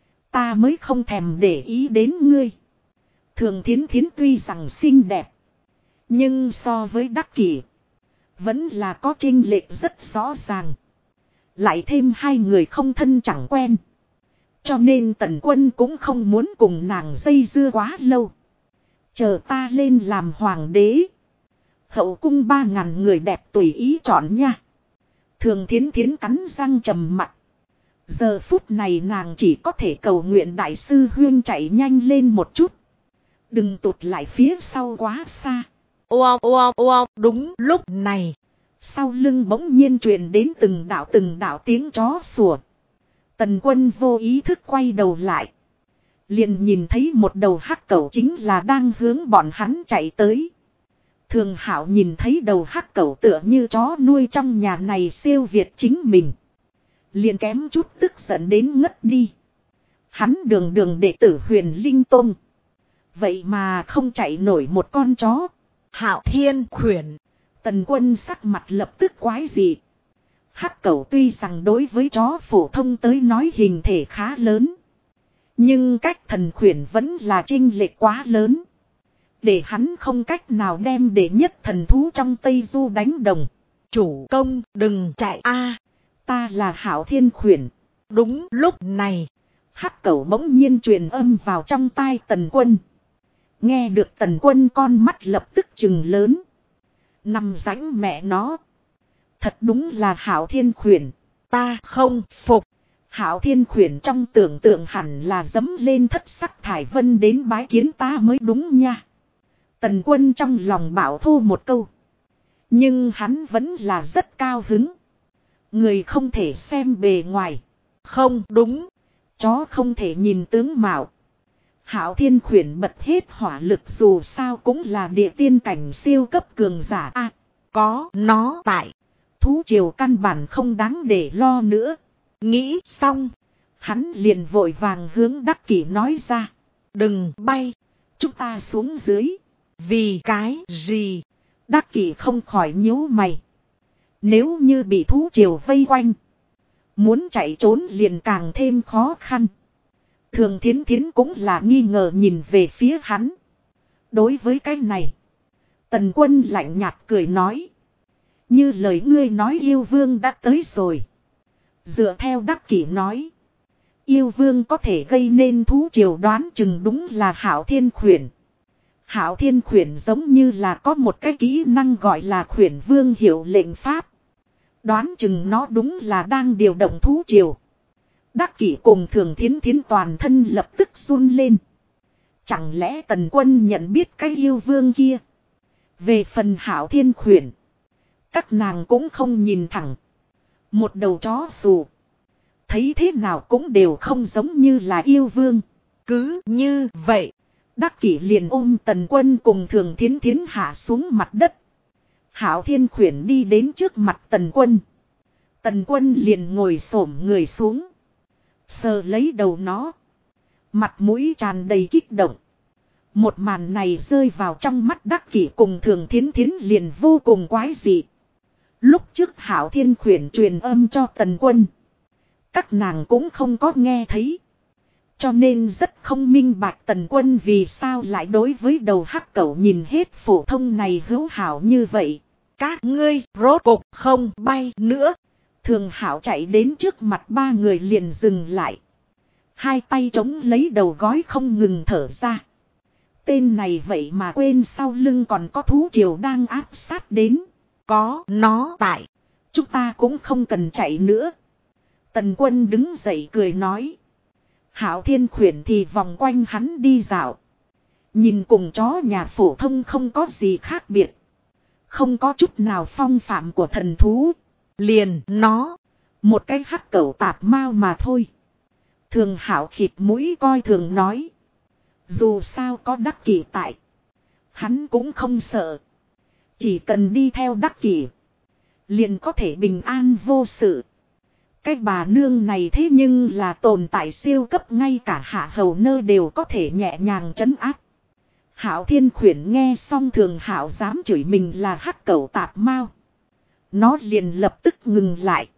Speaker 1: Ta mới không thèm để ý đến ngươi. Thường Thiến Thiến tuy rằng xinh đẹp. Nhưng so với Đắc Kỷ. Vẫn là có chênh lệch rất rõ ràng. Lại thêm hai người không thân chẳng quen. Cho nên Tần Quân cũng không muốn cùng nàng dây dưa quá lâu. Chờ ta lên làm hoàng đế. Hậu cung 3.000 người đẹp tùy ý chọn nha. Thường Thiến Thiến cắn răng trầm mặt. Giờ phút này nàng chỉ có thể cầu nguyện đại sư huyên chạy nhanh lên một chút. Đừng tụt lại phía sau quá xa. Đúng lúc này. Sau lưng bỗng nhiên truyền đến từng đạo tiếng chó sủa. Tần Quân vô ý thức quay đầu lại. Liền nhìn thấy một đầu hắc cẩu chính là đang hướng bọn hắn chạy tới. Thường Hạo nhìn thấy đầu hắc cẩu tựa như chó nuôi trong nhà này siêu việt chính mình. Liền kém chút tức giận đến ngất đi. Hắn đường đệ tử Huyền Linh Tông. Vậy mà không chạy nổi một con chó. Hạo Thiên khuyển. Tần Quân sắc mặt lập tức quái dị. Hắc cẩu tuy rằng đối với chó phổ thông tới nói hình thể khá lớn. Nhưng cách thần khuyển vẫn là chênh lệch quá lớn. Để hắn không cách nào đem đệ nhất thần thú trong Tây Du đánh đồng. Chủ công đừng chạy a, ta là Hạo Thiên khuyển. Đúng lúc này. Hắc cẩu bỗng nhiên truyền âm vào trong tai Tần Quân. Nghe được Tần Quân con mắt lập tức trừng lớn. Nằm rãnh mẹ nó. Thật đúng là Hạo Thiên khuyển. Ta không phục. Hạo Thiên khuyển trong tưởng tượng hẳn là dấm lên thất sắc thải vân đến bái kiến ta mới đúng nha. Tần Quân trong lòng bảo thô một câu. Nhưng hắn vẫn là rất cao hứng. Người không thể xem bề ngoài.
Speaker 2: Không đúng.
Speaker 1: Chó không thể nhìn tướng mạo. Hạo Thiên Khuyển bật hết hỏa lực, dù sao cũng là địa tiên cảnh siêu cấp cường giả a.
Speaker 2: Có nó tại.
Speaker 1: Thú triều căn bản không đáng để lo nữa.
Speaker 2: Nghĩ xong.
Speaker 1: Hắn liền vội vàng hướng Đắc Kỷ nói ra.
Speaker 2: Đừng bay.
Speaker 1: Chúng ta xuống dưới.
Speaker 2: Vì cái gì?
Speaker 1: Đắc Kỷ không khỏi nhíu mày. Nếu như bị thú triều vây quanh, muốn chạy trốn liền càng thêm khó khăn. Thường Thiến Thiến cũng là nghi ngờ nhìn về phía hắn. Đối với cái này, Tần Quân lạnh nhạt cười nói. Như lời ngươi nói, yêu vương đã tới rồi. Dựa theo Đắc Kỷ nói, yêu vương có thể gây nên thú triều, đoán chừng đúng là Hạo Thiên Khuyển. Hạo Thiên Khuyển giống như là có một cái kỹ năng gọi là Khuyển Vương hiệu lệnh pháp. Đoán chừng nó đúng là đang điều động thú triều. Đắc Kỷ cùng Thường Thiến Thiến toàn thân lập tức run lên. Chẳng lẽ Tần Quân nhận biết cái yêu vương kia? Về phần Hạo Thiên Khuyển, các nàng cũng không nhìn thẳng. Một đầu chó xù, thấy thế nào cũng đều không giống như là yêu vương.
Speaker 2: Cứ như vậy,
Speaker 1: Đắc Kỷ liền ôm Tần Quân cùng Thường Thiến Thiến hạ xuống mặt đất. Hạo Thiên Khuyển đi đến trước mặt Tần Quân. Tần Quân liền ngồi xổm người xuống, sờ lấy đầu nó. Mặt mũi tràn đầy kích động. Một màn này rơi vào trong mắt Đắc Kỷ cùng Thường Thiến Thiến liền vô cùng quái dị. Lúc trước Hạo Thiên Khuyển truyền âm cho Tần Quân, các nàng cũng không có nghe thấy. Cho nên rất không minh bạch Tần Quân vì sao lại đối với đầu hắc cẩu nhìn hết phổ thông này hữu hảo như vậy.
Speaker 2: Các ngươi rốt cục không bay nữa.
Speaker 1: Thường Hạo chạy đến trước mặt ba người liền dừng lại. Hai tay chống lấy đầu gối không ngừng thở ra. Tên này vậy mà quên sau lưng còn có thú triều đang áp sát đến.
Speaker 2: Có nó tại.
Speaker 1: Chúng ta cũng không cần chạy nữa. Tần Quân đứng dậy cười nói. Hạo Thiên Khuyển thì vòng quanh hắn đi dạo. Nhìn cùng chó nhà phổ thông không có gì khác biệt. Không có chút nào phong phạm của thần thú.
Speaker 2: Liền nó,
Speaker 1: một cái hắc cẩu tạp mao mà thôi. Thường Hạo khịt mũi coi thường nói. Dù sao có Đắc Kỷ tại, hắn cũng không sợ. Chỉ cần đi theo Đắc Kỷ, liền có thể bình an vô sự. Cái bà nương này thế nhưng là tồn tại siêu cấp, ngay cả Hạ Hầu Nơ đều có thể nhẹ nhàng trấn áp. Hạo Thiên Khuyển nghe xong Thường Hạo dám chửi mình là hắc cẩu tạp mao, nó liền lập tức ngừng lại.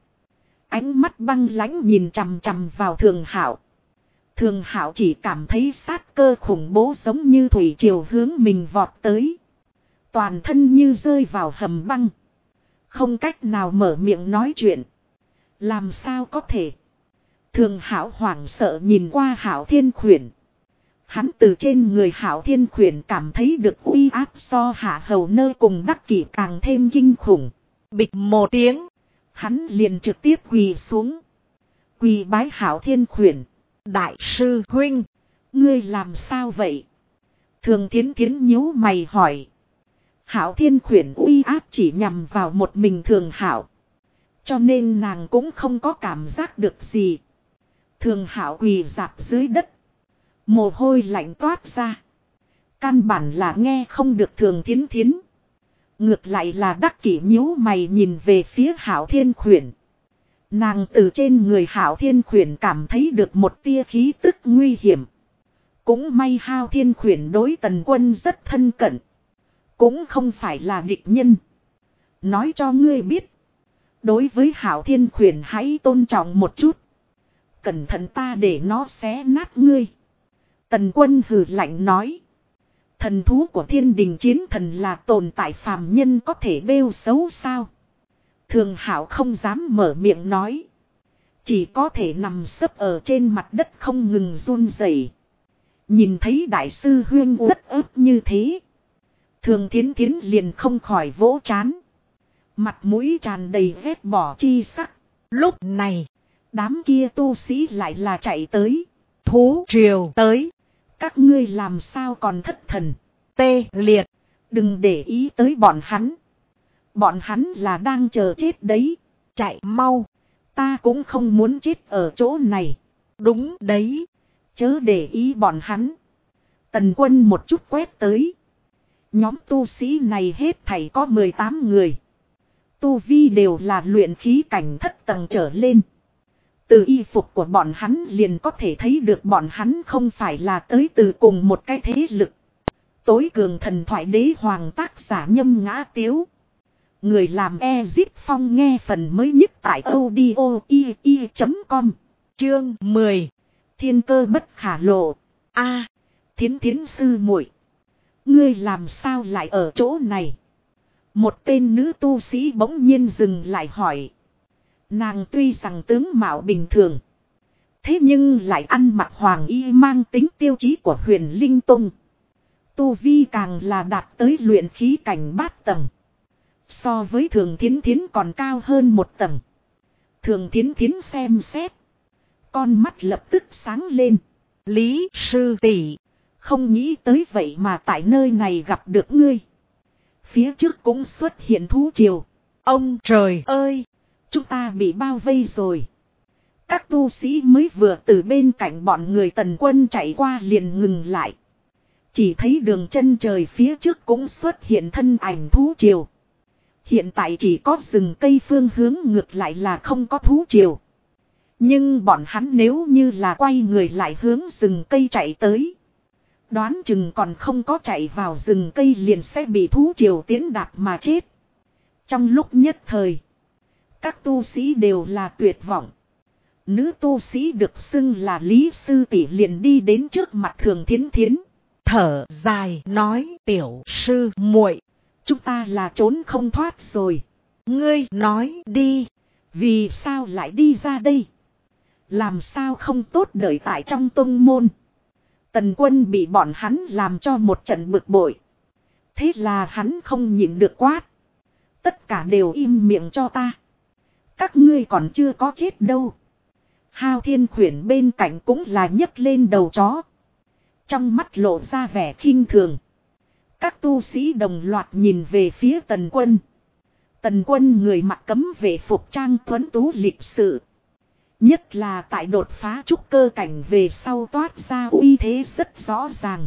Speaker 1: Ánh mắt băng lãnh nhìn chằm chằm vào Thường Hạo. Thường Hạo chỉ cảm thấy sát cơ khủng bố giống như thủy triều hướng mình vọt tới. Toàn thân như rơi vào hầm băng, không cách nào mở miệng nói chuyện. Làm sao có thể? Thường Hạo hoảng sợ nhìn qua Hạo Thiên Khuyển. Hắn từ trên người Hạo Thiên Khuyển cảm thấy được uy áp so Hạ Hầu Nơ cùng Đắc Kỷ càng thêm kinh khủng.
Speaker 2: bịch một tiếng,
Speaker 1: hắn liền trực tiếp quỳ xuống. Quỳ bái Hạo Thiên Khuyển.
Speaker 2: Đại sư huynh,
Speaker 1: ngươi làm sao vậy? Thường Thiến Thiến nhíu mày hỏi. Hạo Thiên Khuyển uy áp chỉ nhằm vào một mình Thường Hạo, cho nên nàng cũng không có cảm giác được gì. Thường Hạo quỳ rạp dưới đất, mồ hôi lạnh toát ra. Căn bản là nghe không được Thường Thiến Thiến. Ngược lại là Đắc Kỷ nhíu mày nhìn về phía Hạo Thiên Khuyển. Nàng từ trên người Hạo Thiên Khuyển cảm thấy được một tia khí tức nguy hiểm. Cũng may Hạo Thiên Khuyển đối Tần Quân rất thân cận, cũng không phải là địch nhân. Nói cho ngươi biết, đối với Hạo Thiên Khuyển hãy tôn trọng một chút. Cẩn thận ta để nó xé nát ngươi. Tần Quân hừ lạnh nói. Thần thú của Thiên Đình Chiến Thần là tồn tại phàm nhân có thể bêu xấu sao? Thường Hạo không dám mở miệng nói, chỉ có thể nằm sấp ở trên mặt đất không ngừng run rẩy. Nhìn thấy đại sư huyên uất ức như thế, Thường Thiến Thiến liền không khỏi vỗ trán, mặt mũi tràn đầy ghét bỏ chi sắc.
Speaker 2: Lúc này,
Speaker 1: đám kia tu sĩ lại là chạy tới.
Speaker 2: Thú triều tới,
Speaker 1: các ngươi làm sao còn thất thần?
Speaker 2: tê liệt,
Speaker 1: đừng để ý tới bọn hắn. Bọn hắn là đang chờ chết đấy.
Speaker 2: chạy mau.
Speaker 1: Ta cũng không muốn chết ở chỗ này.
Speaker 2: Đúng đấy.
Speaker 1: Chớ để ý bọn hắn. Tần Quân một chút quét tới. Nhóm tu sĩ này hết thảy có 18 người. Tu vi đều là luyện khí cảnh thất tầng trở lên. Từ y phục của bọn hắn liền có thể thấy được bọn hắn không phải là tới từ cùng một cái thế lực. Tối cường thần thoại đế hoàng tác giả Nhâm Ngã Tiếu. Người làm Ezip Phong nghe phần mới nhất tại audio.com.
Speaker 2: Chương 10.
Speaker 1: Thiên cơ bất khả lộ. A, Thiến Thiến sư muội, ngươi làm sao lại ở chỗ này? Một tên nữ tu sĩ bỗng nhiên dừng lại hỏi. Nàng tuy rằng tướng mạo bình thường, thế nhưng lại ăn mặc hoàng y mang tính tiêu chí của Huyền Linh Tông. Tu vi càng là đạt tới luyện khí cảnh bát tầng. So với Thường Thiến Thiến còn cao hơn một tầng. Thường Thiến Thiến xem xét, con mắt lập tức sáng lên.
Speaker 2: Lý sư tỷ,
Speaker 1: không nghĩ tới vậy mà tại nơi này gặp được ngươi. Phía trước cũng xuất hiện thú triều.
Speaker 2: Ông trời ơi,
Speaker 1: chúng ta bị bao vây rồi. Các tu sĩ mới vừa từ bên cạnh bọn người Tần Quân chạy qua liền ngừng lại. Chỉ thấy đường chân trời phía trước cũng xuất hiện thân ảnh thú triều. Hiện tại chỉ có rừng cây phương hướng ngược lại là không có thú triều. Nhưng bọn hắn nếu như là quay người lại hướng rừng cây chạy tới, đoán chừng còn không có chạy vào rừng cây liền sẽ bị thú triều tiến đạp mà chết. Trong lúc nhất thời, các tu sĩ đều là tuyệt vọng. Nữ tu sĩ được xưng là Lý sư tỷ liền đi đến trước mặt Thường Thiến Thiến.
Speaker 2: Thở dài nói, tiểu sư muội,
Speaker 1: chúng ta là trốn không thoát rồi.
Speaker 2: Ngươi nói đi,
Speaker 1: vì sao lại đi ra đây? Làm sao không tốt đợi tại trong tông môn? Tần Quân bị bọn hắn làm cho một trận bực bội. Thế là hắn không nhịn được quát. Tất cả đều im miệng cho ta. Các ngươi còn chưa có chết đâu. Hao Thiên Khuyển bên cạnh cũng là nhấc lên đầu chó. Trong mắt lộ ra vẻ khinh thường. Các tu sĩ đồng loạt nhìn về phía Tần Quân. Tần Quân người mặc cấm vệ phục trang tuấn tú lịch sự. Nhất là tại đột phá trúc cơ cảnh về sau toát ra uy thế rất rõ ràng.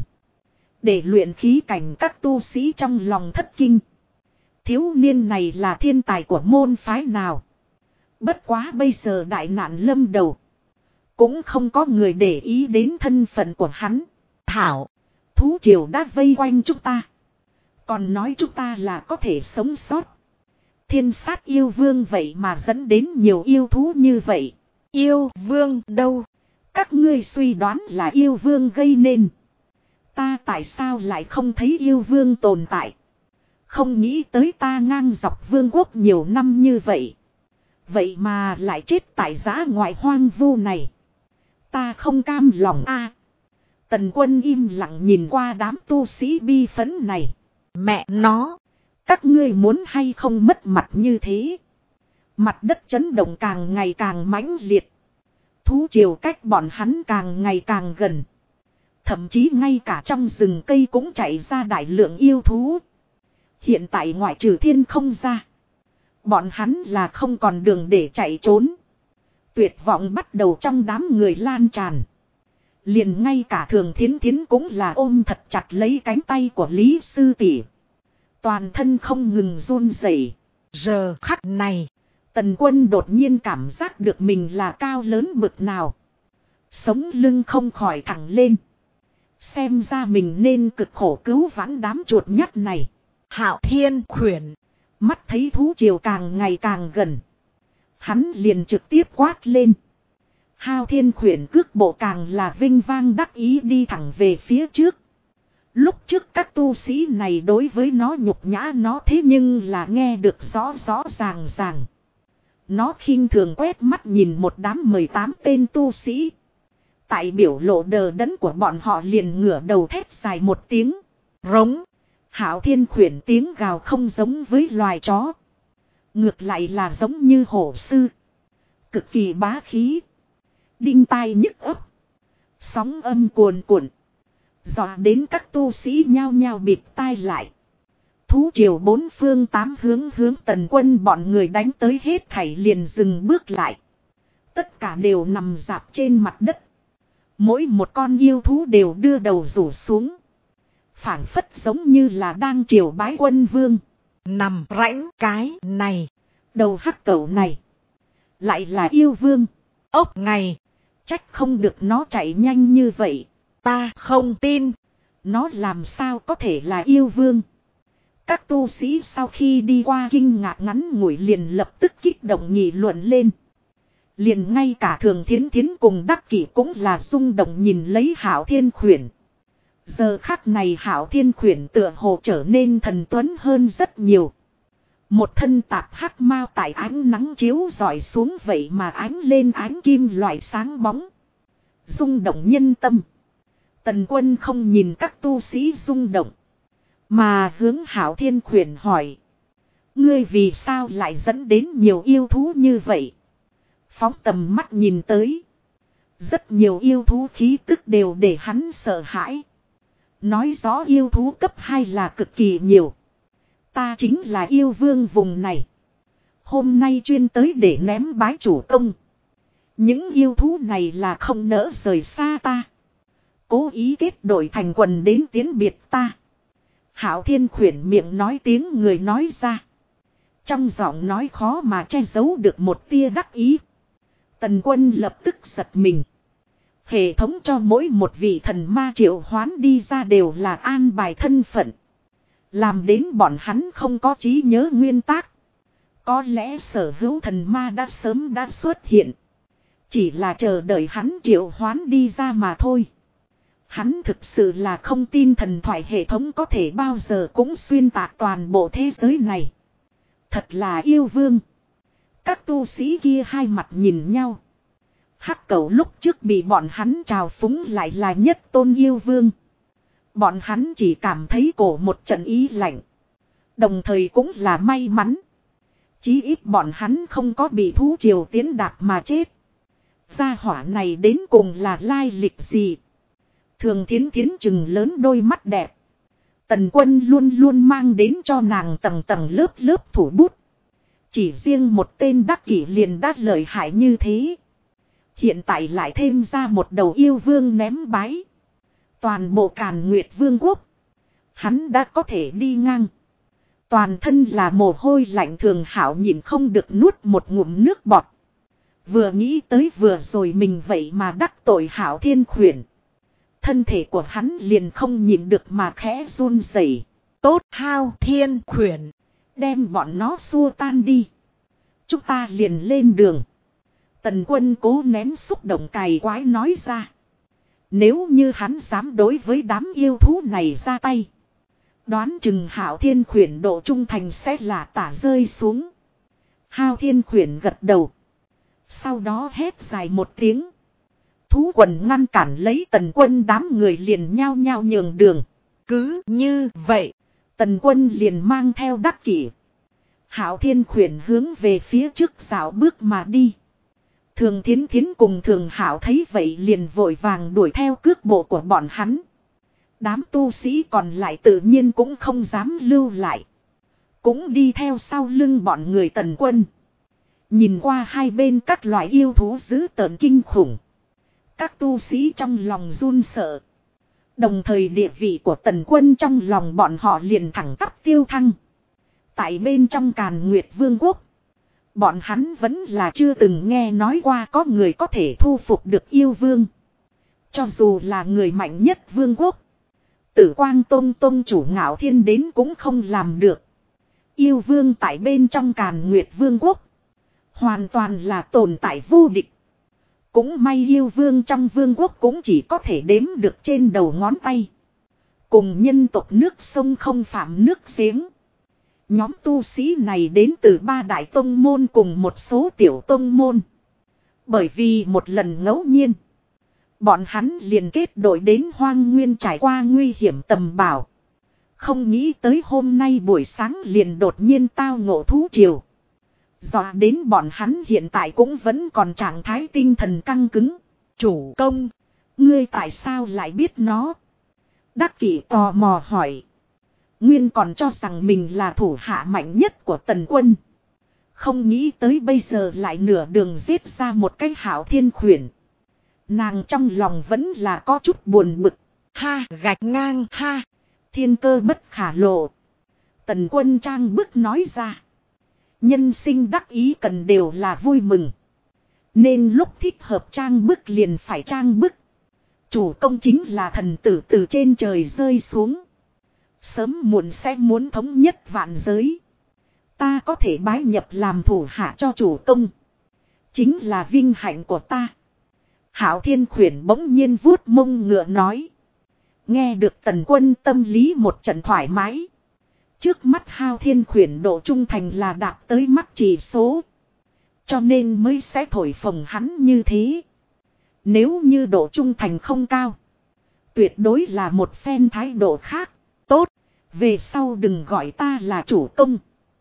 Speaker 1: Để luyện khí cảnh các tu sĩ trong lòng thất kinh. Thiếu niên này là thiên tài của môn phái nào? Bất quá bây giờ đại nạn lâm đầu. Cũng không có người để ý đến thân phận của hắn.
Speaker 2: thảo,
Speaker 1: Thú triều đã vây quanh chúng ta. Còn nói chúng ta là có thể sống sót. Thiên sát yêu vương vậy mà dẫn đến nhiều yêu thú như vậy.
Speaker 2: yêu vương đâu?
Speaker 1: Các ngươi suy đoán là yêu vương gây nên. Ta tại sao lại không thấy yêu vương tồn tại? Không nghĩ tới ta ngang dọc vương quốc nhiều năm như vậy. Vậy mà lại chết tại giã ngoại hoang vu này. Ta không cam lòng a. Tần Quân im lặng nhìn qua đám tu sĩ bi phấn này.
Speaker 2: Mẹ nó,
Speaker 1: các ngươi muốn hay không mất mặt như thế? Mặt đất chấn động càng ngày càng mãnh liệt. Thú triều cách bọn hắn càng ngày càng gần. Thậm chí ngay cả trong rừng cây cũng chạy ra đại lượng yêu thú. Hiện tại ngoại trừ thiên không ra, bọn hắn là không còn đường để chạy trốn. Tuyệt vọng bắt đầu trong đám người lan tràn. Liền ngay cả Thường Thiến Thiến cũng là ôm thật chặt lấy cánh tay của Lý sư tỷ. Toàn thân không ngừng run rẩy.
Speaker 2: Giờ khắc này,
Speaker 1: Tần Quân đột nhiên cảm giác được mình là cao lớn bực nào. Sống lưng không khỏi thẳng lên. Xem ra mình nên cực khổ cứu vãn đám chuột nhắt này.
Speaker 2: Hạo Thiên Khuyển,
Speaker 1: mắt thấy thú triều càng ngày càng gần, hắn liền trực tiếp quát lên. Hao Thiên Khuyển cước bộ càng là vinh vang đắc ý đi thẳng về phía trước. Lúc trước các tu sĩ này đối với nó nhục nhã nó thế nhưng là nghe được rõ rõ ràng ràng. Nó khinh thường quét mắt nhìn một đám 18 tên tu sĩ. Tại biểu lộ đờ đẫn của bọn họ liền ngửa đầu thét dài một tiếng.
Speaker 2: rống.
Speaker 1: Hạo Thiên Khuyển tiếng gào không giống với loài chó. Ngược lại là giống như hổ sư. Cực kỳ bá khí. Đinh tai nhức ấp. Sóng âm cuồn cuộn. Dọa đến các tu sĩ nhao nhao bịt tai lại. thú triều bốn phương tám hướng hướng Tần Quân bọn người đánh tới, hết thảy liền dừng bước lại. Tất cả đều nằm rạp trên mặt đất. Mỗi một con yêu thú đều đưa đầu rủ xuống, phảng phất giống như là đang triều bái quân vương.
Speaker 2: Nằm rãnh cái này,
Speaker 1: Đầu hắc cẩu này lại là yêu vương.
Speaker 2: ốc ngày,
Speaker 1: Trách không được nó chạy nhanh như vậy.
Speaker 2: ta không tin.
Speaker 1: Nó làm sao có thể là yêu vương? Các tu sĩ sau khi đi qua kinh ngạc ngắn ngủi liền lập tức kích động nghị luận lên. Liền ngay cả Thường Thiến Thiến cùng Đắc Kỷ cũng là rung động nhìn lấy Hạo Thiên Khuyển. Giờ khắc này Hạo Thiên Khuyển tựa hồ trở nên thần tuấn hơn rất nhiều. Một thân tạp hắc mao tại ánh nắng chiếu rọi xuống vậy mà ánh lên ánh kim loại sáng bóng, rung động nhân tâm. Tần Quân không nhìn các tu sĩ rung động, mà hướng Hạo Thiên Khuyển hỏi: ngươi vì sao lại dẫn đến nhiều yêu thú như vậy? Phóng tầm mắt nhìn tới, rất nhiều yêu thú khí tức đều để hắn sợ hãi. Nói rõ yêu thú cấp 2 là cực kỳ nhiều. Ta chính là yêu vương vùng này, hôm nay chuyên tới để ném bái chủ công. Những yêu thú này là không nỡ rời xa ta, cố ý kết đội thành quần đến tiến biệt ta. Hạo Thiên Khuyển miệng nói tiếng người nói ra, trong giọng nói khó mà che giấu được một tia đắc ý. Tần Quân lập tức giật mình. Hệ thống cho mỗi một vị thần ma triệu hoán đi ra đều là an bài thân phận, làm đến bọn hắn không có trí nhớ nguyên tắc. Có lẽ sở hữu thần ma đã sớm đã xuất hiện, chỉ là chờ đợi hắn triệu hoán đi ra mà thôi. Hắn thực sự là không tin thần thoại hệ thống có thể bao giờ cũng xuyên tạc toàn bộ thế giới này. Thật là yêu vương. Các tu sĩ kia hai mặt nhìn nhau. Hắc cẩu lúc trước bị bọn hắn trào phúng lại là nhất tôn yêu vương. Bọn hắn chỉ cảm thấy cổ một trận ý lạnh. Đồng thời cũng là may mắn, chí ít bọn hắn không có bị thú triều tiến đạp mà chết. Gia hỏa này đến cùng là lai lịch gì? Thường Thiến Thiến chừng lớn đôi mắt đẹp. Tần Quân luôn luôn mang đến cho nàng tầng tầng lớp lớp thủ bút. Chỉ riêng một tên Đắc Kỷ liền đã lợi hại như thế. Hiện tại lại thêm ra một đầu yêu vương ném bái. Toàn bộ Càn Nguyệt Vương quốc, hắn đã có thể đi ngang. Toàn thân là mồ hôi lạnh, Thường Hạo nhìn không được nuốt một ngụm nước bọt. Vừa nghĩ tới vừa rồi mình vậy mà đắc tội Hạo Thiên Khuyển, thân thể của hắn liền không nhịn được mà khẽ run rẩy.
Speaker 2: Tốt, Hạo Thiên Khuyển,
Speaker 1: đem bọn nó xua tan đi, chúng ta liền lên đường. Tần Quân cố nén xúc động cày quái nói ra. Nếu như hắn dám đối với đám yêu thú này ra tay, đoán chừng Hạo Thiên Khuyển độ trung thành sẽ là tả rơi xuống. Hạo Thiên Khuyển gật đầu, sau đó hét dài một tiếng. Thú quần ngăn cản lấy Tần Quân, đám người liền nhao nhao nhường đường.
Speaker 2: Cứ như vậy,
Speaker 1: Tần Quân liền mang theo Đắc Kỷ, Hạo Thiên Khuyển hướng về phía trước dạo bước mà đi. Thường Thiến Thiến cùng Thường Hạo thấy vậy liền vội vàng đuổi theo cước bộ của bọn hắn. Đám tu sĩ còn lại tự nhiên cũng không dám lưu lại, cũng đi theo sau lưng bọn người Tần Quân. Nhìn qua hai bên các loại yêu thú dữ tợn kinh khủng, các tu sĩ trong lòng run sợ. Đồng thời địa vị của Tần Quân trong lòng bọn họ liền thẳng tắp tiêu thăng. Tại bên trong Càn Nguyệt Vương quốc, bọn hắn vẫn là chưa từng nghe nói qua có người có thể thu phục được yêu vương. Cho dù là người mạnh nhất vương quốc, Tử Quang Tông Tông chủ Ngạo Thiên đến cũng không làm được. Yêu vương tại bên trong Càn Nguyệt Vương quốc, hoàn toàn là tồn tại vô địch. Cũng may yêu vương trong vương quốc cũng chỉ có thể đếm được trên đầu ngón tay. Cùng nhân tộc nước sông không phạm nước giếng. Nhóm tu sĩ này đến từ 3 đại tông môn cùng một số tiểu tông môn. Bởi vì một lần ngẫu nhiên, bọn hắn liền kết đội đến hoang nguyên trải qua nguy hiểm tầm bảo. Không nghĩ tới hôm nay buổi sáng liền đột nhiên tao ngộ thú triều. Dọa đến bọn hắn hiện tại cũng vẫn còn trạng thái tinh thần căng cứng.
Speaker 2: Chủ công,
Speaker 1: ngươi tại sao lại biết nó? Đắc Kỷ tò mò hỏi. Nguyên còn cho rằng mình là thủ hạ mạnh nhất của Tần Quân. Không nghĩ tới bây giờ lại nửa đường giết ra một cái Hạo Thiên Khuyển. Nàng trong lòng vẫn là có chút buồn bực.
Speaker 2: Ha, gạch ngang, ha.
Speaker 1: Thiên cơ bất khả lộ. Tần Quân trang bức nói ra. Nhân sinh đắc ý cần đều là vui mừng. Nên lúc thích hợp trang bức liền phải trang bức. Chủ công chính là thần tử từ trên trời rơi xuống. Sớm muộn sẽ muốn thống nhất vạn giới. Ta có thể bái nhập làm thủ hạ cho chủ công. Chính là vinh hạnh của ta. Hạo Thiên Khuyển bỗng nhiên vuốt mông ngựa nói. Nghe được Tần Quân tâm lý một trận thoải mái. Trước mắt Hạo Thiên Khuyển độ trung thành là đạt tới mắt chỉ số. Cho nên mới sẽ thổi phồng hắn như thế. Nếu như độ trung thành không cao. Tuyệt đối là một phen thái độ khác. Tốt, về sau đừng gọi ta là chủ công.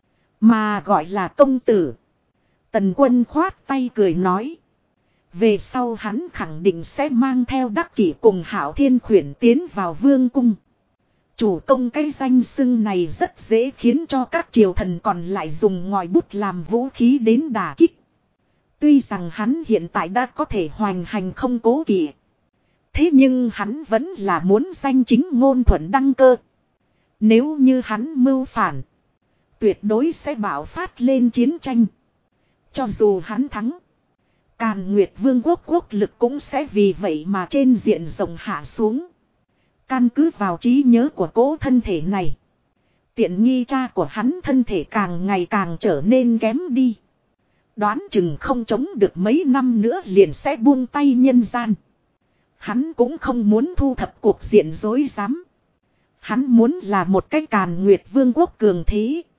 Speaker 1: Mà gọi là công tử. Tần Quân khoát tay cười nói. Về sau hắn khẳng định sẽ mang theo Đắc Kỷ cùng Hạo Thiên Khuyển tiến vào vương cung. Chủ công cái danh xưng này rất dễ khiến cho các triều thần còn lại dùng ngòi bút làm vũ khí đến đả kích. Tuy rằng hắn hiện tại đã có thể hoành hành không cố kỵ. Thế nhưng hắn vẫn là muốn danh chính ngôn thuận đăng cơ. Nếu như hắn mưu phản, tuyệt đối sẽ bạo phát lên chiến tranh. Cho dù hắn thắng, Càn Nguyệt Vương quốc quốc lực cũng sẽ vì vậy mà trên diện rộng hạ xuống. Căn cứ vào trí nhớ của cố thân thể này, tiện nghi cha của hắn thân thể càng ngày càng trở nên kém đi. Đoán chừng không chống được mấy năm nữa liền sẽ buông tay nhân gian. Hắn cũng không muốn thu thập cuộc diện rối rắm. Hắn muốn là một cái Càn Nguyệt Vương quốc cường thế.